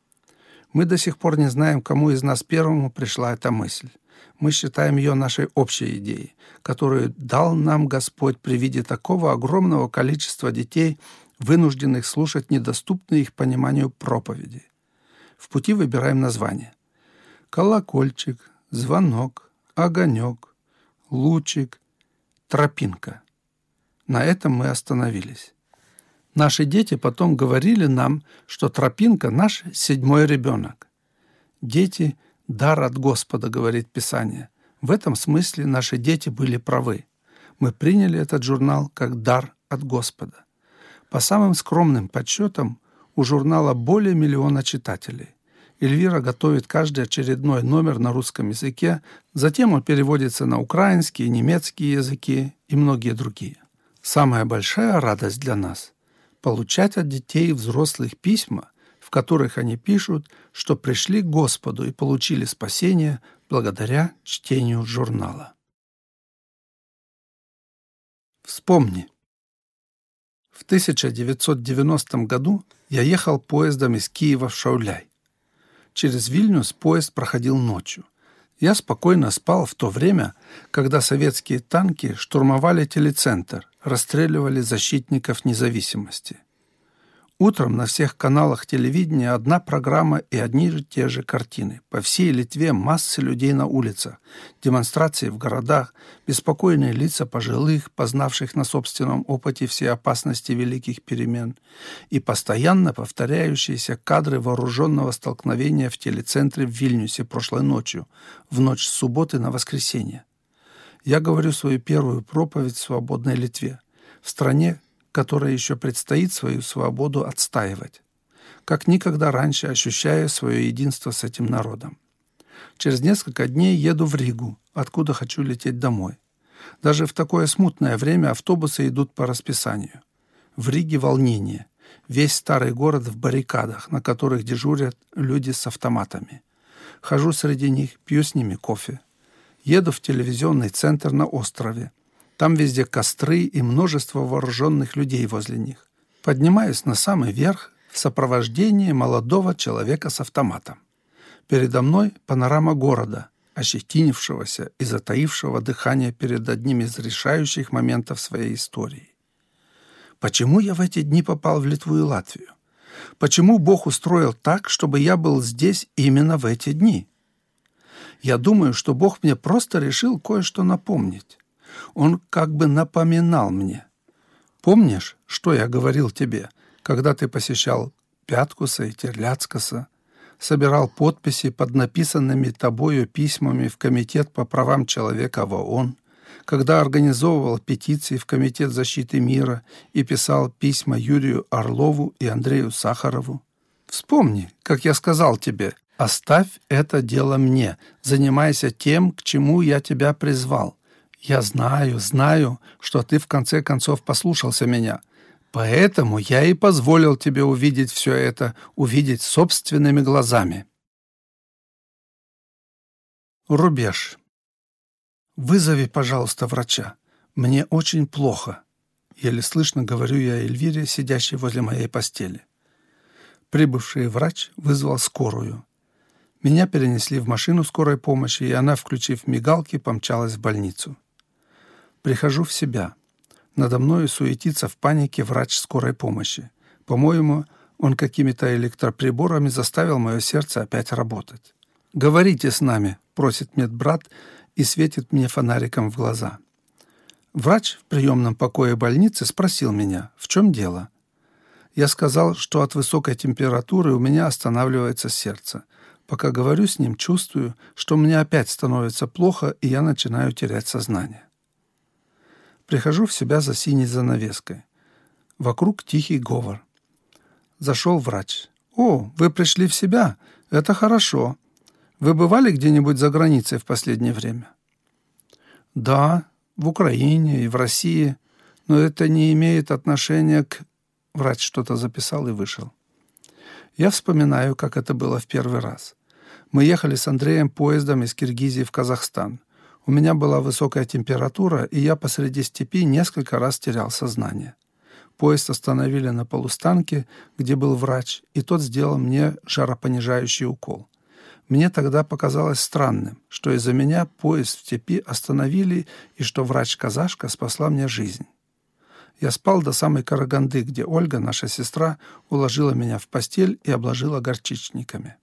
[SPEAKER 1] Мы до сих пор не знаем, кому из нас первому пришла эта мысль. Мы считаем ее нашей общей идеей, которую дал нам Господь при виде такого огромного количества детей, вынужденных слушать недоступные их пониманию проповеди. В пути выбираем название. Колокольчик, звонок, огонек, лучик, тропинка. На этом мы остановились. Наши дети потом говорили нам, что тропинка – наш 7-й ребенок. Дети – дар от Господа, говорит Писание. В этом смысле наши дети были правы. Мы приняли этот журнал как дар от Господа. По самым скромным подсчетам, у журнала более 1 миллиона читателей. Эльвира готовит каждый очередной номер на русском языке, затем он переводится на украинский, немецкий языки и многие другие. Самая большая радость для нас – получать от детей и взрослых письма, в которых они пишут, что пришли к Господу и получили спасение благодаря чтению журнала. Вспомни. В 1990 году я ехал поездом из Киева в Шауляй. Через Вильнюс поезд проходил ночью. Я спокойно спал в то время, когда советские танки штурмовали телецентр, расстреливали защитников независимости. Утром на всех каналах телевидения одна программа и одни же те же картины. По всей Литве массы людей на улицах, демонстрации в городах, беспокойные лица пожилых, познавших на собственном опыте все опасности великих перемен, и постоянно повторяющиеся кадры вооруженного столкновения в телецентре в Вильнюсе прошлой ночью, в ночь с субботы на воскресенье. Я говорю свою первую проповедь в свободной Литве, в стране, которая еще предстоит свою свободу отстаивать. Как никогда раньше ощущаю свое единство с этим народом. Через несколько дней еду в Ригу, откуда хочу лететь домой. Даже в такое смутное время автобусы идут по расписанию. В Риге волнение. Весь старый город в баррикадах, на которых дежурят люди с автоматами. Хожу среди них, пью с ними кофе. Еду в телевизионный центр на острове. Там везде костры и множество вооруженных людей возле них. Поднимаюсь на самый верх в сопровождении молодого человека с автоматом. Передо мной панорама города, ощетинившегося и затаившего дыхание перед одним из решающих моментов своей истории. Почему я в эти дни попал в Литву и Латвию? Почему Бог устроил так, чтобы я был здесь именно в эти дни? Я думаю, что Бог мне просто решил кое-что напомнить. Он как бы напоминал мне. Помнишь, что я говорил тебе, когда ты посещал Пяткуса и Терляцкаса, собирал подписи под написанными тобою письмами в Комитет по правам человека в ООН, когда организовывал петиции в Комитет защиты мира и писал письма Юрию Орлову и Андрею Сахарову? Вспомни, как я сказал тебе, оставь это дело мне, занимайся тем, к чему я тебя призвал. Я знаю, что ты в конце концов послушался меня. Поэтому я и позволил тебе увидеть все это, увидеть собственными глазами. Рубеж. «Вызови, пожалуйста, врача. Мне очень плохо», — еле слышно говорю я Эльвире, сидящей возле моей постели. Прибывший врач вызвал скорую. Меня перенесли в машину скорой помощи, и она, включив мигалки, помчалась в больницу. Прихожу в себя. Надо мною суетится в панике врач скорой помощи. По-моему, он какими-то электроприборами заставил мое сердце опять работать. «Говорите с нами», — просит медбрат и светит мне фонариком в глаза. Врач в приемном покое больницы спросил меня, в чем дело. Я сказал, что от высокой температуры у меня останавливается сердце. Пока говорю с ним, чувствую, что мне опять становится плохо, и я начинаю терять сознание. Прихожу в себя за синей занавеской. Вокруг тихий говор. Зашел врач. «О, вы пришли в себя? Это хорошо. Вы бывали где-нибудь за границей в последнее время?» «Да, в Украине и в России, но это не имеет отношения к...» Врач что-то записал и вышел. Я вспоминаю, как это было в первый раз. Мы ехали с Андреем поездом из Киргизии в Казахстан. У меня была высокая температура, и я посреди степи несколько раз терял сознание. Поезд остановили на полустанке, где был врач, и тот сделал мне жаропонижающий укол. Мне тогда показалось странным, что из-за меня поезд в степи остановили, и что врач-казашка спасла мне жизнь. Я спал до самой Караганды, где Ольга, наша сестра, уложила меня в постель и обложила горчичниками.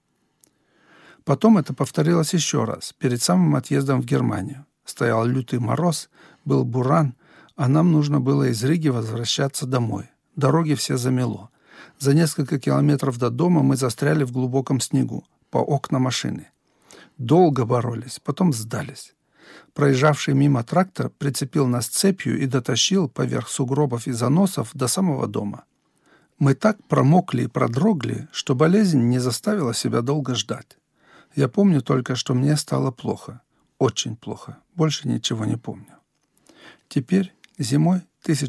[SPEAKER 1] Потом это повторилось еще раз, перед самым отъездом в Германию. Стоял лютый мороз, был буран, а нам нужно было из Риги возвращаться домой. Дороги все замело. За несколько километров до дома мы застряли в глубоком снегу, по окна машины. Долго боролись, потом сдались. Проезжавший мимо трактор прицепил нас цепью и дотащил поверх сугробов и заносов до самого дома. Мы так промокли и продрогли, что болезнь не заставила себя долго ждать. Я помню только, что мне стало плохо. Очень плохо. Больше ничего не помню. Теперь, зимой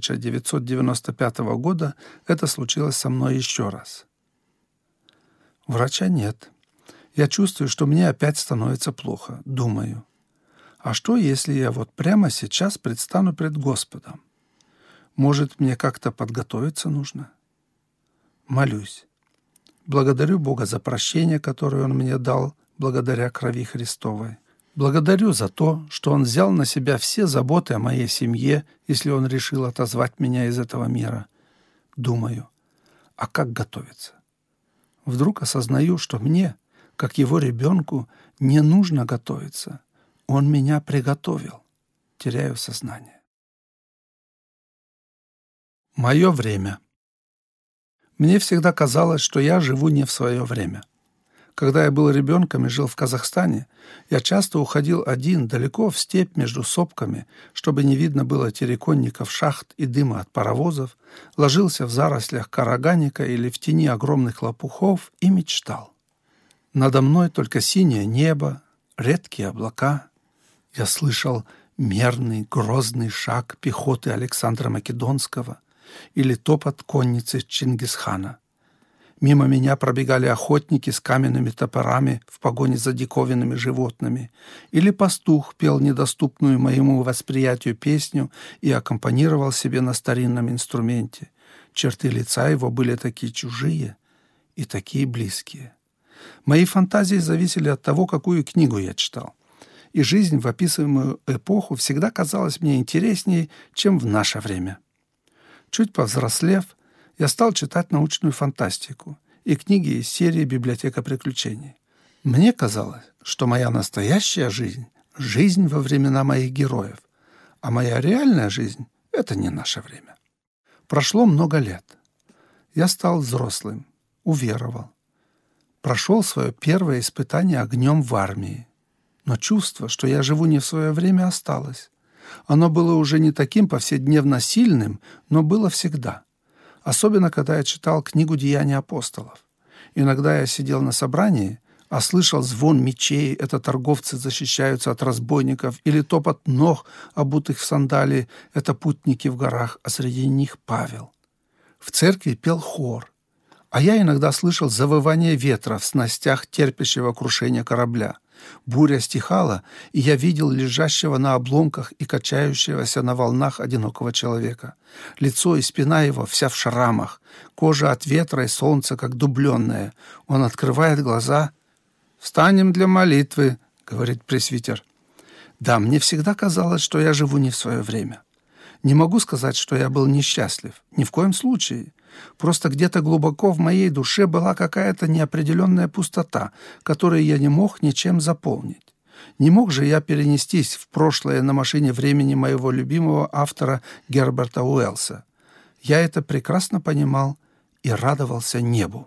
[SPEAKER 1] 1995 года, это случилось со мной еще раз. Врача нет. Я чувствую, что мне опять становится плохо. Думаю, а что, если я вот прямо сейчас предстану пред Господом? Может, мне как-то подготовиться нужно? Молюсь. Благодарю Бога за прощение, которое Он мне дал благодаря крови Христовой. Благодарю за то, что Он взял на себя все заботы о моей семье, если Он решил отозвать меня из этого мира. Думаю, а как готовиться? Вдруг осознаю, что мне, как Его ребенку, не нужно готовиться. Он меня приготовил. Теряю сознание. Мое время. Мне всегда казалось, что я живу не в свое время. Когда я был ребенком и жил в Казахстане, я часто уходил один далеко в степь между сопками, чтобы не видно было терриконников шахт и дыма от паровозов, ложился в зарослях караганика или в тени огромных лопухов и мечтал. Надо мной только синее небо, редкие облака. Я слышал мерный, грозный шаг пехоты Александра Македонского или топот конницы Чингисхана. Мимо меня пробегали охотники с каменными топорами в погоне за диковинными животными, или пастух пел недоступную моему восприятию песню и аккомпанировал себе на старинном инструменте. Черты лица его были такие чужие и такие близкие. Мои фантазии зависели от того, какую книгу я читал. И жизнь в описываемую эпоху всегда казалась мне интереснее, чем в наше время. Чуть повзрослев, я стал читать научную фантастику и книги из серии «Библиотека приключений». Мне казалось, что моя настоящая жизнь – жизнь во времена моих героев, а моя реальная жизнь – это не наше время. Прошло много лет. Я стал взрослым, уверовал. Прошел свое первое испытание огнем в армии. Но чувство, что я живу не в свое время, осталось. Оно было уже не таким повседневно сильным, но было всегда. Особенно, когда я читал книгу «Деяния апостолов». Иногда я сидел на собрании, а слышал звон мечей, это торговцы защищаются от разбойников, или топот ног, обутых в сандалии, это путники в горах, а среди них Павел. В церкви пел хор, а я иногда слышал завывание ветра в снастях терпящего крушения корабля. Буря стихала, и я видел лежащего на обломках и качающегося на волнах одинокого человека. Лицо и спина его вся в шрамах, кожа от ветра и солнца, как дубленная. Он открывает глаза. «Встанем для молитвы», — говорит пресвитер. Да, мне всегда казалось, что я живу не в свое время. Не могу сказать, что я был несчастлив. Ни в коем случае. Просто где-то глубоко в моей душе была какая-то неопределенная пустота, которую я не мог ничем заполнить. Не мог же я перенестись в прошлое на машине времени моего любимого автора Герберта Уэллса. Я это прекрасно понимал и радовался небу.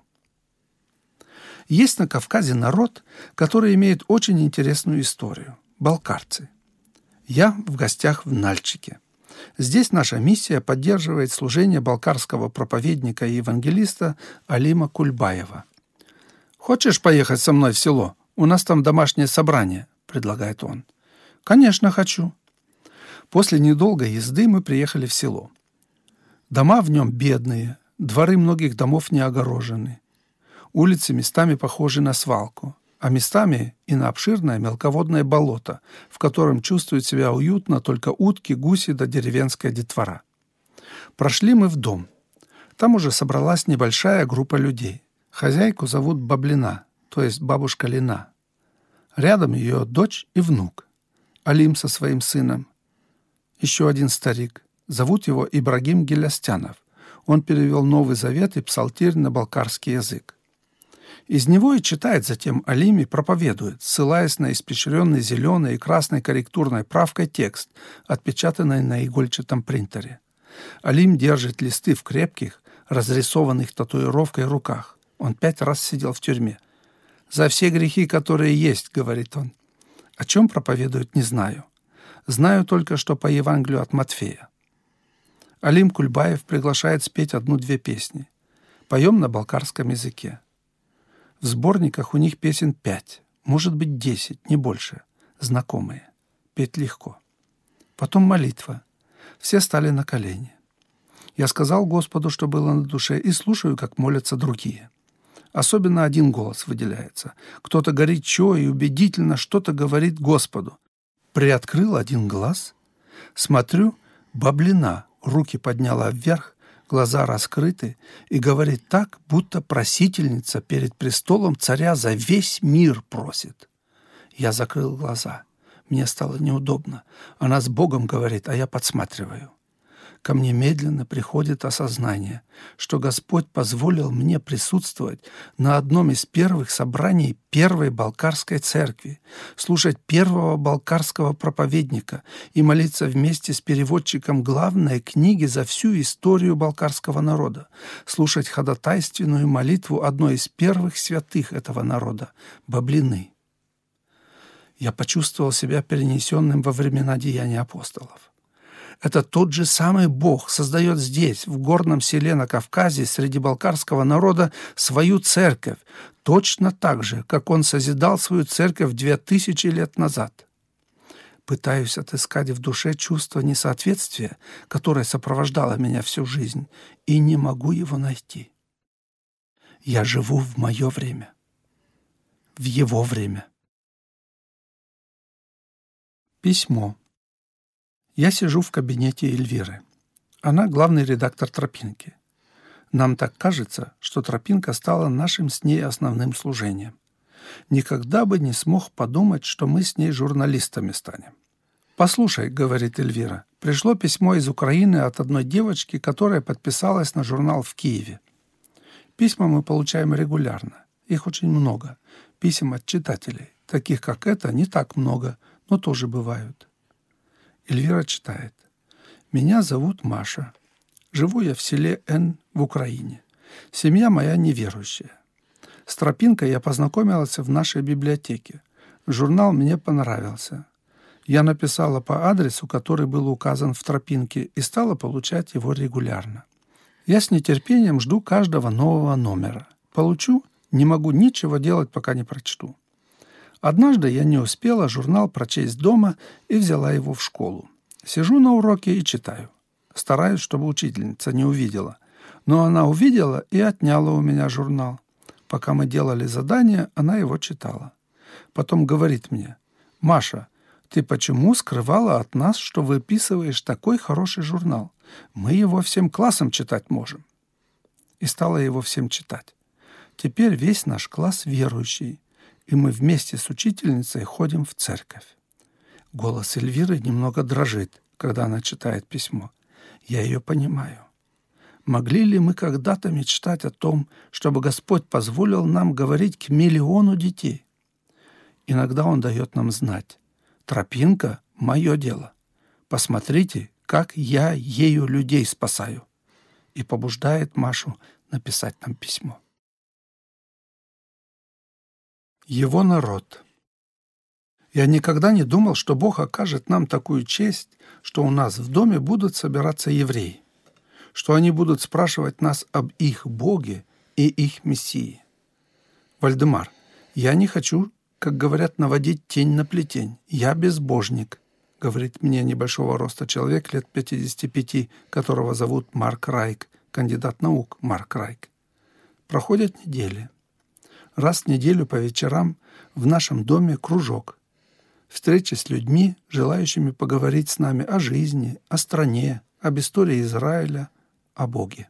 [SPEAKER 1] Есть на Кавказе народ, который имеет очень интересную историю – балкарцы. Я в гостях в Нальчике. Здесь наша миссия поддерживает служение балкарского проповедника и евангелиста Алима Кульбаева. «Хочешь поехать со мной в село? У нас там домашнее собрание», — предлагает он. «Конечно, хочу». После недолгой езды мы приехали в село. Дома в нем бедные, дворы многих домов не огорожены. Улицы местами похожи на свалку, а местами и на обширное мелководное болото, в котором чувствуют себя уютно только утки, гуси да деревенская детвора. Прошли мы в дом. Там уже собралась небольшая группа людей. Хозяйку зовут Баблина, то есть бабушка Лина. Рядом ее дочь и внук. Алим со своим сыном. Еще один старик. Зовут его Ибрагим Гелястянов. Он перевел Новый Завет и Псалтирь на балкарский язык. Из него и читает затем Алим и проповедует, ссылаясь на испещренный зеленой и красной корректурной правкой текст, отпечатанный на игольчатом принтере. Алим держит листы в крепких, разрисованных татуировкой руках. Он 5 раз сидел в тюрьме. «За все грехи, которые есть», — говорит он. О чем проповедует, не знаю. Знаю только, что по Евангелию от Матфея. Алим Кульбаев приглашает спеть 1-2 песни. Поем на балкарском языке. В сборниках у них песен 5, может быть 10, не больше. Знакомые. Петь легко. Потом молитва. Все стали на колени. Я сказал Господу, что было на душе, и слушаю, как молятся другие. Особенно один голос выделяется. Кто-то горячо и убедительно что-то говорит Господу. Приоткрыл один глаз. Смотрю, Баблина руки подняла вверх, глаза раскрыты, и говорит так, будто просительница перед престолом царя за весь мир просит. Я закрыл глаза. Мне стало неудобно. Она с Богом говорит, а я подсматриваю. Ко мне медленно приходит осознание, что Господь позволил мне присутствовать на одном из первых собраний Первой Балкарской церкви, слушать первого балкарского проповедника и молиться вместе с переводчиком главной книги за всю историю балкарского народа, слушать ходатайственную молитву одной из первых святых этого народа – Баблины. Я почувствовал себя перенесенным во времена Деяний апостолов. Это тот же самый Бог создает здесь, в горном селе на Кавказе, среди балкарского народа, свою церковь, точно так же, как Он созидал свою церковь 2000 лет назад. Пытаюсь отыскать в душе чувство несоответствия, которое сопровождало меня всю жизнь, и не могу его найти. Я живу в мое время, в Его время. Письмо. Я сижу в кабинете Эльвиры. Она главный редактор «Тропинки». Нам так кажется, что «Тропинка» стала нашим с ней основным служением. Никогда бы не смог подумать, что мы с ней журналистами станем. «Послушай», — говорит Эльвира, — «пришло письмо из Украины от одной девочки, которая подписалась на журнал в Киеве. Письма мы получаем регулярно. Их очень много. Писем от читателей. Таких, как это, не так много, но тоже бывают». Эльвира читает. «Меня зовут Маша. Живу я в селе Н в Украине. Семья моя неверующая. С Тропинкой я познакомилась в нашей библиотеке. Журнал мне понравился. Я написала по адресу, который был указан в Тропинке, и стала получать его регулярно. Я с нетерпением жду каждого нового номера. Получу, не могу ничего делать, пока не прочту. Однажды я не успела журнал прочесть дома и взяла его в школу. Сижу на уроке и читаю. Стараюсь, чтобы учительница не увидела. Но она увидела и отняла у меня журнал. Пока мы делали задание, она его читала. Потом говорит мне: «Маша, ты почему скрывала от нас, что выписываешь такой хороший журнал? Мы его всем классом читать можем». И стала его всем читать. Теперь весь наш класс верующий, и мы вместе с учительницей ходим в церковь. Голос Эльвиры немного дрожит, когда она читает письмо. Я ее понимаю. Могли ли мы когда-то мечтать о том, чтобы Господь позволил нам говорить к миллиону детей? Иногда Он дает нам знать: «Тропинка — мое дело. Посмотрите, как я ею людей спасаю». И побуждает Машу написать нам письмо. Его народ. Я никогда не думал, что Бог окажет нам такую честь, что у нас в доме будут собираться евреи, что они будут спрашивать нас об их Боге и их Мессии. Вальдемар, я не хочу, как говорят, наводить тень на плетень. Я безбожник, говорит мне небольшого роста человек лет 55, которого зовут Марк Райк, кандидат наук Марк Райк. Проходят недели. Раз в неделю по вечерам в нашем доме кружок. Встречи с людьми, желающими поговорить с нами о жизни, о стране, об истории Израиля, о Боге.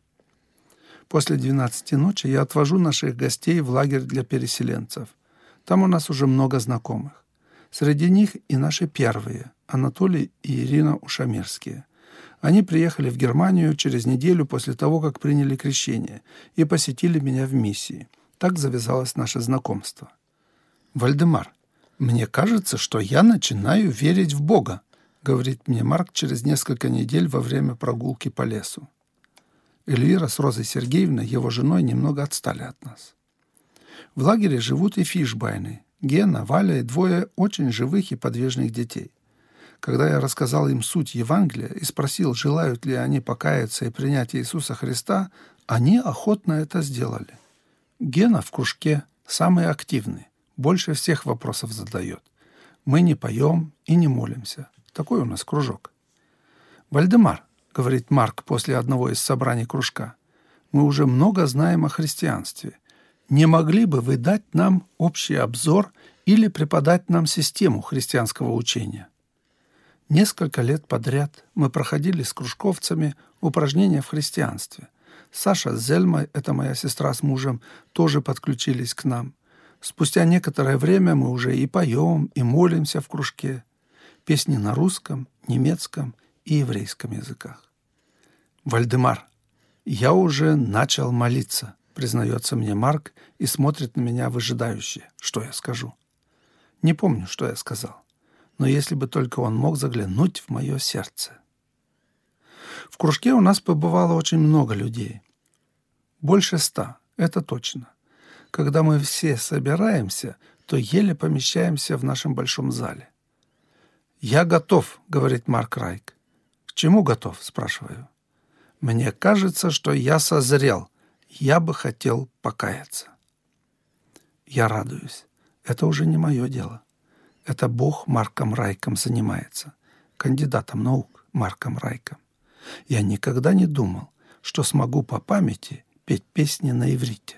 [SPEAKER 1] После 12 ночи я отвожу наших гостей в лагерь для переселенцев. Там у нас уже много знакомых. Среди них и наши первые, Анатолий и Ирина Ушамирские. Они приехали в Германию через неделю после того, как приняли крещение, и посетили меня в миссии. Так завязалось наше знакомство. «Вальдемар, мне кажется, что я начинаю верить в Бога», говорит мне Марк через несколько недель во время прогулки по лесу. Эльвира с Розой Сергеевной, его женой, немного отстали от нас. В лагере живут и Фишбайны, Гена, Валя и двое очень живых и подвижных детей. Когда я рассказал им суть Евангелия и спросил, желают ли они покаяться и принять Иисуса Христа, они охотно это сделали. Гена в кружке самый активный, больше всех вопросов задает. Мы не поем и не молимся. Такой у нас кружок. «Вальдемар», — говорит Марк после одного из собраний кружка, — «мы уже много знаем о христианстве. Не могли бы вы дать нам общий обзор или преподать нам систему христианского учения?» Несколько лет подряд мы проходили с кружковцами упражнения в христианстве. Саша с Зельмой, это моя сестра с мужем, тоже подключились к нам. Спустя некоторое время мы уже и поем, и молимся в кружке. Песни на русском, немецком и еврейском языках. «Вальдемар, я уже начал молиться», признается мне Марк и смотрит на меня выжидающе, что я скажу. Не помню, что я сказал, но если бы только он мог заглянуть в мое сердце. В кружке у нас побывало очень много людей. Больше 100, это точно. Когда мы все собираемся, то еле помещаемся в нашем большом зале. «Я готов», — говорит Марк Райк. «К чему готов?» — спрашиваю. «Мне кажется, что я созрел. Я бы хотел покаяться». Я радуюсь. Это уже не мое дело. Это Бог Марком Райком занимается. Кандидатом наук Марком Райком. Я никогда не думал, что смогу по памяти петь песни на иврите.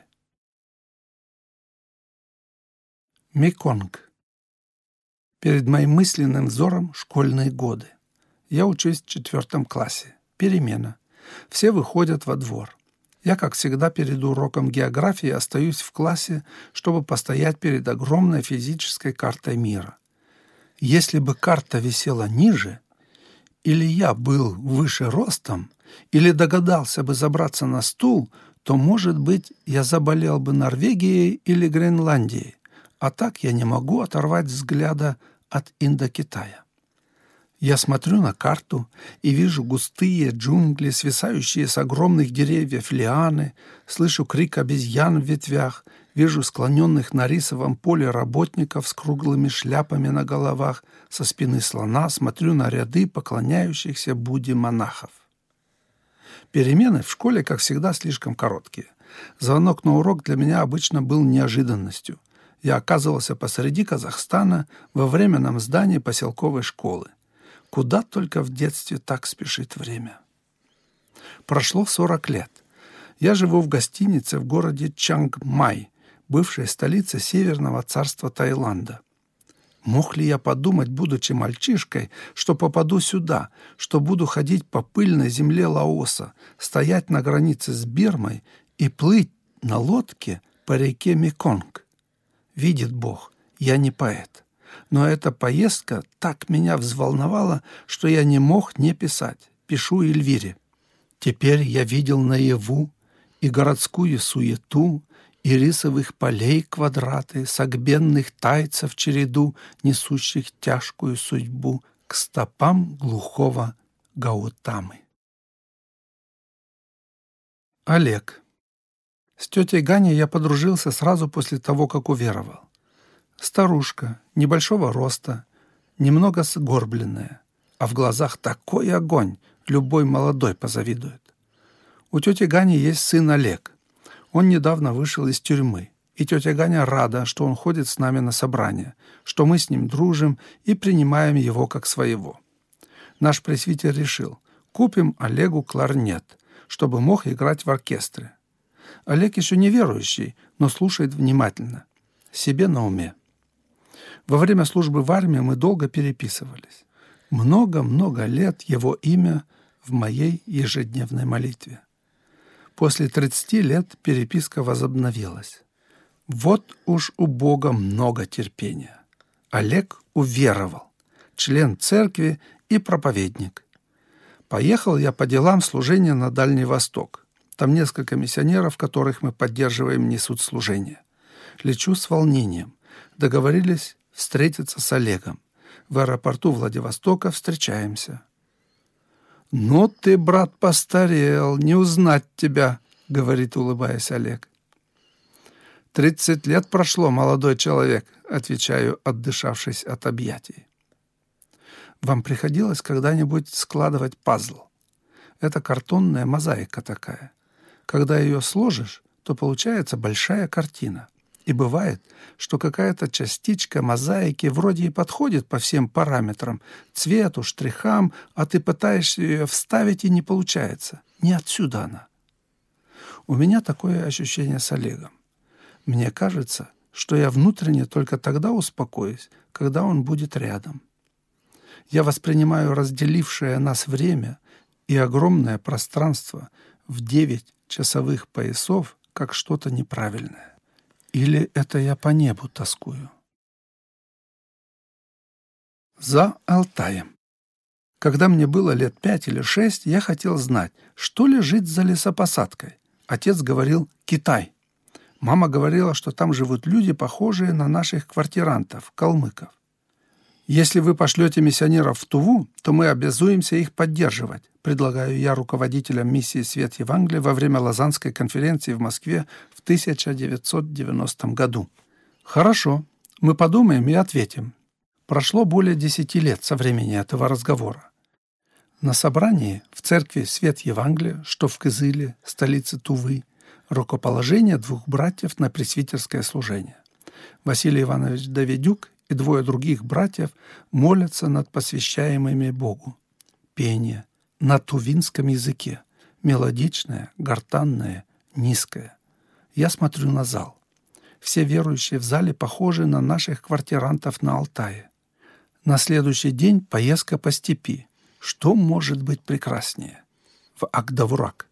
[SPEAKER 1] Меконг. Перед моим мысленным взором школьные годы. Я учусь в 4 классе. Перемена. Все выходят во двор. Я, как всегда, перед уроком географии остаюсь в классе, чтобы постоять перед огромной физической картой мира. Если бы карта висела ниже, или я был выше ростом, или догадался бы забраться на стул, то, может быть, я заболел бы Норвегией или Гренландией, а так я не могу оторвать взгляда от Индокитая. Я смотрю на карту и вижу густые джунгли, свисающие с огромных деревьев лианы, слышу крик обезьян в ветвях, вижу склоненных на рисовом поле работников с круглыми шляпами на головах, со спины слона смотрю на ряды поклоняющихся Будде монахов. Перемены в школе, как всегда, слишком короткие. Звонок на урок для меня обычно был неожиданностью. Я оказывался посреди Казахстана во временном здании поселковой школы. Куда только в детстве так спешит время. Прошло 40 лет. Я живу в гостинице в городе Чангмай, бывшей столице Северного царства Таиланда. Мог ли я подумать, будучи мальчишкой, что попаду сюда, что буду ходить по пыльной земле Лаоса, стоять на границе с Бирмой и плыть на лодке по реке Меконг? Видит Бог, я не поэт. Но эта поездка так меня взволновала, что я не мог не писать. Пишу Эльвире. Теперь я видел наяву и городскую суету, и рисовых полей квадраты, согбенных тайцев череду, несущих тяжкую судьбу к стопам глухого Гаутамы. Олег. С тетей Ганей я подружился сразу после того, как уверовал. Старушка, небольшого роста, немного сгорбленная, а в глазах такой огонь, любой молодой позавидует. У тети Гани есть сын Олег. Он недавно вышел из тюрьмы, и тетя Ганя рада, что он ходит с нами на собрания, что мы с ним дружим и принимаем его как своего. Наш пресвитер решил, купим Олегу кларнет, чтобы мог играть в оркестре. Олег еще не верующий, но слушает внимательно, себе на уме. Во время службы в армии мы долго переписывались. Много-много лет его имя в моей ежедневной молитве. После 30 лет переписка возобновилась. Вот уж у Бога много терпения. Олег уверовал, член церкви и проповедник. Поехал я по делам служения на Дальний Восток. Там несколько миссионеров, которых мы поддерживаем, несут служение. Лечу с волнением. Договорились встретиться с Олегом. В аэропорту Владивостока встречаемся. «Ну ты, брат, постарел, не узнать тебя», — говорит, улыбаясь Олег. 30 лет прошло, молодой человек», — отвечаю, отдышавшись от объятий. «Вам приходилось когда-нибудь складывать пазл? Это картонная мозаика такая. Когда ее сложишь, то получается большая картина. И бывает, что какая-то частичка мозаики вроде и подходит по всем параметрам, цвету, штрихам, а ты пытаешься ее вставить, и не получается. Не отсюда она. У меня такое ощущение с Олегом. Мне кажется, что я внутренне только тогда успокоюсь, когда он будет рядом. Я воспринимаю разделившее нас время и огромное пространство в 9 часовых поясов как что-то неправильное. Или это я по небу тоскую? За Алтаем. Когда мне было лет 5 или 6, я хотел знать, что лежит за лесопосадкой. Отец говорил «Китай». Мама говорила, что там живут люди, похожие на наших квартирантов, калмыков. Если вы пошлете миссионеров в Туву, то мы обязуемся их поддерживать, предлагаю я руководителям миссии «Свет Евангелия» во время Лозаннской конференции в Москве в 1990 году. Хорошо, мы подумаем и ответим. Прошло более 10 лет со времени этого разговора. На собрании в церкви «Свет Евангелия», что в Кызыле, столице Тувы, рукоположение 2 братьев на пресвитерское служение. Василий Иванович Давидюк и 2 других братьев молятся над посвящаемыми Богу. Пение на тувинском языке, мелодичное, гортанное, низкое. Я смотрю на зал. Все верующие в зале похожи на наших квартирантов на Алтае. На следующий день поездка по степи. Что может быть прекраснее? В Агдавурак.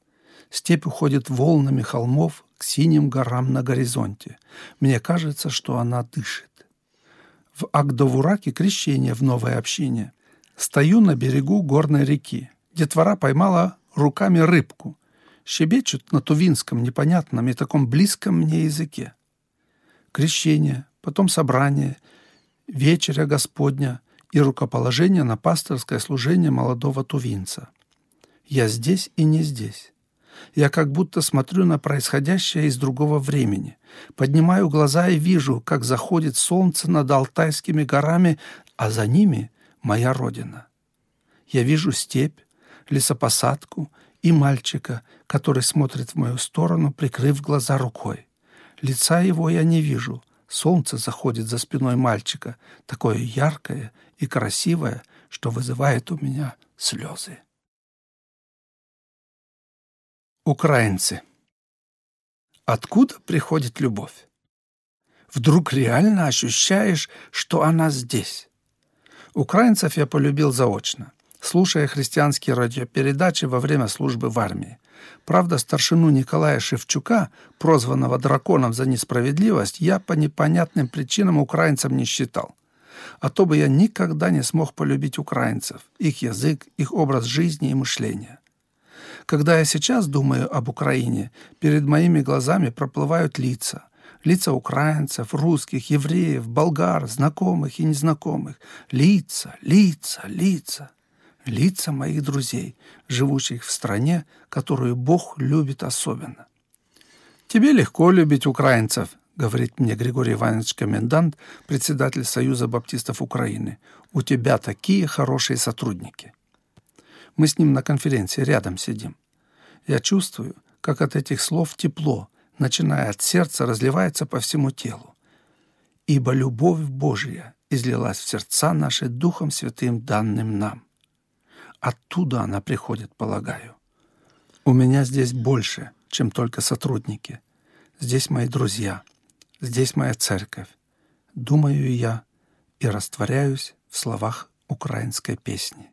[SPEAKER 1] Степь уходит волнами холмов к синим горам на горизонте. Мне кажется, что она дышит. В Агдовураке крещение в новой общине. Стою на берегу горной реки. Детвора поймала руками рыбку. Щебечут на тувинском, непонятном и таком близком мне языке. Крещение, потом собрание, вечеря Господня и рукоположение на пасторское служение молодого тувинца. Я здесь и не здесь. Я как будто смотрю на происходящее из другого времени. Поднимаю глаза и вижу, как заходит солнце над Алтайскими горами, а за ними моя родина. Я вижу степь, лесопосадку и мальчика, который смотрит в мою сторону, прикрыв глаза рукой. Лица его я не вижу. Солнце заходит за спиной мальчика, такое яркое и красивое, что вызывает у меня слезы. Украинцы. Откуда приходит любовь? Вдруг реально ощущаешь, что она здесь. Украинцев я полюбил заочно, слушая христианские радиопередачи во время службы в армии. Правда, старшину Николая Шевчука, прозванного драконом за несправедливость, я по непонятным причинам украинцем не считал. А то бы я никогда не смог полюбить украинцев, их язык, их образ жизни и мышления. Когда я сейчас думаю об Украине, перед моими глазами проплывают лица. Лица украинцев, русских, евреев, болгар, знакомых и незнакомых. Лица, лица, лица. Лица моих друзей, живущих в стране, которую Бог любит особенно. «Тебе легко любить украинцев», — говорит мне Григорий Иванович Комендант, председатель Союза баптистов Украины. «У тебя такие хорошие сотрудники». Мы с ним на конференции рядом сидим. Я чувствую, как от этих слов тепло, начиная от сердца, разливается по всему телу. «Ибо любовь Божия излилась в сердца наши Духом Святым, данным нам». Оттуда она приходит, полагаю. У меня здесь больше, чем только сотрудники. Здесь мои друзья, здесь моя церковь. Думаю я и растворяюсь в словах украинской песни.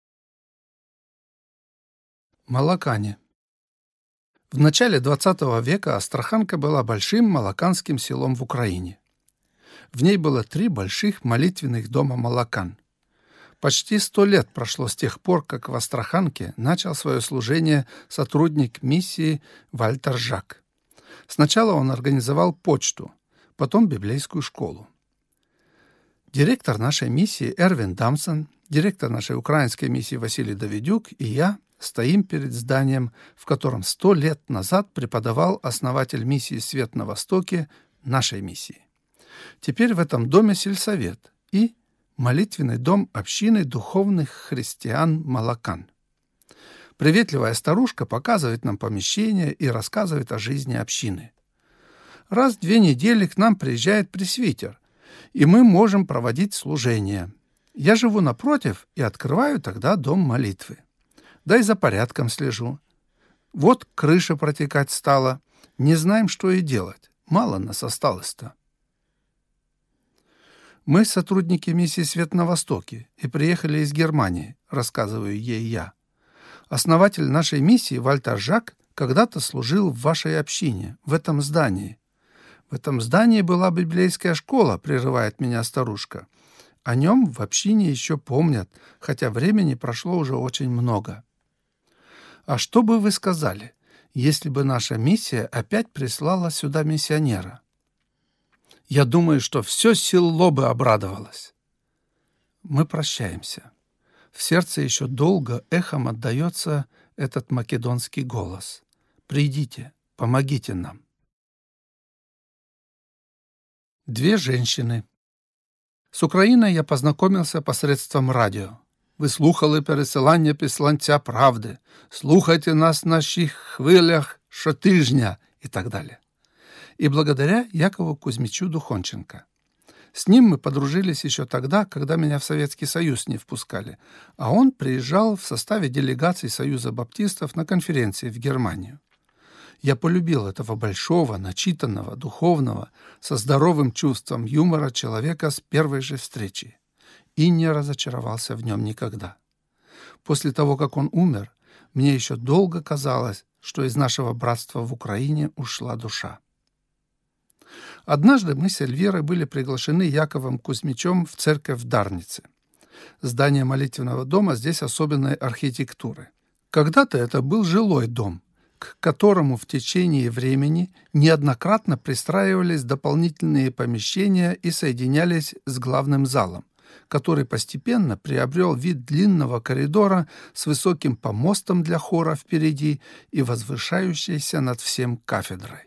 [SPEAKER 1] Молокане. В начале XX века Астраханка была большим молоканским селом в Украине. В ней было 3 больших молитвенных дома молокан. Почти 100 лет прошло с тех пор, как в Астраханке начал свое служение сотрудник миссии Вальтер Жак. Сначала он организовал почту, потом библейскую школу. Директор нашей миссии Эрвин Дамсон, директор нашей украинской миссии Василий Давидюк и я стоим перед зданием, в котором 100 лет назад преподавал основатель миссии «Свет на Востоке» нашей миссии. Теперь в этом доме сельсовет и молитвенный дом общины духовных христиан молокан. Приветливая старушка показывает нам помещение и рассказывает о жизни общины. Раз в 2 недели к нам приезжает пресвитер, и мы можем проводить служение. Я живу напротив и открываю тогда дом молитвы. Да и за порядком слежу. Вот крыша протекать стала. Не знаем, что и делать. Мало нас осталось-то. Мы сотрудники миссии «Свет на Востоке» и приехали из Германии, рассказываю ей я. Основатель нашей миссии Вальтер Жак когда-то служил в вашей общине, в этом здании. В этом здании была библейская школа, прерывает меня старушка. О нем в общине еще помнят, хотя времени прошло уже очень много. А что бы вы сказали, если бы наша миссия опять прислала сюда миссионера? Я думаю, что все село бы обрадовалось. Мы прощаемся. В сердце еще долго эхом отдается этот македонский голос. «Придите, помогите нам». 2 женщины. З Україною я познайомився посредством радіо. Ви слухали пересилання післанця правди. Слухайте нас на наших хвилях щотижня и так далее. И благодаря Якову Кузьмичу Духонченко. С ним мы подружились еще тогда, когда меня в Советский Союз не впускали, а он приезжал в составе делегации Союза баптистов на конференции в Германию. Я полюбил этого большого, начитанного, духовного, со здоровым чувством юмора человека с первой же встречи и не разочаровался в нем никогда. После того, как он умер, Мне еще долго казалось, что из нашего братства в Украине ушла душа. Однажды мы с Эльвирой были приглашены Яковом Кузьмичем в церковь в Дарнице. Здание молитвенного дома здесь особенной архитектуры. Когда-то это был жилой дом, к которому в течение времени неоднократно пристраивались дополнительные помещения и соединялись с главным залом, который постепенно приобрел вид длинного коридора с высоким помостом для хора впереди и возвышающейся над всем кафедрой.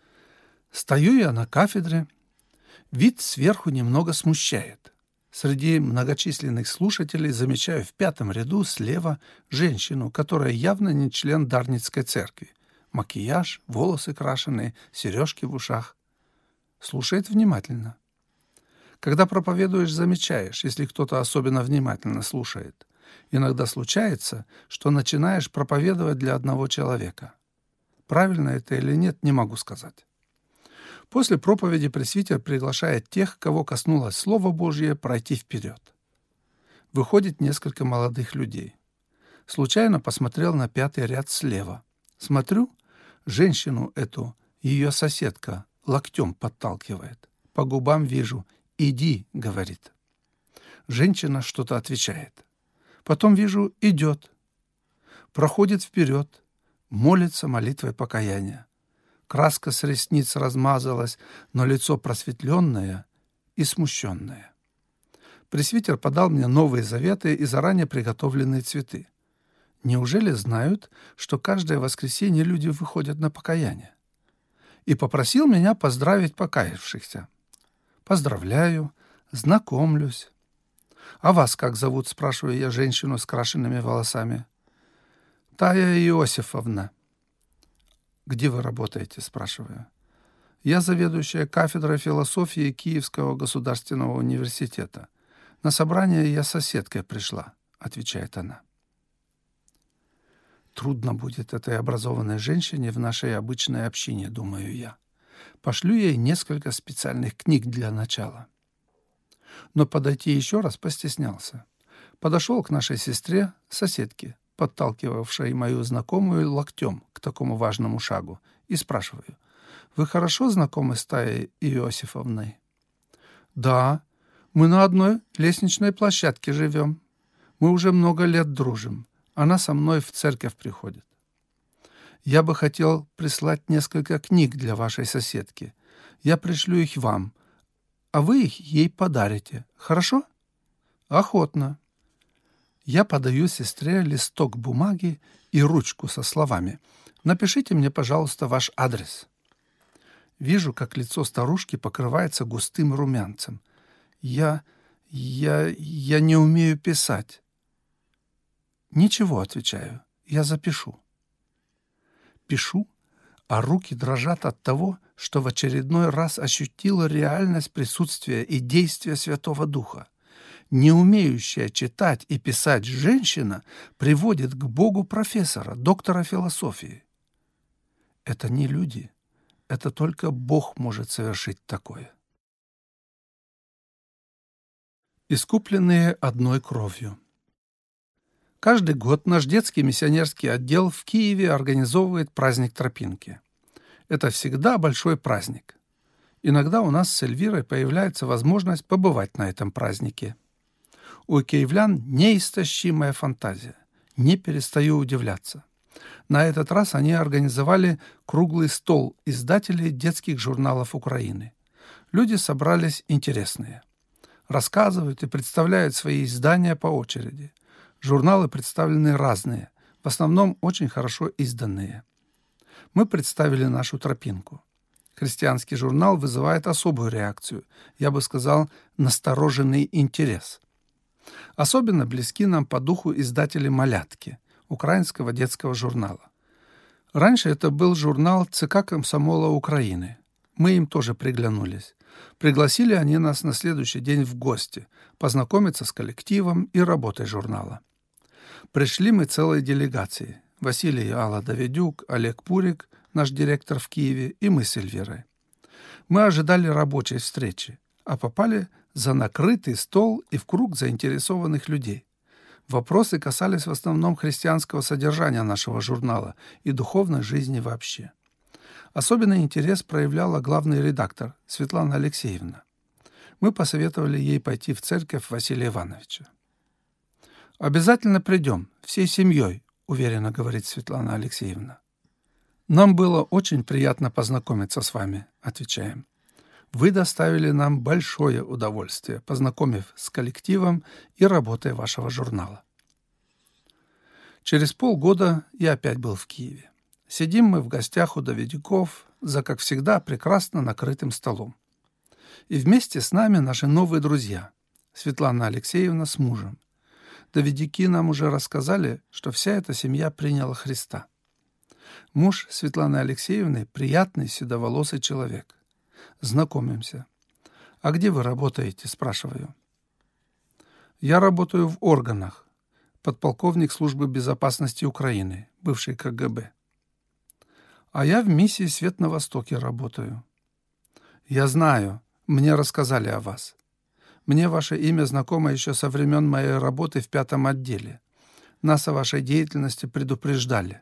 [SPEAKER 1] Стою я на кафедре. Вид сверху немного смущает. Среди многочисленных слушателей замечаю в 5-м ряду слева женщину, которая явно не член Дарницкой церкви. Макияж, волосы крашеные, сережки в ушах. Слушает внимательно. Когда проповедуешь, замечаешь, если кто-то особенно внимательно слушает. Иногда случается, что начинаешь проповедовать для одного человека. Правильно это или нет, не могу сказать. После проповеди пресвитер приглашает тех, кого коснулось Слово Божье, пройти вперед. Выходит несколько молодых людей. Случайно посмотрел на 5-й ряд слева. Смотрю, женщину эту, ее соседка, локтем подталкивает. По губам вижу «иди», говорит. Женщина что-то отвечает. Потом вижу «идет». Проходит вперед, молится молитвой покаяния. Краска с ресниц размазалась, но лицо просветленное и смущенное. Пресвитер подал мне новые заветы и заранее приготовленные цветы. Неужели знают, что каждое воскресенье люди выходят на покаяние? И попросил меня поздравить покаявшихся. Поздравляю, знакомлюсь. «А вас как зовут?» — спрашиваю я женщину с крашенными волосами. «Тая Иосифовна». «Где вы работаете?» — спрашиваю. «Я заведующая кафедрой философии Киевского государственного университета. На собрание я с соседкой пришла», — отвечает она. Трудно будет этой образованной женщине в нашей обычной общине, думаю я. Пошлю ей несколько специальных книг для начала. Но подойти еще раз постеснялся. Подошел к нашей сестре, соседке, подталкивавшей мою знакомую локтем к такому важному шагу, и спрашиваю: «Вы хорошо знакомы с Таей Иосифовной?» «Да, мы на одной лестничной площадке живем. Мы уже много лет дружим. Она со мной в церковь приходит. Я бы хотел прислать несколько книг для вашей соседки. Я пришлю их вам, а вы их ей подарите. Хорошо?» «Охотно». Я подаю сестре листок бумаги и ручку со словами: «Напишите мне, пожалуйста, ваш адрес». Вижу, как лицо старушки покрывается густым румянцем. Я не умею писать. «Ничего», — отвечаю, — «я запишу». Пишу, а руки дрожат от того, что в очередной раз ощутила реальность присутствия и действия Святого Духа. Не умеющая читать и писать женщина приводит к Богу профессора, доктора философии. Это не люди, это только Бог может совершить такое. Искупленные одной кровью. Каждый год наш детский миссионерский отдел в Киеве организовывает праздник Тропинки. Это всегда большой праздник. Иногда у нас с Эльвирой появляется возможность побывать на этом празднике. У киевлян неистощимая фантазия. Не перестаю удивляться. На этот раз они организовали круглый стол издателей детских журналов Украины. Люди собрались интересные. Рассказывают и представляют свои издания по очереди. Журналы представлены разные, в основном очень хорошо изданные. Мы представили нашу тропинку. Христианский журнал вызывает особую реакцию, я бы сказал, настороженный интерес. Особенно близки нам по духу издатели «Малятки» украинского детского журнала. Раньше это был журнал ЦК Комсомола Украины. Мы им тоже приглянулись. Пригласили они нас на следующий день в гости, познакомиться с коллективом и работой журнала. Пришли мы целой делегацией. Василий и Алла Давидюк, Олег Пурик, наш директор в Киеве, и мы с Эльвирой. Мы ожидали рабочей встречи, а попали за накрытый стол и в круг заинтересованных людей. Вопросы касались в основном христианского содержания нашего журнала и духовной жизни вообще. Особенный интерес проявляла главный редактор Светлана Алексеевна. Мы посоветовали ей пойти в церковь Василия Ивановича. «Обязательно придем, всей семьей», — уверенно говорит Светлана Алексеевна. «Нам было очень приятно познакомиться с вами», — отвечаем. «Вы доставили нам большое удовольствие, познакомив с коллективом и работой вашего журнала». Через полгода я опять был в Киеве. Сидим мы в гостях у Давидюков за, как всегда, прекрасно накрытым столом. И вместе с нами наши новые друзья, Светлана Алексеевна с мужем. Давидюки нам уже рассказали, что вся эта семья приняла Христа. Муж Светланы Алексеевны – приятный седоволосый человек. Знакомимся. «А где вы работаете?» – спрашиваю. «Я работаю в органах. Подполковник службы безопасности Украины, бывший КГБ. А я в миссии «Свет на Востоке» работаю. Я знаю, мне рассказали о вас. Мне ваше имя знакомо еще со времен моей работы в 5-м отделе. Нас о вашей деятельности предупреждали».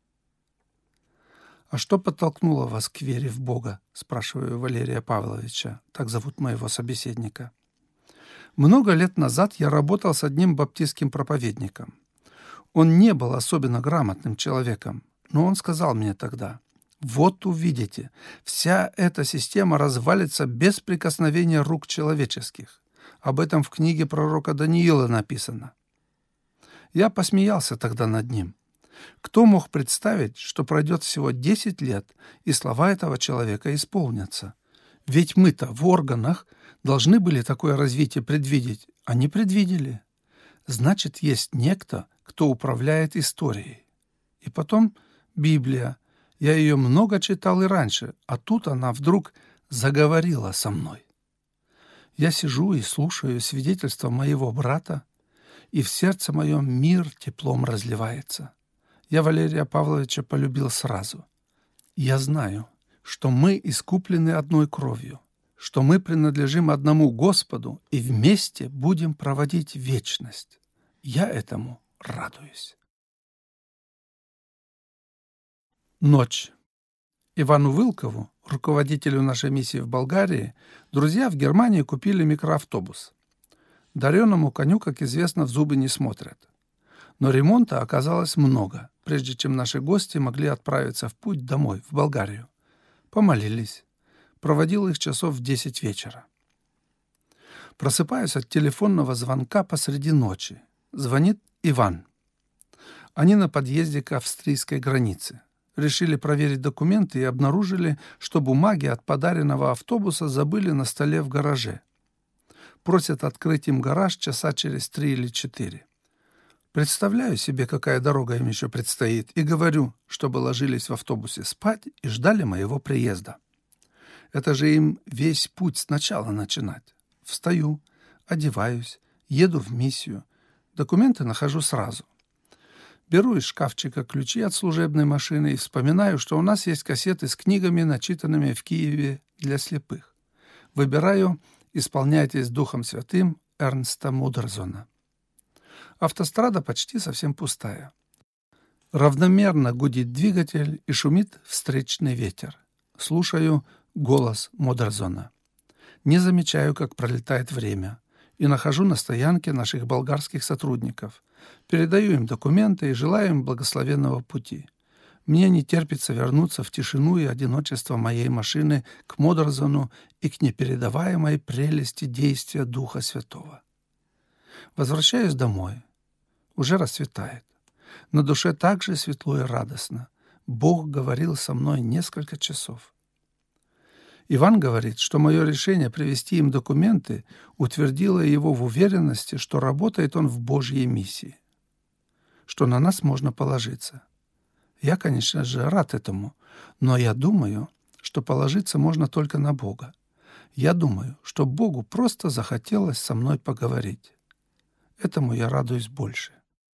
[SPEAKER 1] «А что подтолкнуло вас к вере в Бога?» – спрашиваю Валерия Павловича, так зовут моего собеседника. «Много лет назад я работал с одним баптистским проповедником. Он не был особенно грамотным человеком, но он сказал мне тогда: «Вот увидите, вся эта система развалится без прикосновения рук человеческих. Об этом в книге пророка Даниила написано». Я посмеялся тогда над ним. Кто мог представить, что пройдет всего 10 лет, и слова этого человека исполнятся? Ведь мы-то в органах должны были такое развитие предвидеть, а не предвидели. Значит, есть некто, кто управляет историей. И потом Библия. Я ее много читал и раньше, а тут она вдруг заговорила со мной. Я сижу и слушаю свидетельство моего брата, и в сердце моем мир теплом разливается. Я Валерия Павловича полюбил сразу. Я знаю, что мы искуплены одной кровью, что мы принадлежим одному Господу и вместе будем проводить вечность. Я этому радуюсь. Ночь. Ивану Вылкову, руководителю нашей миссии в Болгарии, друзья в Германии купили микроавтобус. Дареному коню, как известно, в зубы не смотрят. Но ремонта оказалось много, прежде чем наши гости могли отправиться в путь домой, в Болгарию. Помолились. Проводил их часов в 10 вечера. Просыпаюсь от телефонного звонка посреди ночи. Звонит Иван. Они на подъезде к австрийской границе. Решили проверить документы и обнаружили, что бумаги от подаренного автобуса забыли на столе в гараже. Просят открыть им гараж часа через 3 или 4. Представляю себе, какая дорога им еще предстоит, и говорю, чтобы ложились в автобусе спать и ждали моего приезда. Это же им весь путь сначала начинать. Встаю, одеваюсь, еду в миссию. Документы нахожу сразу. Беру из шкафчика ключи от служебной машины и вспоминаю, что у нас есть кассеты с книгами, начитанными в Киеве для слепых. Выбираю «Исполняйтесь Духом Святым» Эрнста Мудерзона. Автострада почти совсем пустая. Равномерно гудит двигатель и шумит встречный ветер. Слушаю голос Мудерзона. Не замечаю, как пролетает время, и нахожу на стоянке наших болгарских сотрудников. Передаю им документы и желаю им благословенного пути. Мне не терпится вернуться в тишину и одиночество моей машины к Мудерзону и к непередаваемой прелести действия Духа Святого. Возвращаюсь домой. Уже расцветает. На душе так же светло и радостно. Бог говорил со мной несколько часов. Иван говорит, что мое решение привезти им документы утвердило его в уверенности, что работает он в Божьей миссии, что на нас можно положиться. Я, конечно же, рад этому, но я думаю, что положиться можно только на Бога. Я думаю, что Богу просто захотелось со мной поговорить. Этому я радуюсь больше.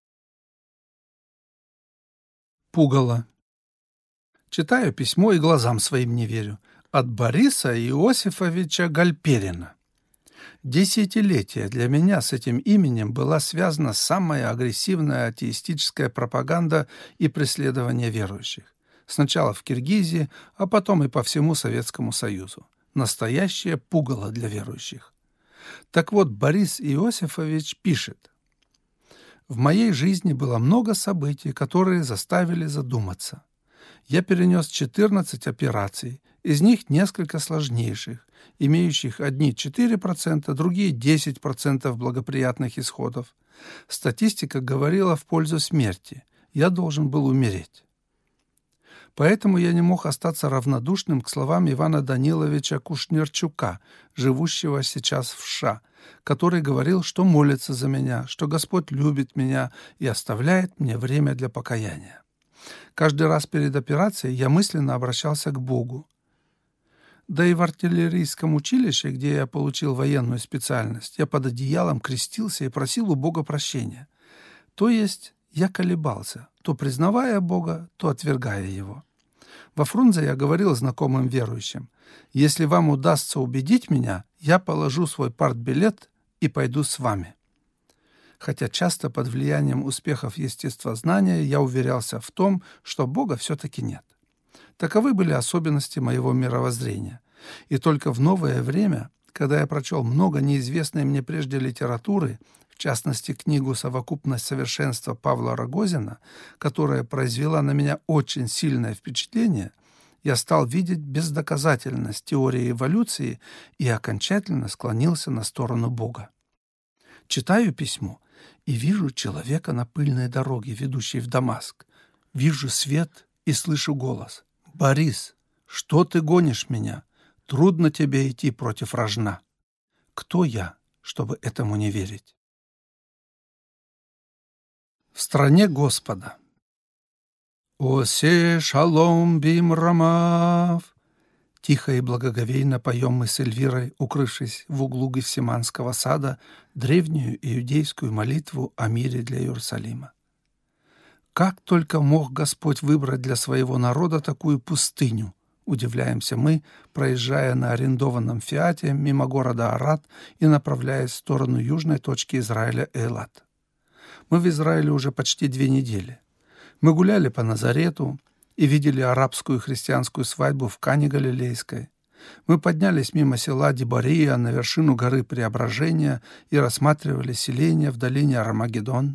[SPEAKER 1] Пугало. Читаю письмо и глазам своим не верю. От Бориса Иосифовича Гальперина. Десятилетия для меня с этим именем была связана самая агрессивная атеистическая пропаганда и преследование верующих. Сначала в Киргизии, а потом и по всему Советскому Союзу. Настоящее пугало для верующих. Так вот, Борис Иосифович пишет: «В моей жизни было много событий, которые заставили задуматься. Я перенес 14 операций, из них несколько сложнейших, имеющих одни 4%, другие 10% благоприятных исходов. Статистика говорила в пользу смерти. Я должен был умереть. Поэтому я не мог остаться равнодушным к словам Ивана Даниловича Кушнерчука, живущего сейчас в США, который говорил, что молится за меня, что Господь любит меня и оставляет мне время для покаяния. Каждый раз перед операцией я мысленно обращался к Богу. Да и в артиллерийском училище, где я получил военную специальность, я под одеялом крестился и просил у Бога прощения. То есть я колебался, то признавая Бога, то отвергая Его. Во Фрунзе я говорил знакомым верующим: «Если вам удастся убедить меня, я положу свой партбилет и пойду с вами». Хотя часто под влиянием успехов естествознания я уверялся в том, что Бога все-таки нет. Таковы были особенности моего мировоззрения. И только в новое время, когда я прочел много неизвестной мне прежде литературы, в частности книгу «Совокупность совершенства» Павла Рогозина, которая произвела на меня очень сильное впечатление, я стал видеть бездоказательность теории эволюции и окончательно склонился на сторону Бога. Читаю письмо и вижу человека на пыльной дороге, ведущей в Дамаск. Вижу свет и слышу голос: «Борис, что ты гонишь меня? Трудно тебе идти против рожна». Кто я, чтобы этому не верить? В стране Господа. «Осе шалом бим рамав». Тихо и благоговейно поем мы с Эльвирой, укрывшись в углу Гефсиманского сада, древнюю иудейскую молитву о мире для Иерусалима. Как только мог Господь выбрать для своего народа такую пустыню, удивляемся мы, проезжая на арендованном «Фиате» мимо города Арат и направляясь в сторону южной точки Израиля Эйлат. Мы в Израиле уже почти 2 недели. Мы гуляли по Назарету и видели арабскую христианскую свадьбу в Кане Галилейской. Мы поднялись мимо села Дебория на вершину горы Преображения и рассматривали селение в долине Армагеддон.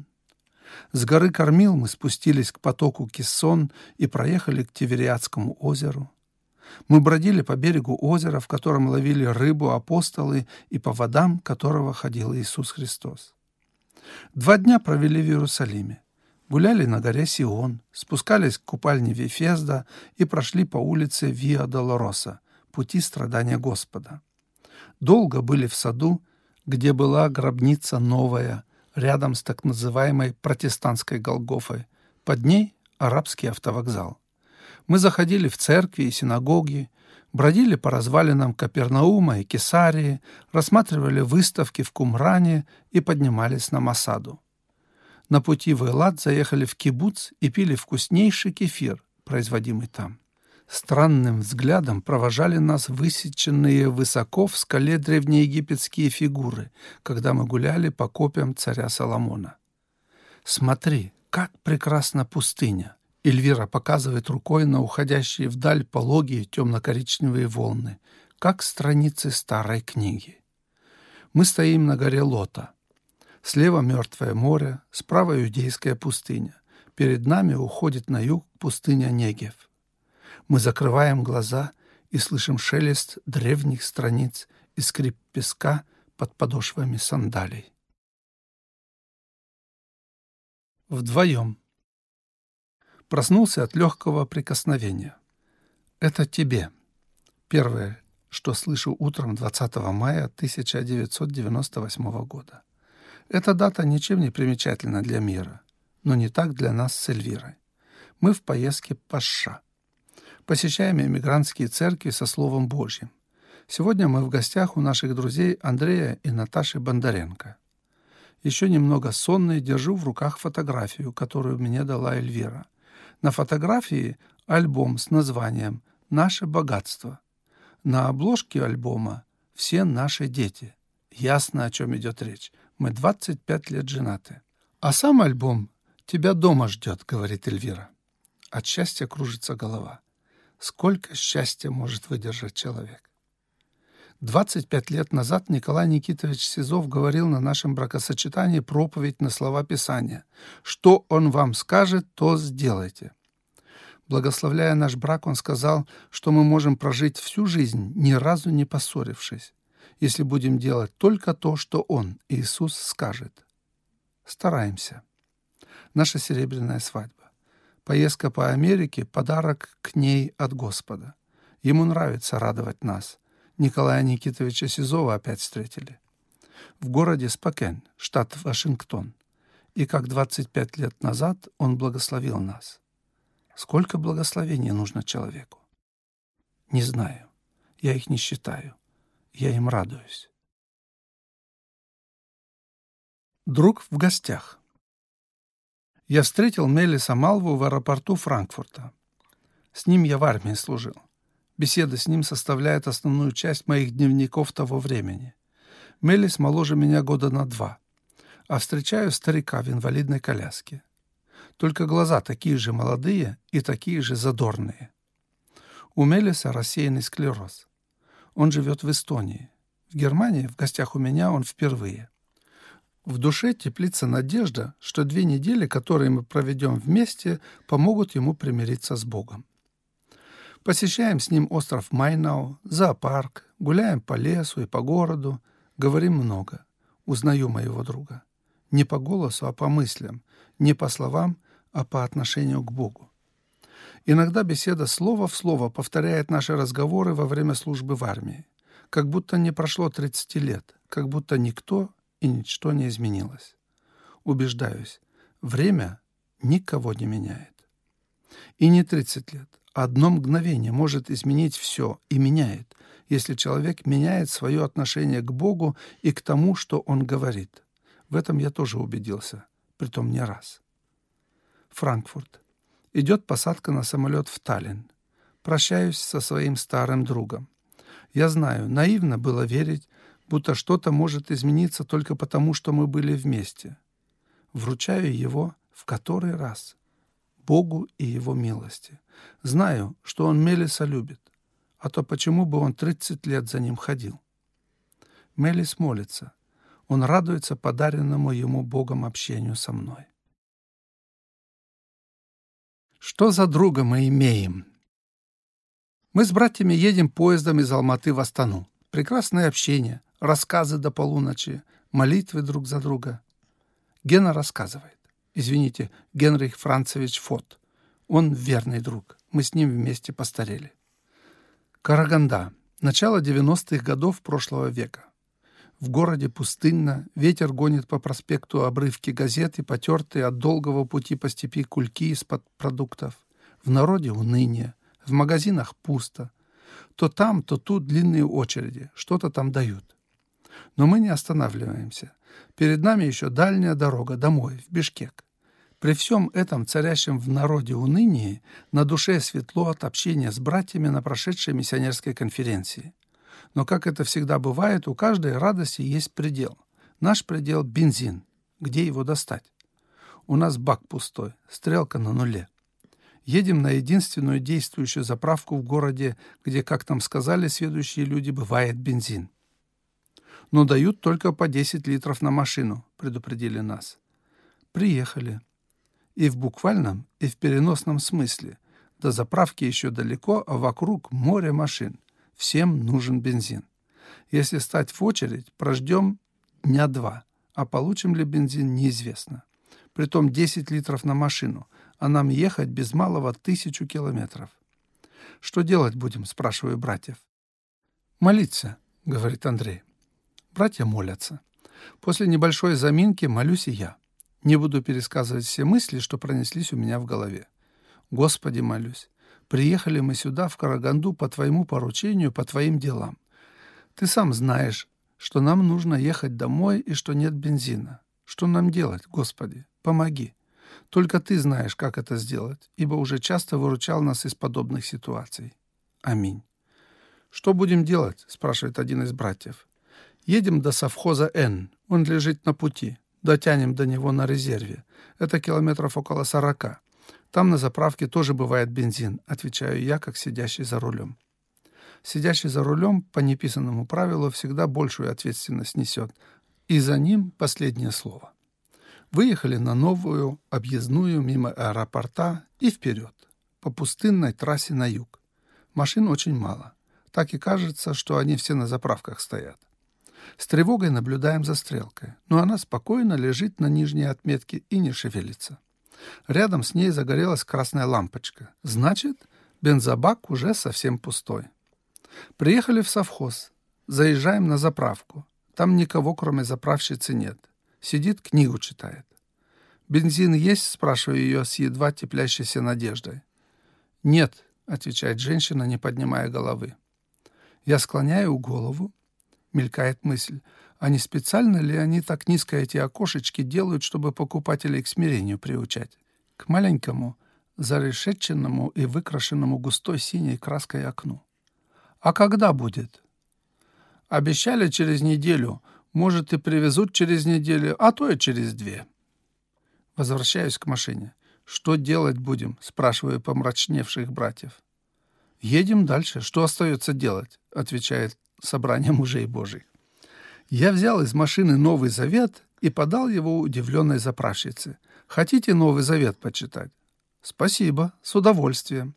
[SPEAKER 1] С горы Кормил мы спустились к потоку Киссон и проехали к Тивериадскому озеру. Мы бродили по берегу озера, в котором ловили рыбу апостолы, и по водам которого ходил Иисус Христос. 2 дня провели в Иерусалиме. Гуляли на горе Сион, спускались к купальне Вифезда и прошли по улице Виа-Долороса, пути страдания Господа. Долго были в саду, где была гробница новая, рядом с так называемой протестантской Голгофой. Под ней арабский автовокзал. Мы заходили в церкви и синагоги, бродили по развалинам Капернаума и Кесарии, рассматривали выставки в Кумране и поднимались на Масаду. На пути в Элат заехали в кибуц и пили вкуснейший кефир, производимый там. Странным взглядом провожали нас высеченные высоко в скале древнеегипетские фигуры, когда мы гуляли по копьям царя Соломона. «Смотри, как прекрасна пустыня!» Эльвира показывает рукой на уходящие вдаль пологие темно-коричневые волны, как страницы старой книги. Мы стоим на горе Лота. Слева Мертвое море, справа Иудейская пустыня. Перед нами уходит на юг пустыня Негев. Мы закрываем глаза и слышим шелест древних страниц и скрип песка под подошвами сандалий. Вдвоем. Проснулся от легкого прикосновения. Это тебе. Первое, что слышу утром 20 мая 1998 года. Эта дата ничем не примечательна для мира, но не так для нас с Эльвирой. Мы в поездке по США. Посещаем эмигрантские церкви со Словом Божьим. Сегодня мы в гостях у наших друзей Андрея и Наташи Бондаренко. Еще немного сонный, держу в руках фотографию, которую мне дала Эльвира. На фотографии альбом с названием «Наше богатство». На обложке альбома «Все наши дети». Ясно, о чем идет речь. Мы 25 лет женаты. А сам альбом тебя дома ждет, говорит Эльвира. От счастья кружится голова. Сколько счастья может выдержать человек? 25 лет назад Николай Никитович Сизов говорил на нашем бракосочетании проповедь на слова Писания. «Что он вам скажет, то сделайте». Благословляя наш брак, он сказал, что мы можем прожить всю жизнь, ни разу не поссорившись, если будем делать только то, что он, Иисус, скажет. Стараемся. Наша серебряная свадьба. Поездка по Америке – подарок к ней от Господа. Ему нравится радовать нас. Николая Никитовича Сизова опять встретили. В городе Спокен, штат Вашингтон. И как 25 лет назад он благословил нас. Сколько благословений нужно человеку? Не знаю. Я их не считаю. Я им радуюсь. Друг в гостях. Я встретил Мелиса Малву в аэропорту Франкфурта. С ним я в армии служил. Беседа с ним составляет основную часть моих дневников того времени. Мелис моложе меня года на 2, а встречаю старика в инвалидной коляске. Только глаза такие же молодые и такие же задорные. У Мелиса рассеянный склероз. Он живет в Эстонии. В Германии, в гостях у меня, он впервые. В душе теплится надежда, что 2 недели, которые мы проведем вместе, помогут ему примириться с Богом. Посещаем с ним остров Майнау, зоопарк, гуляем по лесу и по городу, говорим много. Узнаю моего друга. Не по голосу, а по мыслям, не по словам, а по отношению к Богу. Иногда беседа слово в слово повторяет наши разговоры во время службы в армии, как будто не прошло 30 лет, как будто никто и ничто не изменилось. Убеждаюсь, время никого не меняет. И не 30 лет. Одно мгновение может изменить все и меняет, если человек меняет свое отношение к Богу и к тому, что Он говорит. В этом я тоже убедился, притом не раз. Франкфурт. Идет посадка на самолет в Таллин. Прощаюсь со своим старым другом. Я знаю, наивно было верить, будто что-то может измениться только потому, что мы были вместе. Вручаю его в который раз Богу и Его милости. Знаю, что он Мелиса любит, а то почему бы он 30 лет за ним ходил? Мелис молится. Он радуется подаренному ему Богом общению со мной. Что за друга мы имеем? Мы с братьями едем поездом из Алматы в Астану. Прекрасное общение, рассказы до полуночи, молитвы друг за друга. Гена рассказывает. Извините, Генрих Францевич Фот. Он верный друг. Мы с ним вместе постарели. Караганда. Начало 90-х годов прошлого века. В городе пустынно, ветер гонит по проспекту обрывки газет и потертые от долгого пути по степи кульки из-под продуктов. В народе уныние, в магазинах пусто. То там, то тут длинные очереди, что-то там дают. Но мы не останавливаемся. Перед нами еще дальняя дорога домой, в Бишкек. При всем этом царящем в народе унынии на душе светло от общения с братьями на прошедшей миссионерской конференции. Но, как это всегда бывает, у каждой радости есть предел. Наш предел – бензин. Где его достать? У нас бак пустой, стрелка на нуле. Едем на единственную действующую заправку в городе, где, как нам сказали сведущие люди, бывает бензин. Но дают только по 10 литров на машину, предупредили нас. Приехали. И в буквальном, и в переносном смысле. До заправки еще далеко, а вокруг море машин. Всем нужен бензин. Если стать в очередь, прождем 2 дня, а получим ли бензин, неизвестно. Притом 10 литров на машину, а нам ехать без малого 1000 километров. «Что делать будем?» – спрашиваю братьев. «Молиться», – говорит Андрей. Братья молятся. После небольшой заминки молюсь и я. Не буду пересказывать все мысли, что пронеслись у меня в голове. Господи, молюсь, приехали мы сюда, в Караганду, по Твоему поручению, по Твоим делам. Ты сам знаешь, что нам нужно ехать домой и что нет бензина. Что нам делать, Господи? Помоги. Только Ты знаешь, как это сделать, ибо уже часто выручал нас из подобных ситуаций. Аминь. «Что будем делать?» – спрашивает один из братьев. Едем до совхоза Н. Он лежит на пути. Дотянем до него на резерве. Это километров около 40. Там на заправке тоже бывает бензин, отвечаю я, как сидящий за рулем. Сидящий за рулем по неписанному правилу всегда большую ответственность несет. И за ним последнее слово. Выехали на новую объездную мимо аэропорта и вперед, по пустынной трассе на юг. Машин очень мало. Так и кажется, что они все на заправках стоят. С тревогой наблюдаем за стрелкой, но она спокойно лежит на нижней отметке и не шевелится. Рядом с ней загорелась красная лампочка. Значит, бензобак уже совсем пустой. Приехали в совхоз. Заезжаем на заправку. Там никого, кроме заправщицы, нет. Сидит, книгу читает. «Бензин есть?» — спрашиваю ее с едва теплящейся надеждой. «Нет», — отвечает женщина, не поднимая головы. Я склоняю голову. Мелькает мысль, а не специально ли они так низко эти окошечки делают, чтобы покупателей к смирению приучать? К маленькому, зарешетченному и выкрашенному густой синей краской окну. «А когда будет?» «Обещали через неделю. Может, и привезут через неделю, а то и через 2». Возвращаюсь к машине. «Что делать будем?» — спрашиваю помрачневших братьев. «Едем дальше. Что остается делать?» — отвечает собрание мужей Божьих. Я взял из машины Новый Завет и подал его удивленной заправщице. «Хотите Новый Завет почитать?» «Спасибо, с удовольствием».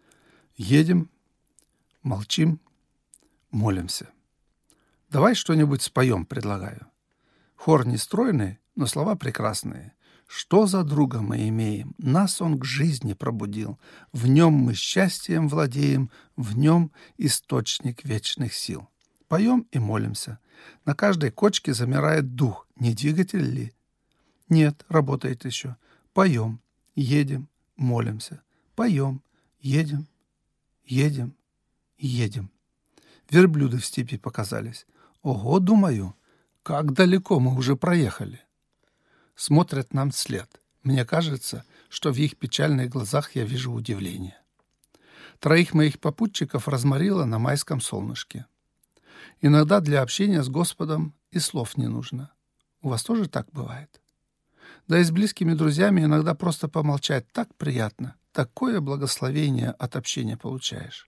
[SPEAKER 1] Едем, молчим, молимся. «Давай что-нибудь споем», — предлагаю. Хор не стройный, но слова прекрасные. «Что за друга мы имеем? Нас он к жизни пробудил. В нем мы счастьем владеем, в нем источник вечных сил». Поем и молимся. На каждой кочке замирает дух. Не двигатель ли? Нет, работает еще. Поем, едем, молимся. Поем, едем, едем, едем. Верблюды в степи показались. Ого, думаю, как далеко мы уже проехали. Смотрят нам вслед. Мне кажется, что в их печальных глазах я вижу удивление. 3 моих попутчиков разморило на майском солнышке. Иногда для общения с Господом и слов не нужно. У вас тоже так бывает? Да и с близкими друзьями иногда просто помолчать так приятно. Такое благословение от общения получаешь.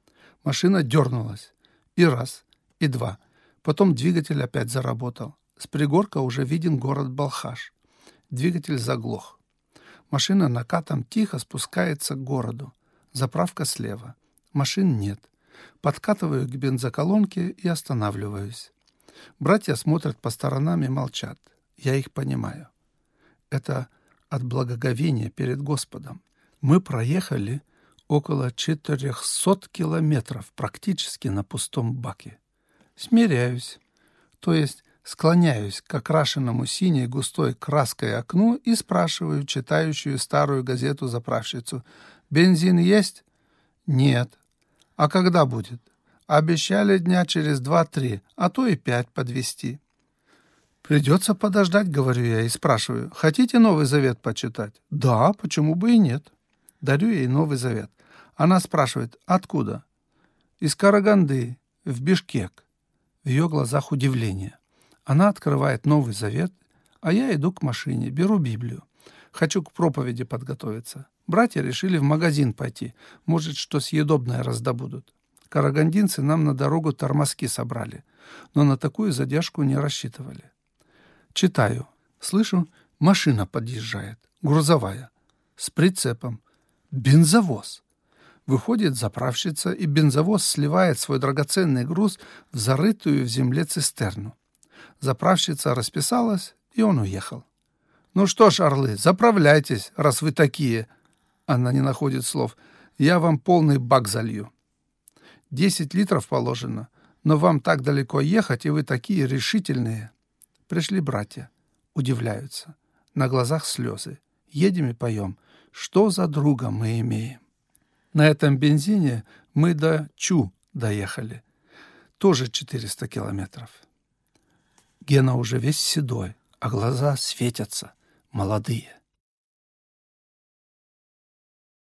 [SPEAKER 1] Машина дернулась. И раз, и 2. Потом двигатель опять заработал. С пригорка уже виден город Балхаш. Двигатель заглох. Машина накатом тихо спускается к городу. Заправка слева. Машин нет. Подкатываю к бензоколонке и останавливаюсь. Братья смотрят по сторонам и молчат. Я их понимаю. Это от благоговения перед Господом. Мы проехали около 400 километров практически на пустом баке. Смиряюсь, то есть склоняюсь к окрашенному синей густой краской окну и спрашиваю читающую старую газету заправщицу: «Бензин есть?» «Нет». «А когда будет?» «Обещали дня через 2-3, а то и 5 подвезти». «Придется подождать», — говорю я и спрашиваю: «Хотите Новый Завет почитать?» «Да, почему бы и нет». Дарю ей Новый Завет. Она спрашивает: «Откуда?» «Из Караганды, в Бишкек». В ее глазах удивление. Она открывает Новый Завет, а я иду к машине, беру Библию. Хочу к проповеди подготовиться. Братья решили в магазин пойти. Может, что съедобное раздобудут. Карагандинцы нам на дорогу тормозки собрали, но на такую задержку не рассчитывали. Читаю. Слышу, машина подъезжает. Грузовая. С прицепом. Бензовоз. Выходит заправщица, и бензовоз сливает свой драгоценный груз в зарытую в земле цистерну. Заправщица расписалась, и он уехал. «Ну что ж, орлы, заправляйтесь, раз вы такие». Она не находит слов. «Я вам полный бак залью». 10 литров положено, но вам так далеко ехать, и вы такие решительные. Пришли братья. Удивляются. На глазах слезы. Едем и поем. Что за друга мы имеем? На этом бензине мы до Чу доехали. Тоже 400 километров. Гена уже весь седой, а глаза светятся, молодые.